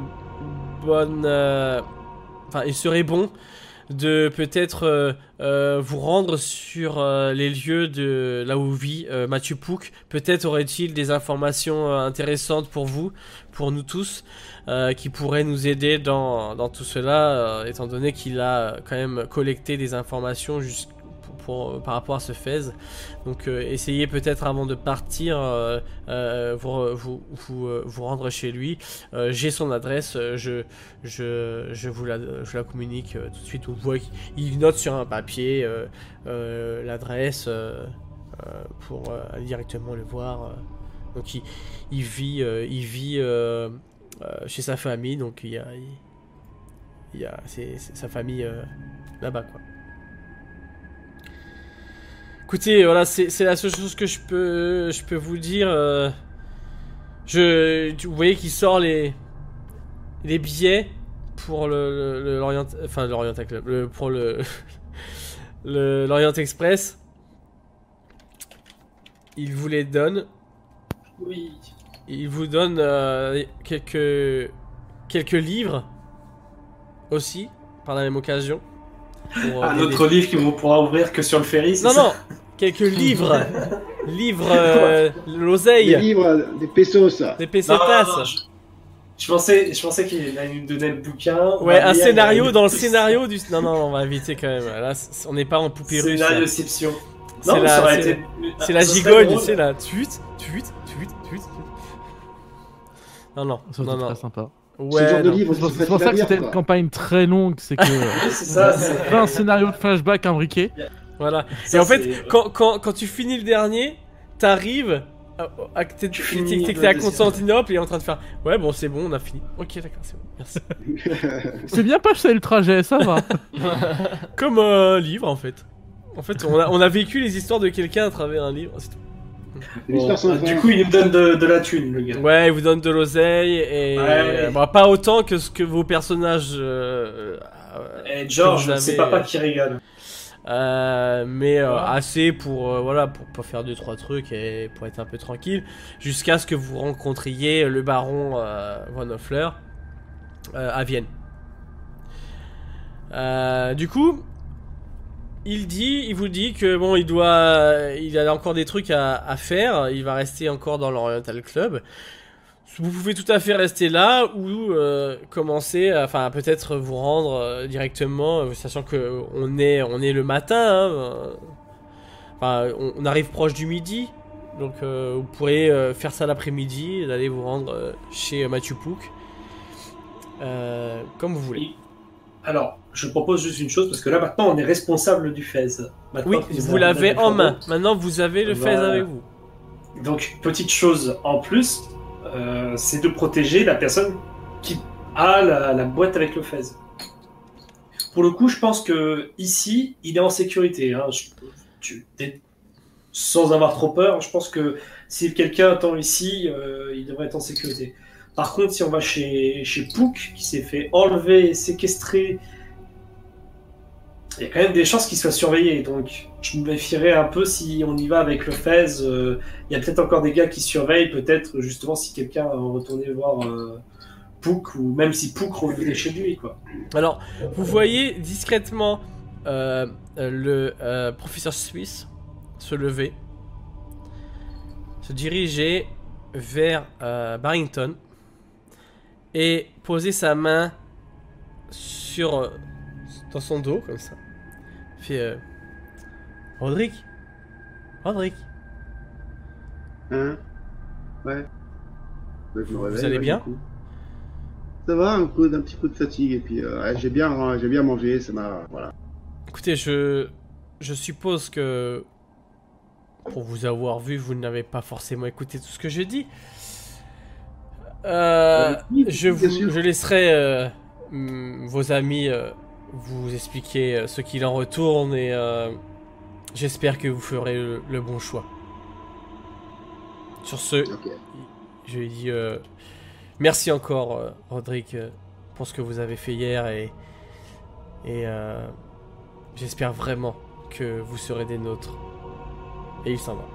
il serait bon de peut-être vous rendre sur les lieux de là où vit Mathieu Pouc. Peut-être aurait-il des informations intéressantes pour vous, pour nous tous, qui pourraient nous aider dans tout cela, étant donné qu'il a quand même collecté des informations par rapport à ce Fez. Donc essayez peut-être avant de partir vous rendre chez lui. J'ai son adresse, je vous la communique tout de suite. On voit qu'il note sur un papier l'adresse pour aller directement le voir. Donc il vit chez sa famille, donc il y a sa famille là-bas, quoi. Écoutez, voilà, c'est la seule chose que je peux vous dire. Vous voyez qu'il sort les billets pour l'Orient Club, pour l'Orient Express. Il vous les donne. Oui. Il vous donne quelques livres aussi par la même occasion. Un autre livre qu'on pourra ouvrir que sur le ferry, c'est non, ça? Non, quelques livres. L'oseille. Des livres, des pesos. Des pesetas. Non, je pensais qu'il allait nous donner le bouquin. Ouais, un scénario dans le scénario du... Non, on va éviter quand même. Là, on n'est pas en poupée russe. C'est la déception. C'est la gigogne, tu sais, là. Tuit. Non. Ça, c'est très sympa. Ouais, ce genre de livre, c'est pour ça que c'était une campagne très longue, c'est que c'est ça, c'est pas un scénario de flashback imbriqué. Voilà. Ça, et en fait, quand tu finis le dernier, t'arrives que t'es à Constantinople et est en train de faire ouais bon c'est bon on a fini. Ok d'accord c'est bon merci. C'est bien pas ça le trajet, ça va. Comme un livre en fait. En fait, on a vécu les histoires de quelqu'un à travers un livre. C'est tout. L'histoire sans Du fin. coup, il nous donne de la thune, le gars. Ouais, il vous donne de l'oseille et Ouais. bah, pas autant que ce que vos personnages. Et George, vous avez- c'est papa qui régale. Mais assez pour voilà pour faire 2-3 trucs et pour être un peu tranquille jusqu'à ce que vous rencontriez le baron von Hoffler à Vienne. Du coup, il vous dit que bon, il a encore des trucs à faire. Il va rester encore dans l'Oriental Club. Vous pouvez tout à fait rester là ou commencer, enfin peut-être vous rendre directement, sachant que on est le matin. Enfin, on arrive proche du midi, donc vous pourrez faire ça l'après-midi, et d'aller vous rendre chez Mathieu Pouc, comme vous voulez. Alors, je propose juste une chose, parce que là, maintenant, on est responsable du Fez. Maintenant Oui, que vous l'avez avez en le main. Maintenant, vous avez le Fez Voilà. avec vous. Donc, petite chose en plus, c'est de protéger la personne qui a la boîte avec le Fez. Pour le coup, je pense que ici, il est en sécurité. Hein. Sans avoir trop peur, je pense que si quelqu'un attend ici, il devrait être en sécurité. Par contre, si on va chez Pook, qui s'est fait enlever et séquestrer, il y a quand même des chances qu'il soit surveillé. Donc, je me méfierais un peu si on y va avec le Fez. Il y a peut-être encore des gars qui surveillent, peut-être justement si quelqu'un retournait voir Pook, ou même si Pook revenait chez lui, quoi. Alors, vous voyez discrètement le professeur Smith se lever, se diriger vers Barrington et poser sa main dans son dos, comme ça. Il fait Roderick. Hein? Ouais. Je me réveille, allez ouais, bien du coup. Ça va, un petit coup de fatigue, et puis ouais, j'ai bien mangé, ça m'a... Voilà. Écoutez, je suppose que pour vous avoir vu, vous n'avez pas forcément écouté tout ce que j'ai dit. Oui, bien sûr. Je laisserai vos amis vous expliquer ce qu'il en retourne et j'espère que vous ferez le bon choix. Sur ce, Ok. je lui dis merci encore, Roderick, pour ce que vous avez fait hier et j'espère vraiment que vous serez des nôtres. Et il s'en va.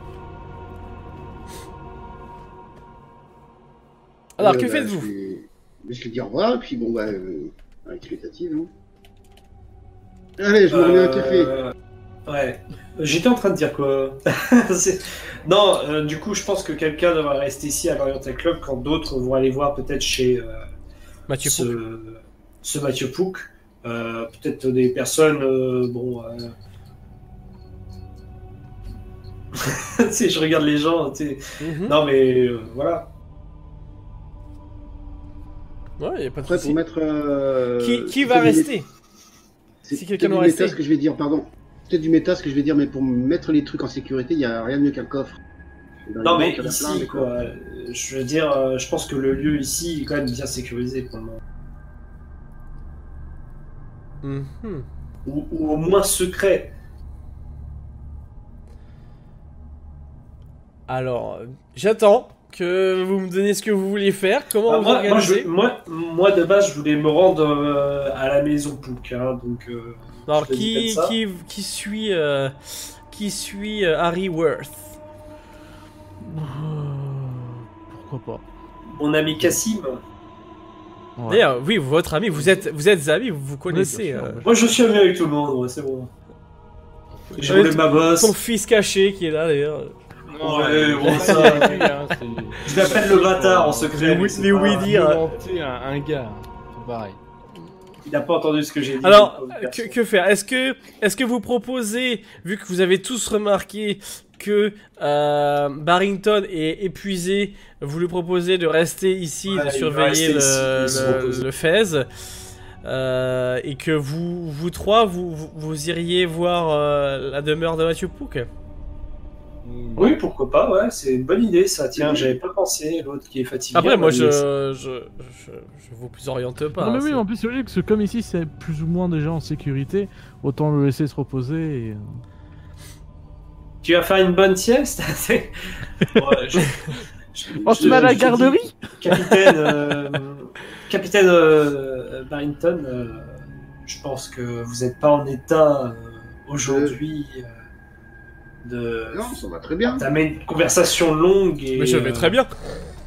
Alors, que Bah, faites-vous? je lui dis au revoir, et puis bon, bah, avec les tatis, non? Allez, je me remets un café. Ouais. J'étais en train de dire quoi? Non, du coup, je pense que quelqu'un devrait rester ici à l'Oriental Club quand d'autres vont aller voir peut-être chez Mathieu Pouc. ce Mathieu Pouc. Peut-être des personnes, tu sais, je regarde les gens, tu sais. Mhm. Non, mais voilà. Ouais, y a pas de Après, souci. pour mettre... Qui va rester? C'est si quelqu'un peut-être doit du méta rester. ce que je vais dire, pardon. Peut-être du méta ce que je vais dire, mais pour mettre les trucs en sécurité, il n'y a rien de mieux qu'un coffre. Dans les Non, mais banques, il y en a plein, ici, mais quoi. Je veux dire, je pense que le lieu ici est quand même bien sécurisé pour le moment. Mhm. Ou au moins secret. Alors, j'attends que vous me donniez ce que vous voulez faire. Comment Ah, vous organisez? moi, de base, je voulais me rendre à la maison Pook, hein, donc... Alors, je le dis comme ça. qui suit Harry Worth? Pourquoi pas. Mon ami Cassim. Ouais. D'ailleurs, oui, votre ami, vous êtes amis, vous vous connaissez. bien sûr. Moi, je suis ami avec tout le monde, ouais, c'est bon. J'ai Ouais, volé ma bosse. Ton fils caché qui est là d'ailleurs. Ouais, bon, ça... Je l'appelle le bâtard en secret. Les mais c'est les pas- oui-dire. Inventer un gars, c'est pareil. Il n'a pas entendu ce que j'ai dit. Alors, le pauvre garçon. que faire? Est-ce que vous proposez, vu que vous avez tous remarqué que Barrington est épuisé, vous lui proposez de rester ici, Ouais, de il va surveiller rester ici, il se repose. le Fez, et que vous trois, vous iriez voir la demeure de Mathieu Pouc? Oui, pourquoi pas, ouais, c'est une bonne idée ça. Tiens, j'avais pas pensé, l'autre qui est fatigué. Après, moi, bah, je vous oriente pas. Non, mais hein, oui, c'est- en plus, c'est logique, parce que comme ici, c'est plus ou moins déjà en sécurité, autant le laisser se reposer et... Tu vas faire une bonne sieste. Ouais, Oh, tu vas à la te dis, garderie? Capitaine Barrington, je pense que vous n'êtes pas en état aujourd'hui Non, ça va très bien. d'entamer une conversation longue. Et, Mais je vais très bien.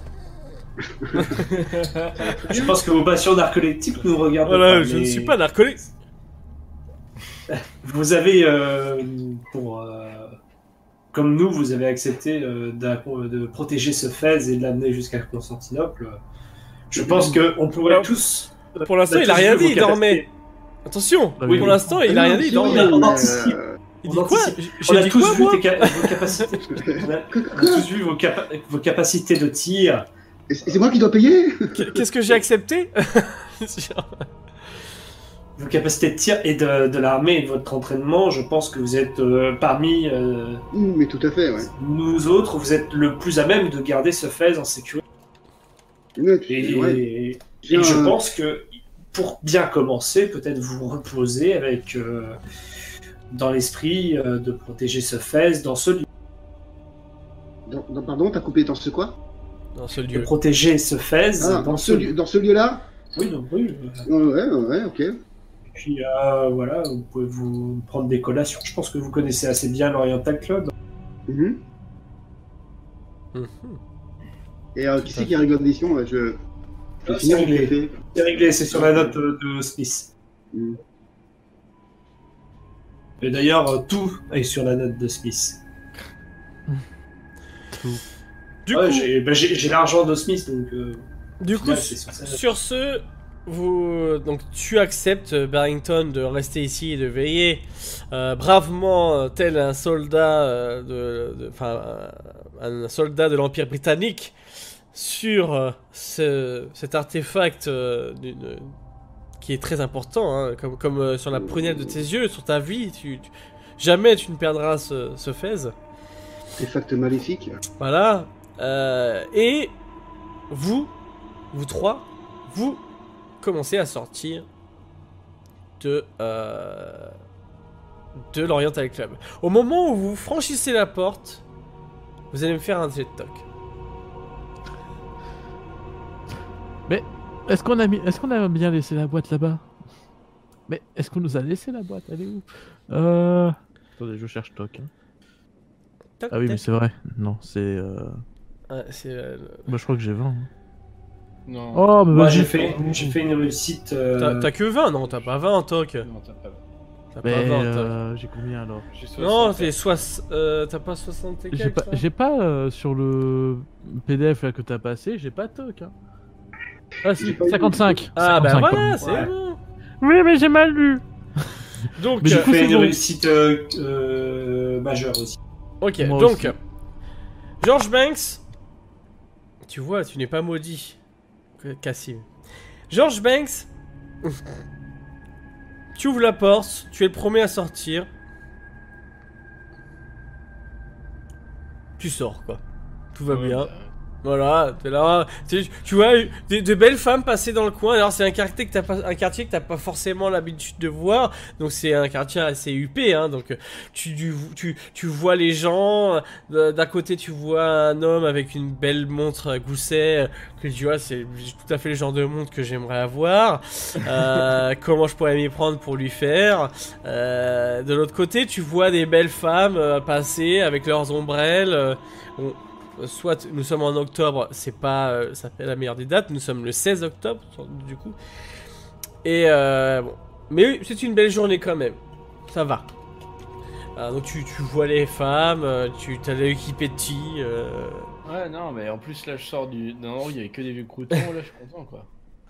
Je pense que vos patients narcoleptiques nous regardent Voilà, pas. je mais ne suis pas narcolé. Vous avez, comme nous, vous avez accepté de protéger ce Fez et de l'amener jusqu'à Constantinople. Je pense qu'on pourrait Alors, tous... Pour l'instant, on a il a tous rien vu dit, vos il dormait. capacités. Attention, Oui, pour oui. l'instant, il a rien dit, il dormait. on anticipe. Il On dit quoi anticipe. On J'ai a dit tous quoi, vu moi vos capacités. On a tous vu vos capacités de tir. Et c'est moi qui dois payer? Qu'est-ce que j'ai accepté Vos capacités de tir et de l'armée et de votre entraînement. Je pense que vous êtes parmi Mais tout à fait, ouais. nous autres, vous êtes le plus à même de garder ce Fez en sécurité. Ouais, Et Bien, je pense que pour bien commencer, peut-être vous reposer avec dans l'esprit de protéger ce Fez dans ce lieu. Pardon, t'as coupé dans ce quoi? Dans ce De lieu. protéger ce Fez Ah, dans ce lieu. dans ce lieu-là? Oui, donc oui. Ouais, ok. Puis voilà, vous pouvez vous prendre des collations. Je pense que vous connaissez assez bien l'Oriental Club. Mhm. Mhm. Et qui c'est qui a regardé l'édition là? Je Ah, finis c'est mon réglé. café. C'est réglé, c'est sur la note de Smith. Mhm. Et d'ailleurs, tout est sur la note de Smith. Du Ouais, coup, j'ai l'argent de Smith, donc. du au coup, final, c'est sur sa note. sur ce, donc tu acceptes Barrington de rester ici et de veiller bravement tel un soldat un soldat de l'Empire britannique sur cet artefact qui est très important, hein, comme sur la prunelle de tes yeux, sur ta vie, jamais tu ne perdras ce Fez. Artefact maléfique. Voilà. Et vous trois, vous commencez à sortir de l'Oriental Club. Au moment où vous franchissez la porte, vous allez me faire un jet de toc. Est-ce qu'on a bien laissé la boîte là-bas? Mais est-ce qu'on nous a laissé la boîte? Elle est où? Attendez, je cherche toc. Hein. Toc, Ah oui, mais toc. c'est vrai. Non, c'est... Ouais, c'est Moi, je crois que j'ai 20. Hein. Non. Oh, mais Moi, vas-y. j'ai fait une réussite. T'as que 20, non? T'as pas 20 en toc. Non, t'as pas. T'as pas Mais 20 en toc. j'ai combien alors? J'ai Non, 60. t'as pas 60 et J'ai quelques, toi j'ai pas sur le PDF là que t'as passé, j'ai pas toc. Hein. Ah si, J'ai pas eu 55. Ah bah 55, voilà, pardon. c'est Ouais. bon. Oui, mais j'ai mal lu. Donc, Mais J'ai du coup, fait c'est une bon. réussite majeure aussi. ok, Moi donc, aussi. George Banks, tu vois, tu n'es pas maudit, Cassim. George Banks, tu ouvres la porte, tu es le premier à sortir. Tu sors, quoi. Tout va bien. Voilà, t'es là, tu vois de belles femmes passer dans le coin. Alors c'est un quartier que t'as pas forcément l'habitude de voir, donc c'est un quartier assez huppé, hein. Donc tu vois les gens. D'un côté tu vois un homme avec une belle montre Gousset que tu vois, c'est tout à fait le genre de montre que j'aimerais avoir. Comment je pourrais m'y prendre pour lui faire. De l'autre côté tu vois des belles femmes passer avec leurs ombrelles. Soit nous sommes en octobre, c'est pas ça fait la meilleure des dates, nous sommes le 16 octobre du coup. Et bon, mais c'est une belle journée quand même. Ça va. Donc tu vois les femmes, tu t'as l'œil qui pétille. Ouais, non, mais en plus, là, je sors du. Non, il y avait que des vieux croutons, là, je suis content, quoi.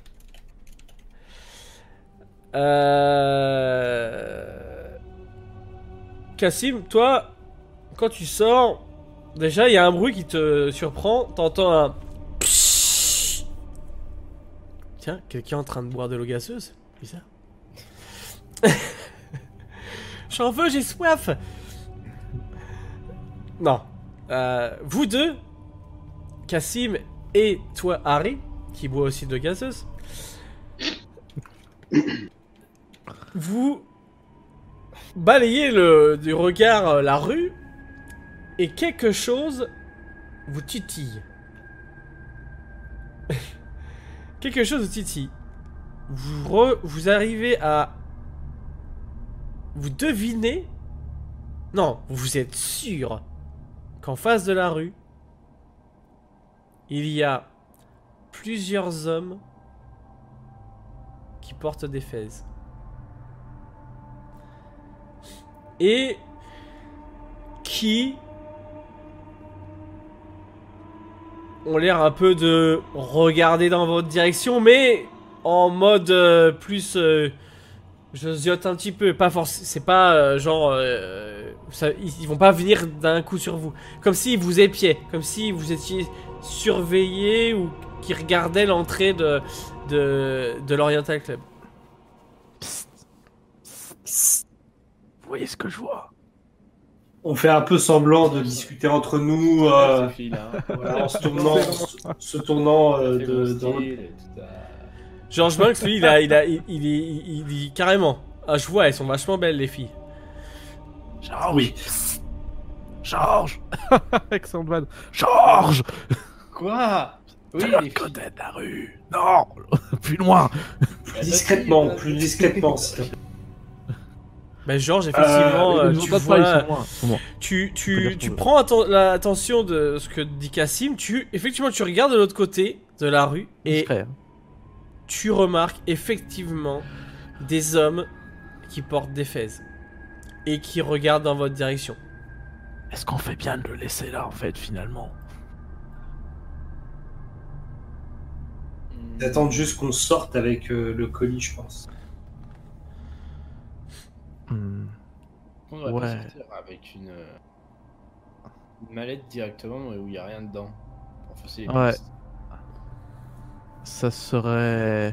Cassim, toi, quand tu sors, déjà il y a un bruit qui te surprend. T'entends un. Pshhh. Tiens, quelqu'un est en train de boire de l'eau gazeuse. Bizarre. J'en veux, j'ai soif. Non. vous deux, Cassim et toi, Harry, qui boit aussi de gazeuse, vous balayez du regard la rue et quelque chose vous titille. Quelque chose vous titille. Vous arrivez à... Vous devinez... Non, vous êtes sûr qu'en face de la rue, il y a plusieurs hommes qui portent des fez. Et qui ont l'air un peu de regarder dans votre direction, mais en mode plus... je ziote un petit peu, pas forcément, c'est pas genre... ils vont pas venir d'un coup sur vous. Comme s'ils vous épiaient, comme si vous étiez surveillé ou qui regardaient l'entrée de l'Oriental Club. Vous voyez ce que je vois? On fait un peu semblant de discuter entre nous, Ces filles-là, voilà, en se tournant dans... George Banks, lui, il dit carrément. Ah, je vois, elles sont vachement belles, les filles. Georges. Oui. Georges. Excellent vanne. Georges. Quoi? Oui, De les l'autre filles. côté de la rue. Non, plus loin. Plus discrètement, s'il te plaît. Ben, George, effectivement, Ils nous tu entendent pas, ils vois... sont loin, ils sont loin. Tu dire qu'on veut. prends l'attention de ce que dit Cassim, effectivement, tu regardes de l'autre côté de la rue et Discret, hein. tu remarques effectivement des hommes qui portent des fez et qui regardent dans votre direction. Est-ce qu'on fait bien de le laisser là, en fait, finalement? Ils attendent juste qu'on sorte avec le colis, je pense. On devrait Ouais. pas sortir avec une mallette directement où il n'y a rien dedans. Pour fausser les Ouais. pistes. Ça serait...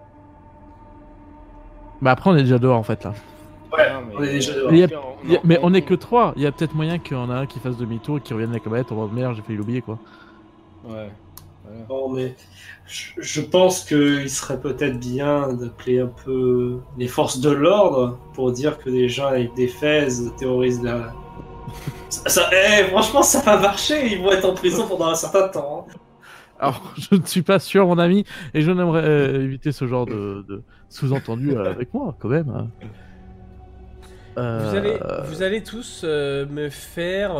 Bah après on est déjà dehors en fait là. Ouais, Non, mais on est déjà dehors. Mais on est que 3, il y a peut-être moyen qu'il y en a un qui fasse demi-tour et qui revienne avec la mallette en mode merde j'ai failli l'oublier quoi. Ouais. Voilà. Non, mais je pense qu'il serait peut-être bien d'appeler un peu les forces de l'ordre pour dire que des gens avec des fez terrorisent la... franchement, ça va marcher. Ils vont être en prison pendant un certain temps. Alors je ne suis pas sûr mon ami et je n'aimerais éviter ce genre de sous-entendu avec moi quand même. Vous allez tous me faire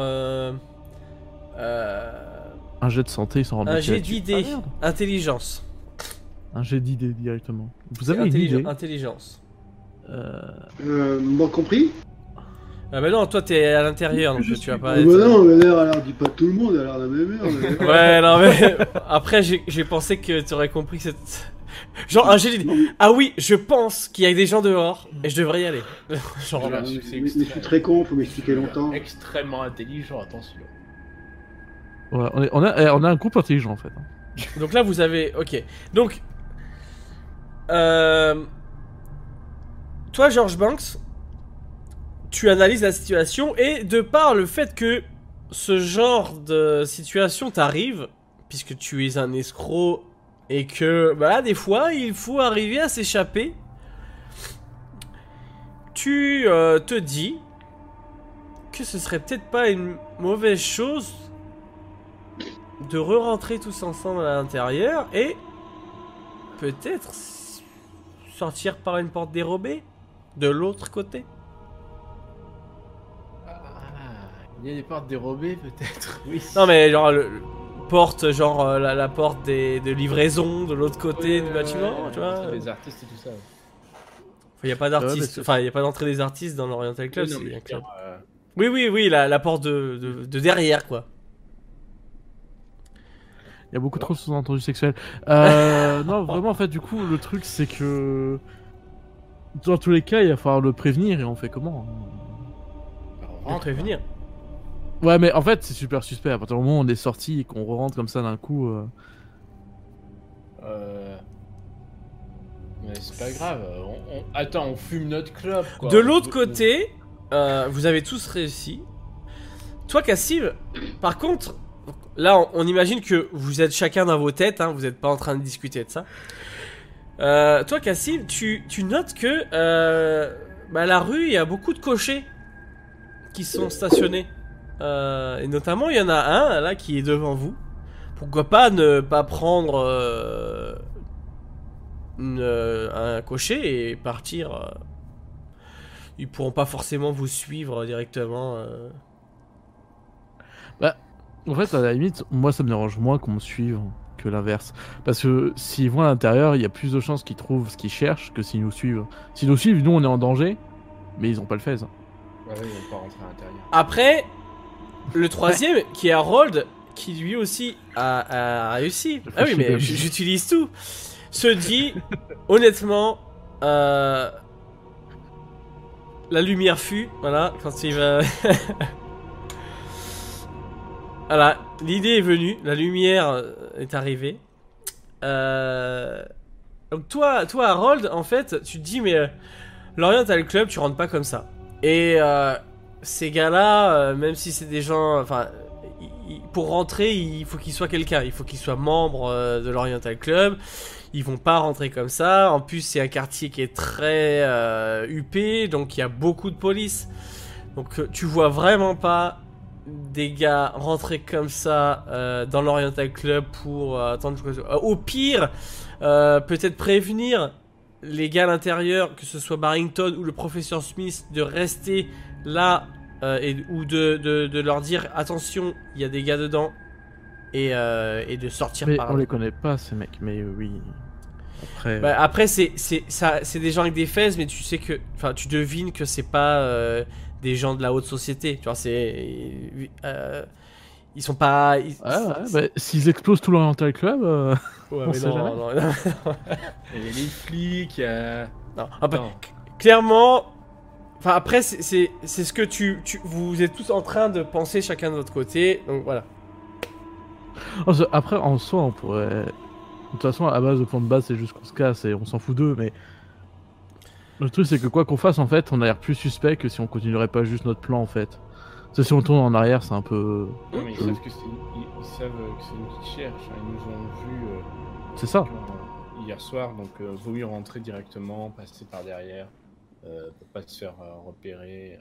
Un jet de santé, ils s'en rendent un compte jet là-dessus. d'idée, Ah, merde. intelligence. Un jet d'idée directement. Vous C'est avez une idée intelligence. Moi compris. Ah bah non, toi t'es à l'intérieur donc tu vas pas Oh être... bah non, mais l'air, alors dis pas tout le monde, elle a l'air la même merde. Ouais, non mais après j'ai pensé que tu aurais compris cette... Genre un jet d'idée. Ah oui, je pense qu'il y a des gens dehors et je devrais y aller. Genre Voilà. là. Mais je suis très con, faut m'expliquer longtemps. Extrêmement intelligent, attention. Ouais, on a un groupe intelligent en fait. Donc là vous avez... Ok. Donc... Toi George Banks, tu analyses la situation et de par le fait que ce genre de situation t'arrive, puisque tu es un escroc et que bah, des fois il faut arriver à s'échapper, tu te dis que ce serait peut-être pas une mauvaise chose de re-rentrer tous ensemble à l'intérieur et peut-être sortir par une porte dérobée de l'autre côté. Il y a des portes dérobées peut-être. Oui. Non mais genre porte genre la porte de livraison de l'autre côté du bâtiment, tu vois. Les artistes et tout ça. Il y a pas d'artistes, enfin il y a pas d'entrée des artistes dans l'Oriental Club, Oui, non, c'est mais un je veux club. dire, Oui, la porte de derrière quoi. Il y a beaucoup trop de sous-entendus sexuels. Non, vraiment, en fait, du coup, le truc, c'est que... Dans tous les cas, il va falloir le prévenir et on fait comment? On prévenir. Ouais, mais en fait, c'est super suspect. À partir du moment où on est sorti et qu'on re-rentre comme ça d'un coup... Mais c'est pas grave. Attends, on fume notre clope quoi. De l'autre côté, vous avez tous réussi. Toi, Cassim, par contre, là, on imagine que vous êtes chacun dans vos têtes, hein, vous n'êtes pas en train de discuter de ça. Toi, Cassim, tu notes que la rue, il y a beaucoup de cochers qui sont stationnés. Et notamment, il y en a un là qui est devant vous. Pourquoi pas ne pas prendre un cocher et partir. Ils pourront pas forcément vous suivre directement. En fait, à la limite, moi ça me dérange moins qu'on me suive que l'inverse. Parce que s'ils vont à l'intérieur, il y a plus de chances qu'ils trouvent ce qu'ils cherchent que s'ils nous suivent. S'ils nous suivent, nous on est en danger, mais ils ont pas le fez. Ouais, ils vont pas rentrer à l'intérieur. Après, le troisième qui est Harold, qui lui aussi a réussi. Ah oui, mais j'utilise tout. Se dit, honnêtement, la lumière fut, voilà, quand il va. Voilà, l'idée est venue, la lumière est arrivée. Donc toi, Harold, en fait, tu te dis, mais l'Oriental Club, tu rentres pas comme ça. Et ces gars-là, même si c'est des gens, enfin, pour rentrer, il faut qu'ils soient quelqu'un, il faut qu'ils soient membres de l'Oriental Club. Ils vont pas rentrer comme ça. En plus, c'est un quartier qui est très huppé, donc il y a beaucoup de police. Donc tu vois vraiment pas des gars rentrer comme ça dans l'Oriental Club pour attendre. Au pire, peut-être prévenir les gars à l'intérieur, que ce soit Barrington ou le professeur Smith, de rester là ou de leur dire attention, il y a des gars dedans et de sortir Mais par là. on les connaît pas ces mecs, mais oui. Après, Après c'est des gens avec des fez, mais tu sais que, enfin, tu devines que c'est pas des gens de la haute société. Tu vois, ils sont pas. s'ils explosent tout l'Oriental Club, Ouais, on mais sait non, jamais. non. Il y a les flics, il y a... Non, après, Non. clairement. Enfin, après, c'est ce que vous êtes tous en train de penser chacun de votre côté. Donc voilà. Après, en soi, on pourrait. De toute façon, à base, le plan de base, c'est juste qu'on se casse et on s'en fout d'eux, mais. Le truc, c'est que quoi qu'on fasse, en fait, on a l'air plus suspect que si on continuerait pas juste notre plan, en fait. Parce que si on tourne en arrière, c'est un peu. Non, mais ils savent que c'est nous qui cherchent. Hein. Ils nous ont vus C'est ça. hier soir, donc vaut mieux rentrer directement, passer par derrière, pour pas se faire repérer.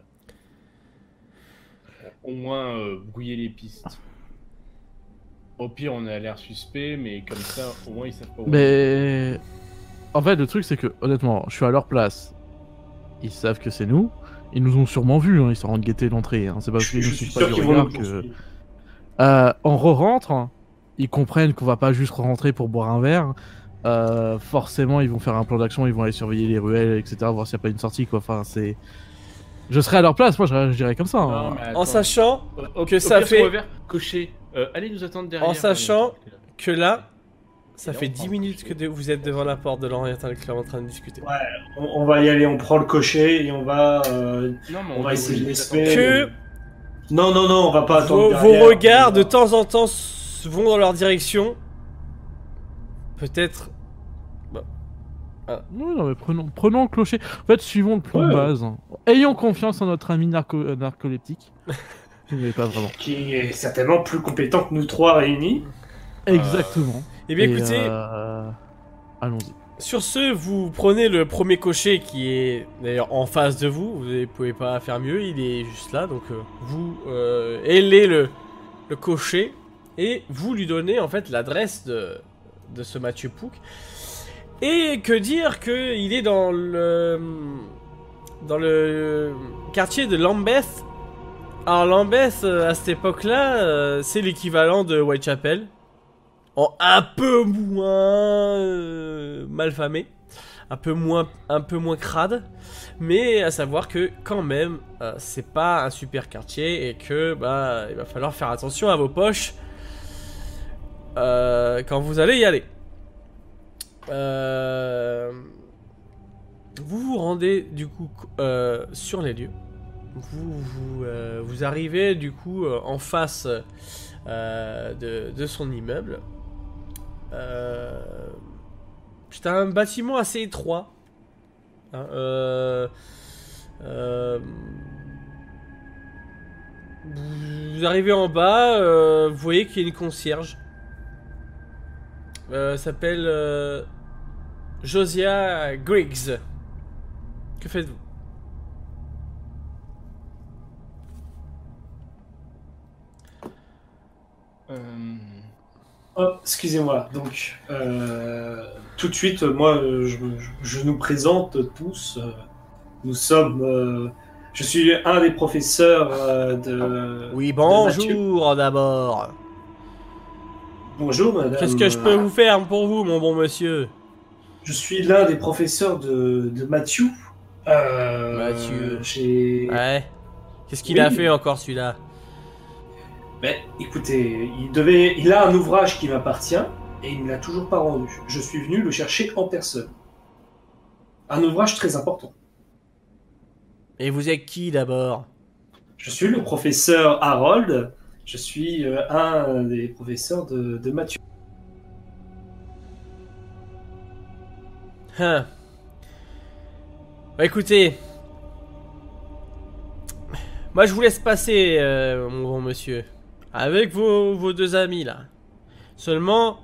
Au moins brouiller les pistes. Au pire, on a l'air suspect, mais comme ça, au moins ils savent pas où on est. Mais. En fait, le truc, c'est que, honnêtement, je suis à leur place. Ils savent que c'est nous. Ils nous ont sûrement vus, hein. Ils s'en rendent guetter l'entrée. Hein. C'est pas parce qu'ils nous suivent pas du regard que. En re-rentre, hein, ils comprennent qu'on va pas juste rentrer pour boire un verre. Forcément, ils vont faire un plan d'action, ils vont aller surveiller les ruelles, etc., voir s'il n'y a pas une sortie, quoi. Enfin, c'est. Je serais à leur place, moi, je dirais comme ça. Hein. Non, mais attends. En sachant que Au ça pire, fait. sur le verre, cocher. Allez nous attendre derrière. En sachant que là, ça Et là, fait on 10 prend minutes le que vous êtes devant la porte de l'Oriental Club en train de discuter. Ouais, on va y aller, on prend le cocher et on va, Non, mais on va essayer de nous l'espérer. Que Non, on va pas attendre vos derrière. regards de temps en temps vont dans leur direction. Peut-être. Non, mais prenons le clocher. En fait, suivons le plan de Ouais. base. Hein. Ayons confiance en notre ami narcoleptique. Mais pas vraiment. Qui est certainement plus compétent que nous trois réunis. Exactement. Eh bien, Et, écoutez, allons-y. sur ce, vous prenez le premier cocher qui est d'ailleurs en face de vous. Vous ne pouvez pas faire mieux, il est juste là. Donc, vous ailez le cocher et vous lui donnez en fait l'adresse de ce Mathieu Pouc. Et que dire qu'il est dans le quartier de Lambeth. Alors Lambeth, à cette époque-là, c'est l'équivalent de Whitechapel. En un peu moins malfamé. Un peu moins crade. Mais à savoir que quand même, c'est pas un super quartier et que il va falloir faire attention à vos poches quand vous allez y aller. Vous vous rendez du coup sur les lieux. Vous arrivez du coup en face de son immeuble. C'est un bâtiment assez étroit. Hein, vous vous arrivez en bas, vous voyez qu'il y a une concierge. S'appelle Josiah Griggs. Que faites-vous? Oh, excusez-moi. Donc, tout de suite, moi, je nous présente tous. Nous sommes. Je suis un des professeurs de. Oui, de Mathieu. bonjour d'abord. Bonjour, madame. Qu'est-ce que je peux vous faire pour vous, mon bon monsieur? Je suis l'un des professeurs de Mathieu. Mathieu. J'ai. Ouais. Qu'est-ce qu'il Oui. a fait encore celui-là? Ben, écoutez, il a un ouvrage qui m'appartient et il ne l'a toujours pas rendu. Je suis venu le chercher en personne. Un ouvrage très important. Et vous êtes qui d'abord? Je suis le professeur Harold. Je suis un des professeurs de Mathieu. Hein. Bah écoutez, moi je vous laisse passer, mon bon monsieur, avec vos deux amis là. Seulement,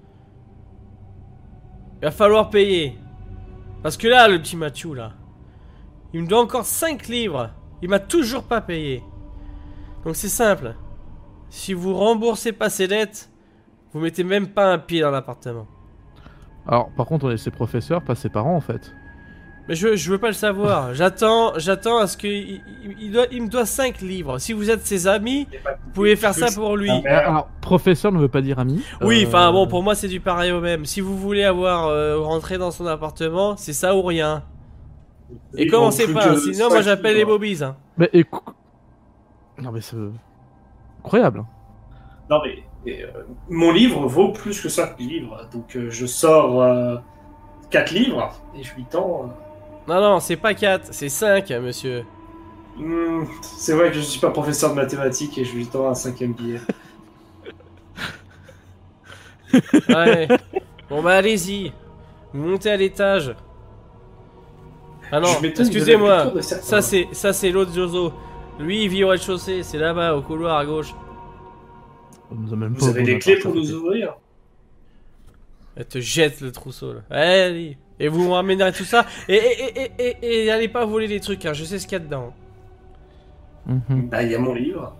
il va falloir payer. Parce que là, le petit Mathieu là, il me doit encore 5 livres. Il m'a toujours pas payé. Donc c'est simple. Si vous remboursez pas ces dettes, vous mettez même pas un pied dans l'appartement. Alors, par contre, on est ses professeurs, pas ses parents en fait. Mais je veux pas le savoir. J'attends à ce que il me doit 5 livres. Si vous êtes ses amis, vous pouvez faire ça pour lui. Alors, professeur ne veut pas dire ami. Oui, enfin bon, pour moi c'est du pareil au même. Si vous voulez avoir rentré dans son appartement, c'est ça ou rien. Et commencez pas, sinon moi j'appelle les bobies. Hein. Mais écoute. Non, mais c'est. Incroyable. Non mais mon livre vaut plus que 5 livres, donc je sors 4 livres et je lui tends. Non, c'est pas 4, c'est 5, monsieur. C'est vrai que je suis pas professeur de mathématiques et je lui tends un 5e billet. Ouais. Bon bah allez-y. Vous montez à l'étage. Ah non, Je m'étonne, excusez-moi. vous avez plus de certains. Ça c'est l'autre Jozo. Lui il vit au rez-de-chaussée, c'est là-bas au couloir à gauche. On nous a même Vous pas avez au des bon clés appart, pour ça nous fait- ouvrir. Elle te jette le trousseau là. Allez. Et vous me ramènerez tout ça. Et allez pas voler les trucs, hein. Je sais ce qu'il y a dedans. Mhm. Bah il y a mon livre.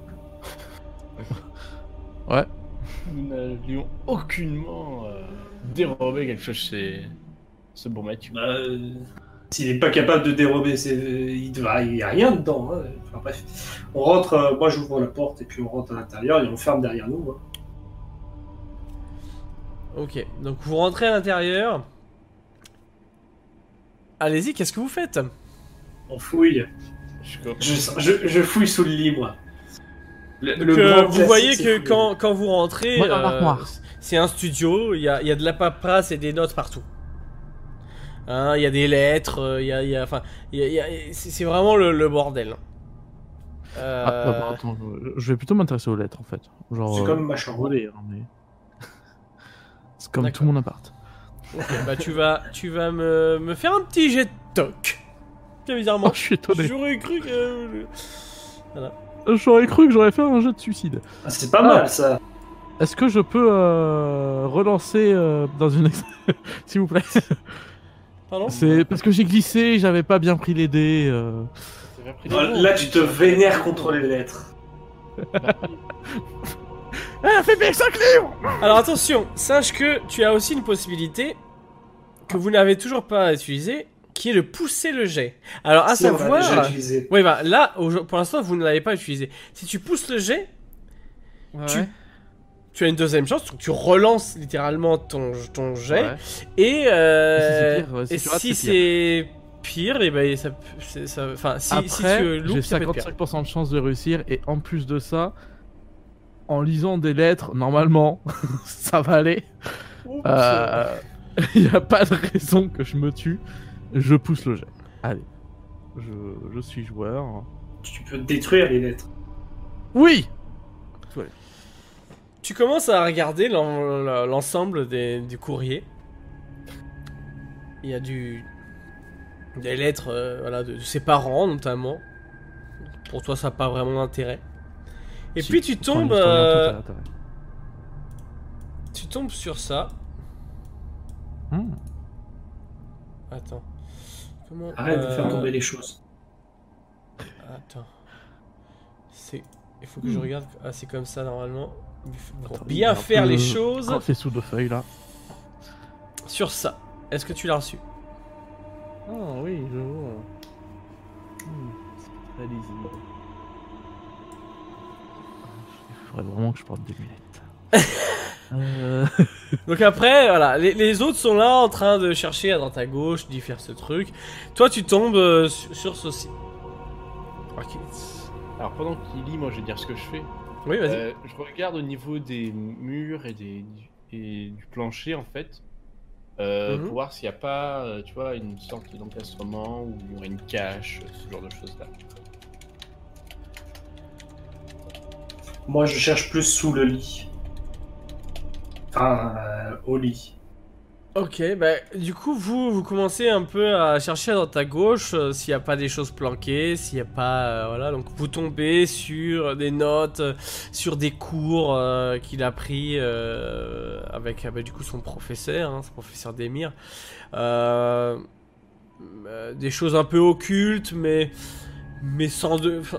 Ouais. Nous n'avions aucunement dérobé quelque chose chez ce bon Mathieu. Bah, s'il est pas capable de dérober, il y a rien dedans. Hein. Enfin, bref, on rentre. Moi j'ouvre la porte et puis on rentre à l'intérieur et on ferme derrière nous. Hein. Ok, donc vous rentrez à l'intérieur. Allez-y, qu'est-ce que vous faites? On fouille. Je fouille sous le lit, moi. Donc, grand vous voyez classique, que c'est fouiller. quand vous rentrez, Moi, dans l'armoire. c'est un studio, il y a de la paperasse et des notes partout. Hein, il y a des lettres, c'est vraiment le bordel. Ah, attends, je vais plutôt m'intéresser aux lettres en fait. Genre, C'est comme ma chambre. voler, hein, mais... C'est comme D'accord. tout mon appart. Ok, bah tu vas me faire un petit jet de toc. Bien bizarrement. Oh, je suis étonné. J'aurais cru que... J'aurais cru que j'aurais fait un jeu de suicide. Ah, c'est pas mal ça. Est-ce que je peux relancer dans une... S'il vous plaît. Pardon? C'est parce que j'ai glissé, j'avais pas bien pris les dés. Là tu te vénères contre les lettres. Ah, fais bien 5 livres. Alors attention, sache que tu as aussi une possibilité que vous n'avez toujours pas utilisée, qui est de pousser le jet. Alors à Si, on l'a déjà savoir... utilisé. Oui, bah là, pour l'instant, vous ne l'avez pas utilisé. Si tu pousses le jet, tu as une deuxième chance, donc tu relances littéralement ton jet. Ouais. Et, Et si c'est pire, si tu rates, si c'est c'est pire, et ben enfin, si Après, tu loupes, j'ai ça peut être pire. 55% de chance de réussir et en plus de ça, en lisant des lettres, normalement, ça va aller. Il n'y a pas de raison que je me tue. Je pousse le jet. Allez, je suis joueur. Tu peux détruire les lettres. Oui. Tu commences à regarder l'ensemble du courrier. Il y a des lettres voilà, de ses parents notamment. Pour toi, ça n'a pas vraiment d'intérêt. Et Si, puis tu quand tombes, l'historien, tout a intérêt. tu tombes sur ça. Hmm. Attends. Comment Arrête de faire tomber les choses. Attends. Il faut que je regarde. Ah, c'est comme ça normalement. Pour Attends, bien il y a un faire peu les choses. Quand c'est sous deux feuilles là. Sur ça. Est-ce que tu l'as reçu? Ah oui, je vois. C'est très lisible. Il faudrait vraiment que je porte des lunettes. Donc après, voilà, les autres sont là en train de chercher à droite à gauche, d'y faire ce truc. Toi, tu tombes sur ceci. Ok. Alors pendant qu'il lit, moi je vais dire ce que je fais. Oui, vas-y. Je regarde au niveau des murs et du plancher en fait. Pour voir s'il n'y a pas, tu vois, une sorte d'encastrement ou il y aurait une cache, ce genre de choses là. Moi, je cherche plus sous le lit. Enfin, au lit. Ok, bah du coup vous commencez un peu à chercher à droite à gauche s'il n'y a pas des choses planquées, s'il n'y a pas voilà, donc vous tombez sur des notes, sur des cours qu'il a pris avec du coup son professeur Demir, des choses un peu occultes mais sans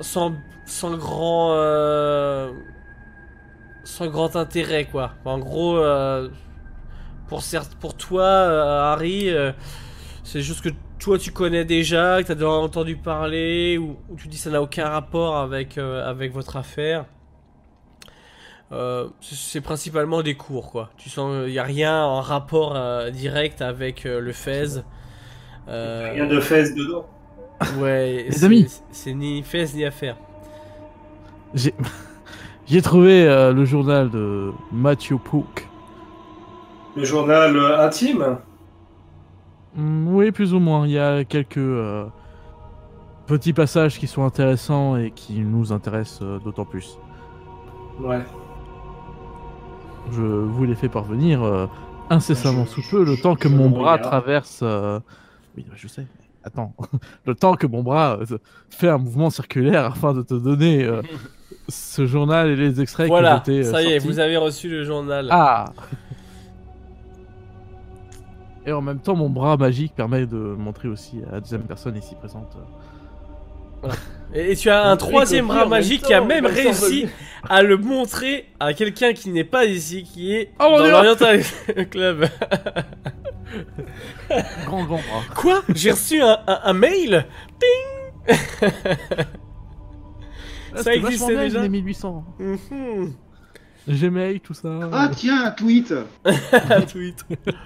grand intérêt quoi. En gros. Pour toi, Harry, c'est juste que toi tu connais déjà, que tu as déjà entendu parler, ou tu dis ça n'a aucun rapport avec votre affaire. C'est principalement des cours, quoi. Tu sens qu'il n'y a rien en rapport direct avec le Fez. Rien de fesses dedans. Ouais, Les amis. C'est ni Fez ni affaire. J'ai trouvé le journal de Matthew Pook. Le journal intime. Oui, plus ou moins. Il y a quelques petits passages qui sont intéressants et qui nous intéressent d'autant plus. Ouais. Je vous les fais parvenir incessamment sous peu, le temps que mon bras traverse... Oui, je sais. Attends. Le temps que mon bras fait un mouvement circulaire afin de te donner ce journal et les extraits Voilà, qui ont été ça y est, sortis. vous avez reçu le journal. Ah. Et en même temps, mon bras magique permet de montrer aussi à la deuxième personne ici présente. Et tu as un troisième bras magique qui a même réussi à le montrer à quelqu'un qui n'est pas ici, qui est dans l'Oriental Club. Grand bras. Quoi? J'ai reçu un mail? Ting. Ça existait déjà? Les 1800. Mhm. Gmail, tout ça. Ah tiens, un tweet. Un tweet.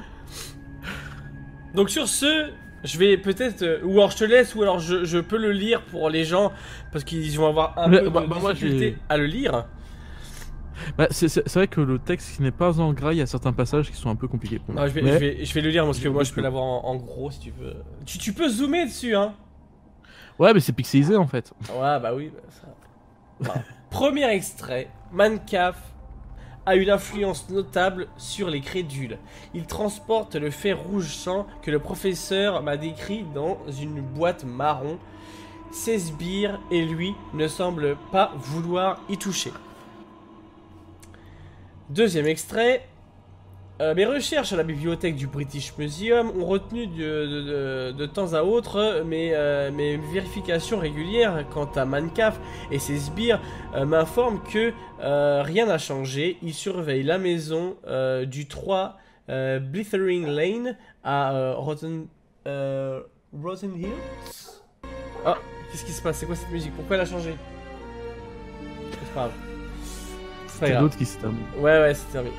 Donc sur ce, je vais peut-être... ou alors je te laisse, ou alors je peux le lire pour les gens, parce qu'ils vont avoir un peu de difficulté à le lire. Bah, c'est vrai que le texte n'est pas en gras, il y a certains passages qui sont un peu compliqués pour moi. Non, je vais le lire, parce que moi je peux l'avoir en gros si tu veux. Tu peux zoomer dessus, hein. Ouais, mais c'est pixelisé en fait. Ouais, bah oui. Ça... Enfin, premier extrait. Mancaf a une influence notable sur les crédules. Il transporte le fer rouge sang que le professeur m'a décrit dans une boîte marron. Ses sbires et lui ne semblent pas vouloir y toucher. Deuxième extrait. Mes recherches à la bibliothèque du British Museum ont retenu de temps à autre mes vérifications régulières quant à Mancaf et ses sbires m'informent que rien n'a changé. Ils surveillent la maison du 3 Blithering Lane à Rotten Hills. Ah, qu'est-ce qui se passe? C'est quoi cette musique? Pourquoi elle a changé? C'est pas grave. C'est pas C'est grave. l'autre qui s'est terminé. Ouais, c'est terminé.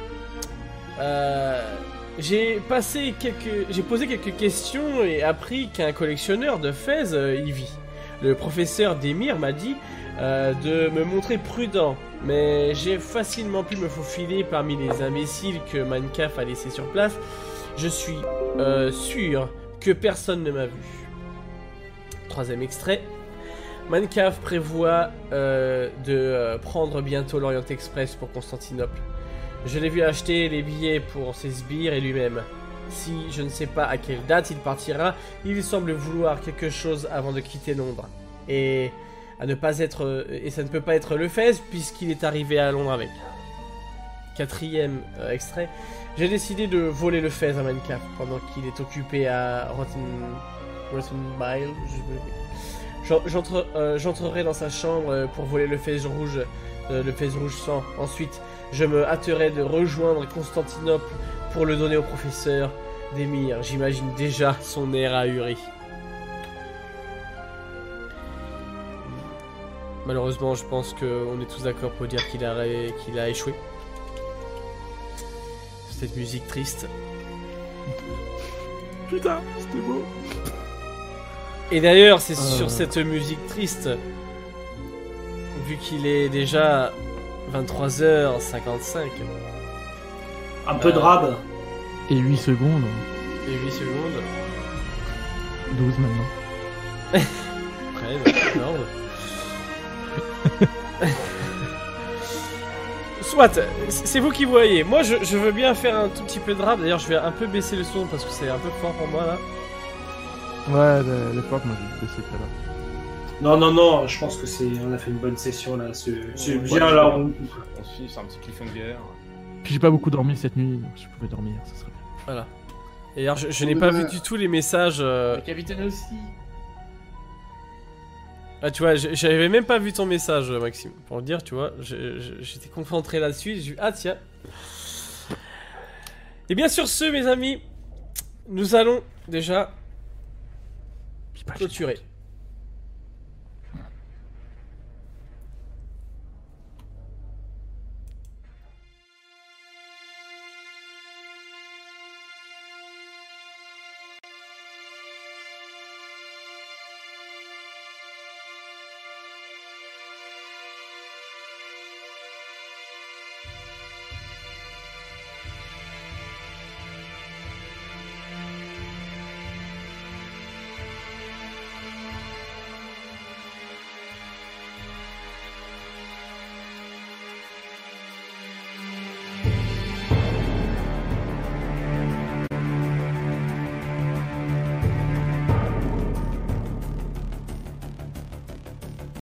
J'ai posé quelques questions et appris qu'un collectionneur de Fez y vit. Le professeur Demir m'a dit de me montrer prudent, mais j'ai facilement pu me faufiler parmi les imbéciles que Mancaf a laissés sur place. Je suis sûr que personne ne m'a vu. Troisième extrait. Mancaf prévoit de prendre bientôt l'Orient Express pour Constantinople. Je l'ai vu acheter les billets pour ses sbires et lui-même. Si je ne sais pas à quelle date il partira, il semble vouloir quelque chose avant de quitter Londres. Et à ne pas être... et ça ne peut pas être le Fez, puisqu'il est arrivé à Londres avec. 4e extrait. J'ai décidé de voler le Fez à Minecraft pendant qu'il est occupé à Rottenmile. J'entrerai dans sa chambre pour voler le Fez rouge sang. Ensuite, je me hâterai de rejoindre Constantinople pour le donner au professeur d'Emir. J'imagine déjà son air ahuri. Malheureusement, je pense qu'on est tous d'accord pour dire qu'il a échoué. Cette musique triste. Putain, c'était beau. Et d'ailleurs, c'est sur cette musique triste, vu qu'il est déjà 23h55. Un peu de rab. Et 8 secondes. Et 8 secondes. 12 maintenant. 13, 14. Soit, c'est vous qui voyez. Moi, je veux bien faire un tout petit peu de rap. D'ailleurs, je vais un peu baisser le son parce que c'est un peu fort pour moi là. Ouais, l'époque, moi j'ai baissé tout à l'heure. Non, je pense que on a fait une bonne session là. C'est bien Ouais, là. On se finit sur un petit cliffhanger. Puis j'ai pas beaucoup dormi cette nuit, donc si je pouvais dormir, ça serait bien. Voilà. Et alors, je n'ai pas vu du tout les messages. Le capitaine aussi. Ah, tu vois, j'avais même pas vu ton message, Maxime. Pour le dire, tu vois, j'étais concentré là-dessus. J'ai vu, ah tiens. Et bien sur ce, mes amis, nous allons déjà clôturer.